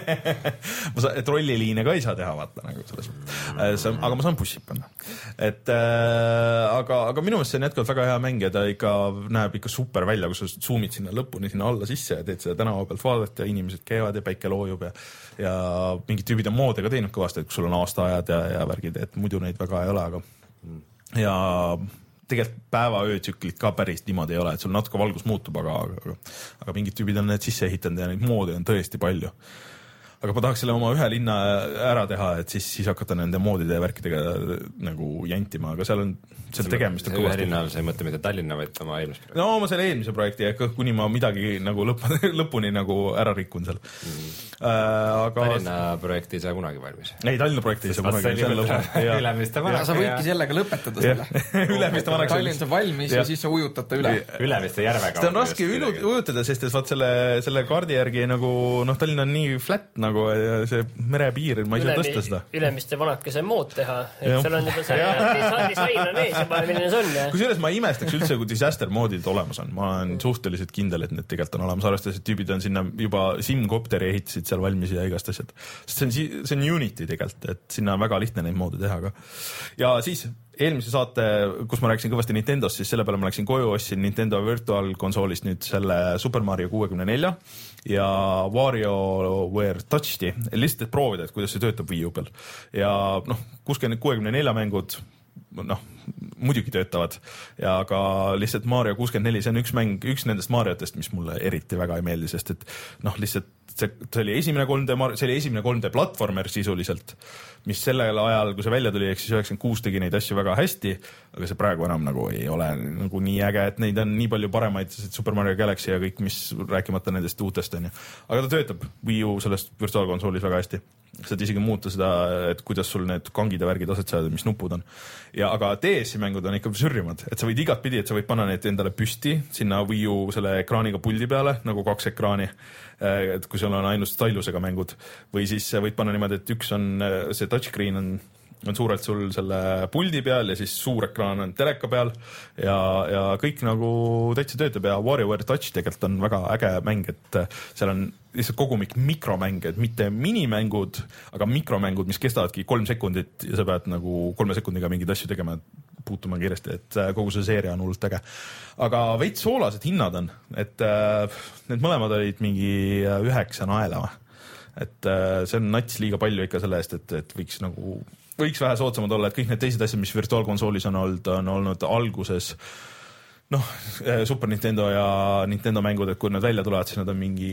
ma saan, et rolliliine ka ei saa teha, vaata nagu selles. Mm. Aga ma saan bussid panna. Et, äh, aga, aga minu meelest see on jätkuvalt väga hea mäng ja ta ikka näeb ikka super välja, kui sa zoomid sinna lõpuni, sinna alla sisse ja teed seda tänava pealt vaadet ja inimesed käivad ja päike loojub ja, ja mingid tüübid on moode ka teinud kõvasti, et kui sul on aastaajad ja, ja värgid, et muidu neid väga ei ole, aga ja tegelikult päeva-öötsüklid ka päris niimoodi ei ole, et sul natuke valgus muutub, aga, aga, aga mingid tüübid on need sisse ehitanud ja neid moodi on tõesti palju. Aga ma tahaks selle oma ühe linna ära teha, et siis, siis hakata nende moodide ja värkidega nagu jantima, aga seal on seal tegemist. See ühe linnal sa ei mõtle mitte Tallinna, vaid oma eelmise projekti. No ma selle eelmise projekti, kuni ma midagi nagu lõpp, lõpuni nagu ära rikkun seal. Mm. Äh, aga... Tallinna projekti ei saa kunagi valmis. Ei, Tallinna projekti ei saa kunagi valmis. Ülemiste vanaks. Sa võidki sellega lõpetada selle. Ülemiste vanaks. Tallinn saab valmis ja siis sa ujutate üle. Ülemiste järvega. Seda on raske ujutada, sest vaat selle, selle kaardi järgi nagu, noh, Tallinn on nii flat nagu ja see merepiir, ma ei saa tõsta seda. Ülemiste vanakese mood teha, et seal on juba see disain on ees juba, milline see on. Ja. Kusjuures ma imestaks üldse, kui disaster moodid olemas on. Ma olen suhteliselt kindel, et need tegelikult on olemas, arvestades, et tüübid on sinna juba simkopteri ehitasid seal valmis ja igast asjad. Sest see on, see on Unity tegelikult, et sinna on väga lihtne neid moode teha ka. Ja siis eelmise saate, kus ma rääkisin kõvasti Nintendost, siis selle peale ma läksin koju, ostsin Nintendo Virtual konsoolist nüüd selle Super Mario kuuekümne nelja ja WarioWare Touch'i, lihtsalt et proovida, et kuidas see töötab Wii U peal. Ja noh, kuuekümne nelja mängud, noh, muidugi töötavad, ja aga lihtsalt Mario kuuskümmend neli, see on üks mäng, üks nendest Mariotest, mis mulle eriti väga ei meeldi, sest et noh, lihtsalt see, see oli esimene kolm D, see oli esimene kolm D platformer sisuliselt, mis sellel ajal, kui see välja tuli, ehk siis üheksakümmend kuus tegi neid asju väga hästi, aga see praegu enam nagu ei ole nagu nii äge, et neid on nii palju paremaid, Super Mario Galaxy ja kõik, mis rääkimata nendest uutest on ju. Aga ta töötab Wii U sellest virtuaalkonsoolis väga hästi. Saad isegi muuta seda, et kuidas sul need kangid ja värgid asetsajad, mis nupud on. Ja aga D S-i mängud on ikka sürrimad, et sa võid igat pidi, et sa võid panna need endale püsti sinna Wii U selle ekraaniga puldi peale, nagu kaks ekraani, et kui sul on ainult stylusega mängud, või siis võid panna niimoodi, et üks on, see touchscreen on on suurelt sul selle puldi peal ja siis suur ekraan on teleka peal ja, ja kõik nagu täitsa töötab ja WarioWare Touch tegelikult on väga äge mäng, et seal on lihtsalt kogumik mikromänge, et mitte minimängud, aga mikromängud, mis kestavadki kolm sekundit ja sa pead nagu kolme sekundiga mingeid asju tegema, puutuma kiiresti, et kogu see seeria on hullult äge. Aga veits soolased hinnad on, et need mõlemad olid mingi üheksa naela. Et see on nats liiga palju ikka selle eest, et, et võiks nagu võiks vähe soodsamad olla, et kõik need teised asjad, mis virtuaalkonsoolis on olnud, on olnud alguses noh, Super Nintendo ja Nintendo mängud, et kui nad välja tulevad, siis nad on mingi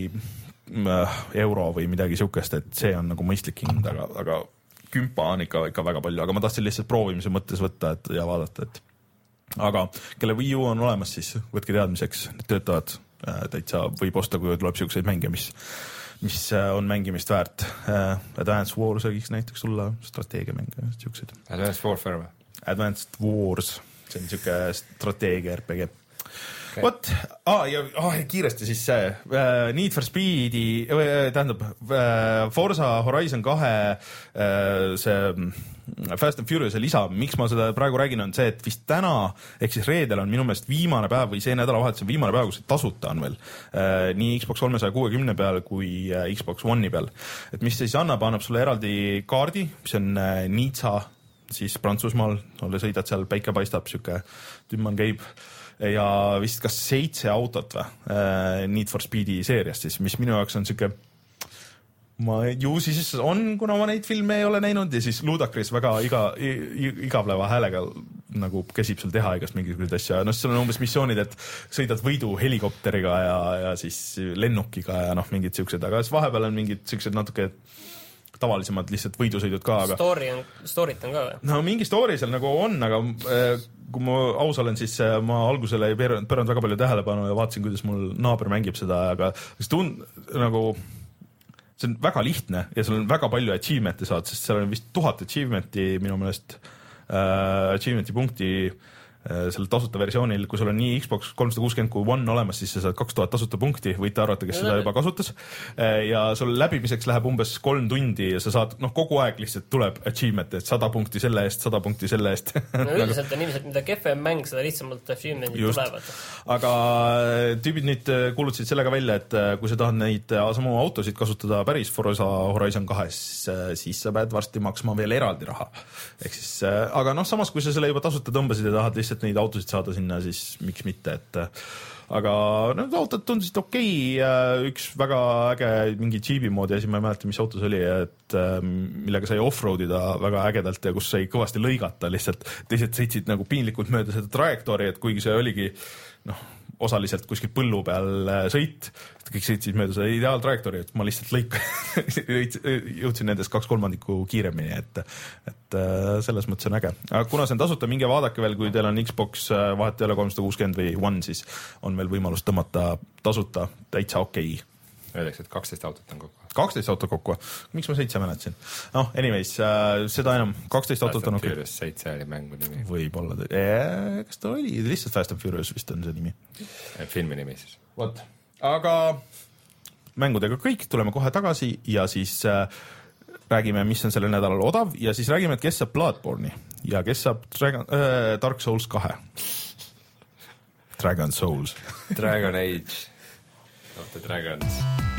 euro või midagi siukest, et see on nagu mõistlik hind, aga, aga kümpa on ikka, ikka väga palju, aga ma tahtsin lihtsalt proovimise mõttes võtta et, ja vaadata, et aga kelle Wii U on olemas, siis võtke teadmiseks, need töötavad täitsa, võib osta, kui tuleb siukseid mänge, mis mis on mängimist väärt. Advanced Wars võiks näiteks tulla, strateegiamäng, siuksed. Advanced Warfare või? Advanced Wars, see on siuke strateegia R P G. Okay. What? Ah, ja ah, kiiresti siis see uh, Need for Speedi, uh, tähendab uh, Forza Horizon kahe uh, see Fast and Furious lisa, miks ma seda praegu räägin, on see, et vist täna, ehk siis reedel on minu meelest viimane päev või see nädalavahetus on viimane päev, kus see tasuta on veel uh, nii Xbox kolmesaja kuuekümne peal kui uh, Xbox One'i peal. Et mis siis annab, annab sulle eraldi kaardi, mis on uh, Nizza, siis Prantsusmaal, sulle sõidad seal, päike paistab, siuke tümman käib ja vist kas seitse autot või uh, Need for Speedi seeriast siis, mis minu jaoks on siuke ma ju siis on, kuna ma neid filme ei ole näinud ja siis Ludacris väga iga, igavleva häälega nagu käsib sul teha igast mingisuguseid asja. No seal on umbes missioonid, et sõidad võidu helikopteriga ja, ja siis lennukiga ja noh, mingid siuksed, aga siis vahepeal on mingid siuksed natuke tavalisemad lihtsalt võidusõidud ka. Aga... Story on, story't on ka või? No mingi story seal nagu on, aga äh, kui ma aus olen, siis äh, ma algusele ei pööranud väga palju tähelepanu ja vaatasin, kuidas mul naaber mängib seda, aga siis tund nagu see on väga lihtne ja seal on väga palju achievement'i saad, sest seal on vist tuhat achievement'i minu meelest äh, achievementi punkti selle tasuta versioonil, kui sul on nii Xbox kolmsada kuuskümmend kui One olemas, siis sa saad kaks tuhat tasuta punkti, võite arvata, kes seda juba kasutas. Ja sul läbimiseks läheb umbes kolm tundi ja sa saad, noh, kogu aeg lihtsalt tuleb achievement, et sada punkti selle eest, sada punkti selle eest. No üldiselt on inimesed, mida kehvem mäng, seda lihtsamalt achievementid tulevad. Aga tüübid nüüd kuulutasid sellega välja, et kui sa tahad neid samu autosid kasutada päris Forza Horizon kahes, siis sa pead varsti maksma veel eraldi raha. Ehk siis, aga noh, samas kui sa selle juba tasuta tõmbasid ja tahad lihtsalt neid autosid saada sinna, siis miks mitte, et aga need autod tundusid okei, üks väga äge mingi Jeepi moodi asi, ma ei mäleta, mis autos oli, et millega sai off-roadida väga ägedalt ja kus sai kõvasti lõigata lihtsalt, teised sõitsid nagu piinlikult mööda seda trajektoori, et kuigi see oligi noh, osaliselt kuskil põllu peal sõit, kõik sõitsid mööda seda ideaaltrajektoori, et ma lihtsalt lõik jõudsin nendest kaks kolmandikku kiiremini, et, et selles mõttes on äge. Aga kuna see on tasuta, minge vaadake veel, kui teil on Xbox vahet ei ole kolmsada kuuskümmend või One, siis on veel võimalus tõmmata tasuta täitsa okei. Öeldaks, et kaksteist autot on kokku. kaksteist autot kokku. Miks ma seitse mäletasin? Noh, anyways, seda enam. kaksteist autot on okei. Furious seitse oli mängu nimi. Võib-olla. Eee, kas ta oli? Lihtsalt Fast and Furious vist on see nimi. Filmi nimi siis. Vot. Aga mängudega kõik, tuleme kohe tagasi ja siis äh, räägime, mis on sellel nädalal odav ja siis räägime, et kes saab Bloodborne'i ja kes saab Dragon, äh, Dark Souls kahe. Dragon Souls. Dragon Age of the Dragons.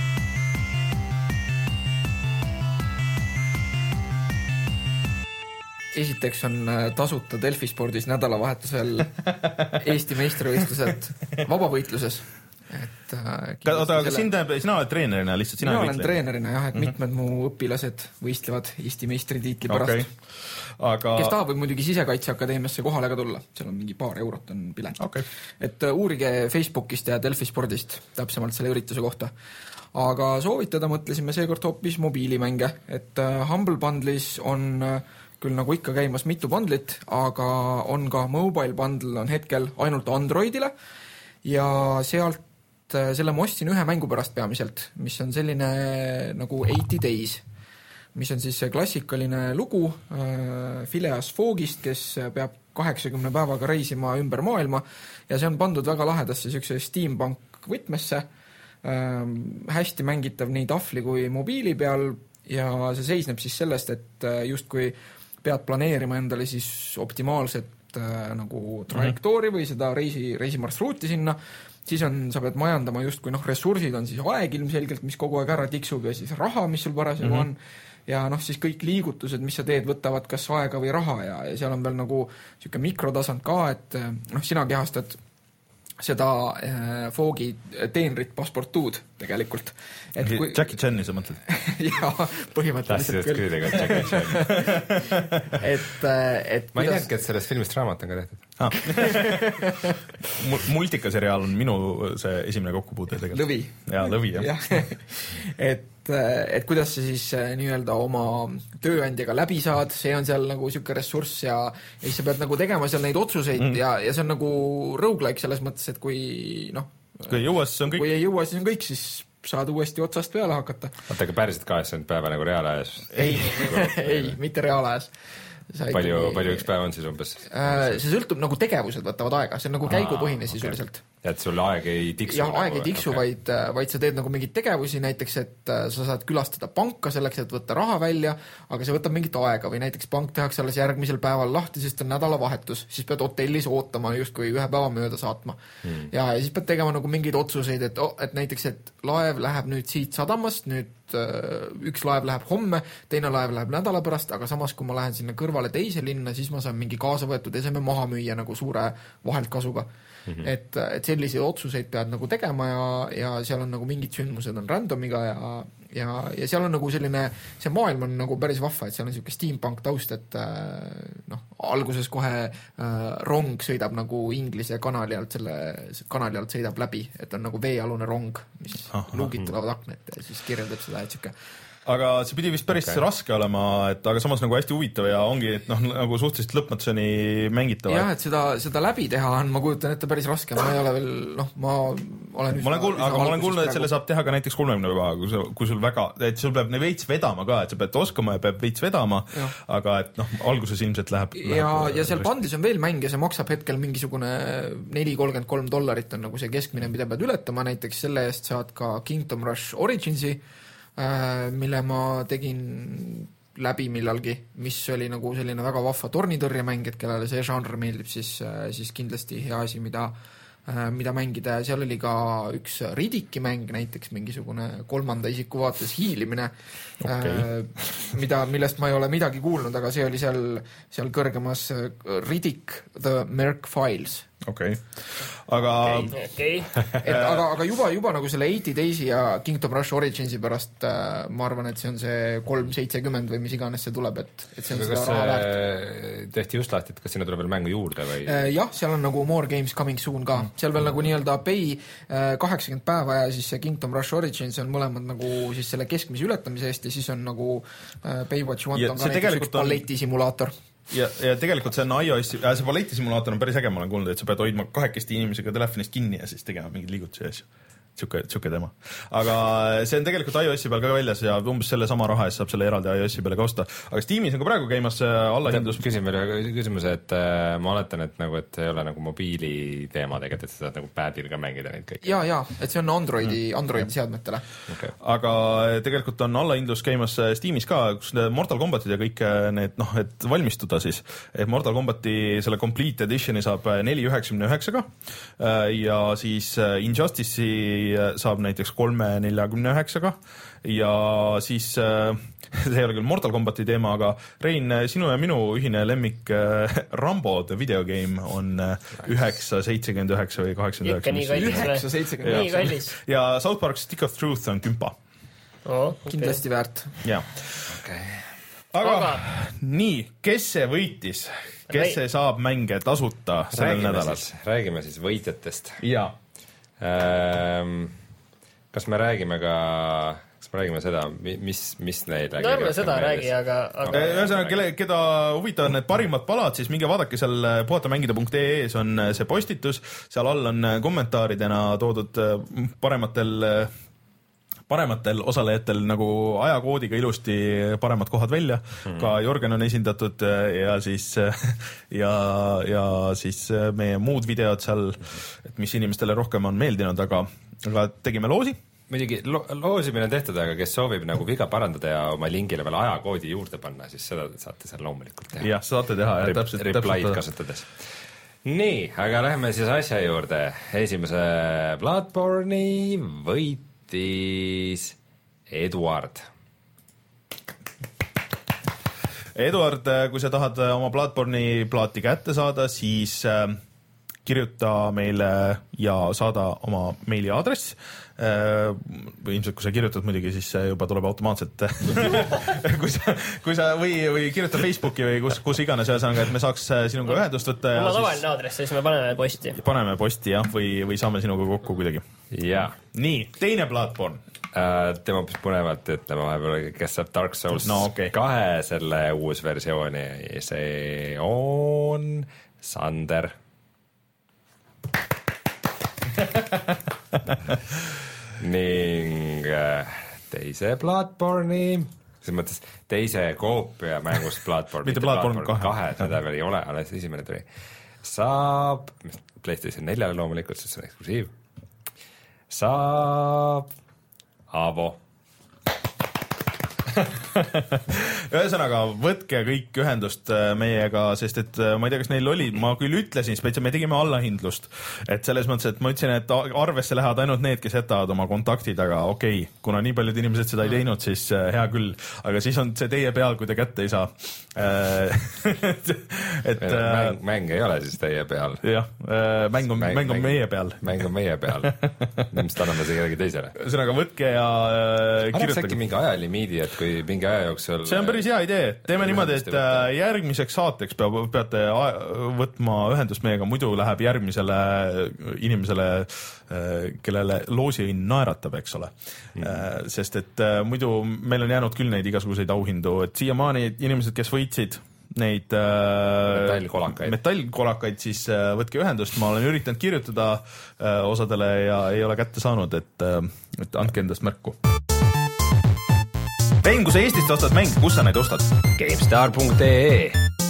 Esiteks on tasuta Delfi spordis nädalavahetusel Eesti meistrivõistlused vabavõitluses. Et, äh, oota, aga sind tähendab, sina oled treenerina lihtsalt? Sina olen treenerina jah, et mm-hmm. mitmed mu õpilased võistlevad Eesti meistritiitli pärast. Okay. Aga... Kes tahab, võib muidugi Sisekaitseakadeemiasse kohale ka tulla, seal on mingi paar eurot on pilet. Okay. Et uh, uurige Facebookist ja Delfi spordist täpsemalt selle ürituse kohta. Aga soovitada mõtlesime seekord hoopis mobiilimänge, et uh, Humble Bundle'is on uh, küll nagu ikka käimas mitu bundlit, aga on ka mobile bundle on hetkel ainult Androidile ja sealt selle ma ostsin ühe mängu pärast peamiselt, mis on selline nagu eighty days, mis on siis see klassikaline lugu äh, Phileas Foggist, kes peab kaheksakümne päevaga reisima ümber maailma ja see on pandud väga lahedasse siukse steampunk võtmesse, äh, hästi mängitav nii tahvli kui mobiili peal ja see seisneb siis sellest, et äh, just kui pead planeerima endale siis optimaalset äh, nagu trajektoori või seda reisi, reisimarsruuti sinna, siis on, sa pead majandama just kui noh, ressursid on siis aeg ilmselgelt, mis kogu aeg ära tiksub ja siis raha, mis sul parasjagu mm-hmm. on ja noh, siis kõik liigutused, mis sa teed, võtavad kas aega või raha ja, ja seal on veel nagu siuke mikrotasand ka, et noh, sina kehastad seda äh, Fogi teenrit Passportuud tegelikult. Et kui... Jackie Chan'i sa mõtled? Jaa, põhimõtteliselt küll. Jackie Chan. et, et ma ei teadki, et sellest filmist raamat on ka tehtud. Ah. Multikaseriaal on minu see esimene kokkupuude tegelikult. Lõvi. Jaa, Lõvi, jah. ja. et, et kuidas sa siis nii-öelda oma tööandjaga läbi saad, see on seal nagu siuke ressurss ja, ja siis sa pead nagu tegema seal neid otsuseid mm. ja, ja see on nagu roguelike selles mõttes, et kui noh, kui ei jõua, siis on kõik. Kui ei jõua, siis on kõik, siis saad uuesti otsast peale hakata. Oota, aga päriselt kaheksakümmend päeva nagu reaalajas? Ei, ei, mitte reaalajas. Palju, ikkagi... palju üks päev on siis umbes? See sõltub, nagu tegevused võtavad aega, see on nagu käigupõhine sisuliselt. Okay. Et sul aeg ei tiksu? Jah, nagu, aeg ei tiksu, okay. vaid, vaid sa teed nagu mingid tegevusi, näiteks, et sa saad külastada panka selleks, et võtta raha välja, aga see võtab mingit aega või näiteks pank tehakse alles järgmisel päeval lahti, sest on nädalavahetus, siis pead hotellis ootama justkui ühe päeva mööda saatma. Hmm. Ja, ja siis pead tegema nagu mingeid otsuseid, et, oh, et näiteks, et laev läheb nüüd siit sadamast, nüüd üks laev läheb homme, teine laev läheb nädala pärast, aga samas, kui ma lähen sinna kõrvale teise linna, siis ma saan mingi kaasa võetud eseme maha müüa nagu suure vaheltkasuga. Mm-hmm. Et, et selliseid otsuseid pead nagu tegema ja, ja seal on nagu mingid sündmused on randomiga ja, ja, ja seal on nagu selline, see maailm on nagu päris vahva, et seal on siuke steampunk taust, et noh, alguses kohe äh, rong sõidab nagu Inglise kanali alt, selle kanali alt sõidab läbi, et on nagu veealune rong, mis luugid tulevad aknad ja siis kirjeldab seda, et siuke aga see pidi vist päris okay. raske olema, et aga samas nagu hästi huvitav ja ongi, et noh, nagu suhteliselt lõpmatuseni mängitav. jah, et seda, seda läbi teha on, ma kujutan ette päris raske, ma ei ole veel, noh, ma olen ma olen kuulnud, aga ma olen kuulnud, et selle saab teha ka näiteks kolmekümne päeva, kui sul, kui sul väga, et sul peab veits vedama ka, et sa pead oskama ja peab veits vedama, ja. aga et noh, alguses ilmselt läheb, läheb ja, ja seal pandis on veel mäng ja see maksab hetkel mingisugune neli kolmkümmend kolm dollarit on nagu see keskmine, mida pead ületama, näiteks selle eest saad ka Kingdom Rush Originsi, mille ma tegin läbi millalgi, mis oli nagu selline väga vahva tornitõrjemäng, et kellele see žanr meeldib, siis, siis kindlasti hea asi, mida mida mängida ja seal oli ka üks Ridiki mäng, näiteks mingisugune kolmanda isiku vaates hiilimine, okay. mida, millest ma ei ole midagi kuulnud, aga see oli seal, seal kõrgemas Ridik The Merc Files. Okei, aga okay, okay. et aga, aga juba, juba nagu selle eighty Days'i ja Kingdom Rush Originsi pärast äh, ma arvan, et see on see kolm seitsekümmend või mis iganes see tuleb, et, et see on aga seda raha väärt. Tehti just lahti, et kas sinna tuleb veel mängu juurde või? Äh, jah, seal on nagu More Games Coming Soon ka, seal veel nagu nii-öelda pay äh, kaheksakümmend päeva ja siis see Kingdom Rush Origins on mõlemad nagu siis selle keskmise ületamise eest ja siis on nagu äh, pay what you want, ja on ka näiteks üks balletisimulaator. Ja, ja tegelikult see on iOS, äh, see balletisimulaator on päris äge, ma olen kuulnud, et sa pead hoidma kahekesti inimesega telefonist kinni ja siis tegema mingid liigutusi ja asju. Tsuke, tsuke tema. Aga see on tegelikult iOS-i peal ka väljas ja umbes selle sama raha eest saab selle eraldi iOS-i peale ka osta. Aga Steamis on ka praegu käimas allahindlus. Küsin veel ühe küsimuse, et äh, ma oletan, et nagu, et ei ole nagu mobiili teema tegelikult, et sa saad nagu padil ka mängida neid kõik. Ja, ja, et see on Androidi, mm. Androidi seadmetele. Okay. Aga tegelikult on allahindlus käimas Steamis ka, kus Mortal Kombatid ja kõik need, noh, et valmistuda siis. Et Mortal Kombati selle Complete Editioni saab neli üheksakümne üheksaga ja siis Injustice'i saab näiteks kolme neljakümne üheksaga ja siis äh, see ei ole küll Mortal Kombati teema, aga Rein, sinu ja minu ühine lemmik äh, Rambo The Video Game on üheksa seitsekümmend üheksa või kaheksakümmend üheksa. Ikka nii kallis. üheksa seitsekümmend üheksa. Nii kallis. Ja South Park Stick of Truth on kümpa. Oh, okay. Kindlasti väärt. Ja. Okay. Aga, aga nii, kes see võitis? Kes see saab mänge tasuta sellel nädalal? Räägime siis võitjatest. Jaa. Ähm, kas me räägime ka, kas me räägime seda, mis, mis neile no ärme seda räägi, aga, aga... ühesõnaga, kelle, keda huvitavad need parimad palad, siis minge vaadake seal puhatamängida punkt ee on see postitus, seal all on kommentaaridena toodud parematel parematel osalejatel nagu ajakoodiga ilusti paremad kohad välja, mm. ka Jörgen on esindatud ja siis ja, ja siis meie muud videod seal, et mis inimestele rohkem on meeldinud, aga, aga tegime loosi. Muidugi lo loosimine on tehtud, aga kes soovib nagu viga parandada ja oma lingile veel ajakoodi juurde panna, siis seda saate seal loomulikult teha. Jah, saate teha. Rip, täpselt, replied täpselt. Kasutades. Nii, aga lähme siis asja juurde. Esimese Bloodborne'i võit Eduard. Eduard, kui sa tahad oma Bloodborne'i plaati kätte saada, siis kirjuta meile ja saada oma meili aadress. Või ilmselt, kui sa kirjutad muidugi, siis see juba tuleb automaatselt kui sa, kui sa või, või kirjuta Facebooki või kus, kus iganes ühesõnaga, et me saaks sinuga ühendust võtta. Mul on tavaline aadress, siis me paneme posti. Paneme posti, jah, või, või saame sinuga kokku kuidagi. Ja. Nii, teine Bloodborne. Uh, tema pist põnevalt ütlema vahepeal, kes saab Dark Souls no, okay. kahe selle uus versiooni. See on Sander. ning teise Bloodborne'i, selles mõttes teise koopia mängust Bloodborne, mitte Bloodborne kahe, kahe, seda veel ei ole, alles esimene tuli, saab PlayStation neljale loomulikult, sest see on eksklusiiv, saab Avo. Ühesõnaga, võtke kõik ühendust meiega, sest et ma ei tea, kas neil oli, ma küll ütlesin, spetsiaalselt me tegime allahindlust, et selles mõttes, et ma ütlesin, et arvesse lähevad ainult need, kes jätavad oma kontaktid, aga okei, okay, kuna nii paljud inimesed seda ei teinud, siis hea küll, aga siis on see teie peal, kui te kätte ei saa. et mäng, mäng ei ole siis teie peal. Jah, mäng on, mäng, mäng on meie peal. Mäng on meie peal. Nimest anname see kellegi teisele. Ühesõnaga, võtke ja kirjutage. Arvaks äkki mingi ajalimiidi, et kui mingi aja jooksul see on päris hea idee, teeme niimoodi, et järgmiseks saateks peab, peate võtma ühendust meiega, muidu läheb järgmisele inimesele, kellele loosiõnn naeratab, eks ole mm. sest et muidu meil on jäänud küll neid igasuguseid auhindu, et siiamaani inimesed, kes võitsid neid metallkolakaid. metallkolakaid, siis võtke ühendust, ma olen üritanud kirjutada osadele ja ei ole kätte saanud, et, et andke endast märku. Vein, kui sa Eestist ostad mäng, kus sa neid ostad? GameStar punkt ee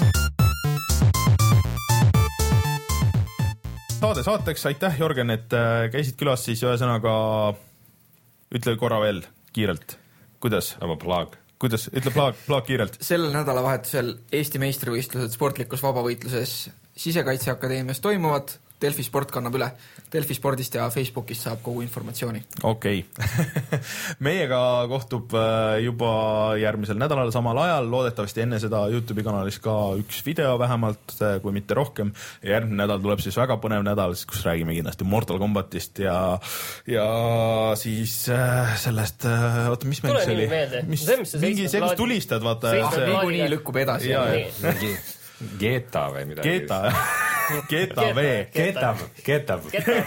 Saade saateks, aitäh Jörgen, et käisid külas, siis ühesõnaga ütle korra veel kiirelt, kuidas? Oma plug. Kuidas? Ütle plaag, plaag kiirelt. Sellel nädalavahetusel Eesti meistrivõistlused sportlikus vabavõitluses Sisekaitseakadeemias toimuvad, Delfi Sport kannab üle. Delfi Spordist ja Facebookist saab kogu informatsiooni. Okei. Okay. Meiega kohtub juba järgmisel nädalal samal ajal, loodetavasti enne seda YouTube'i kanalis ka üks video vähemalt, kui mitte rohkem. Ja järgmine nädal tuleb siis väga põnev nädal, kus räägime kindlasti Mortal Kombatist ja, ja siis sellest, oota, mis mäng see oli? Mis, mingi see, kus tulistad, vaata. Niikuinii lükkub edasi. Ja, mingi Geta või midagi. Geta, Geta V. Getab, Getab.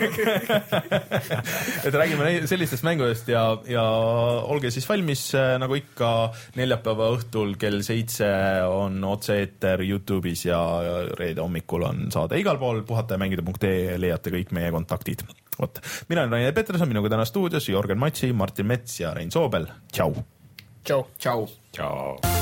Et räägime sellistest mängudest ja, ja olge siis valmis, nagu ikka neljapäeva õhtul kell seitse on otse-eeter YouTube'is ja reede hommikul on saade igal pool, puhatajamängida punkt ee leiate kõik meie kontaktid. Vot. Mina olen Rainer Peterson, minuga täna stuudios Jörgen Matsi, Martin Mets ja Rein Soobel. Tšau! Tšau! Tšau! Tšau!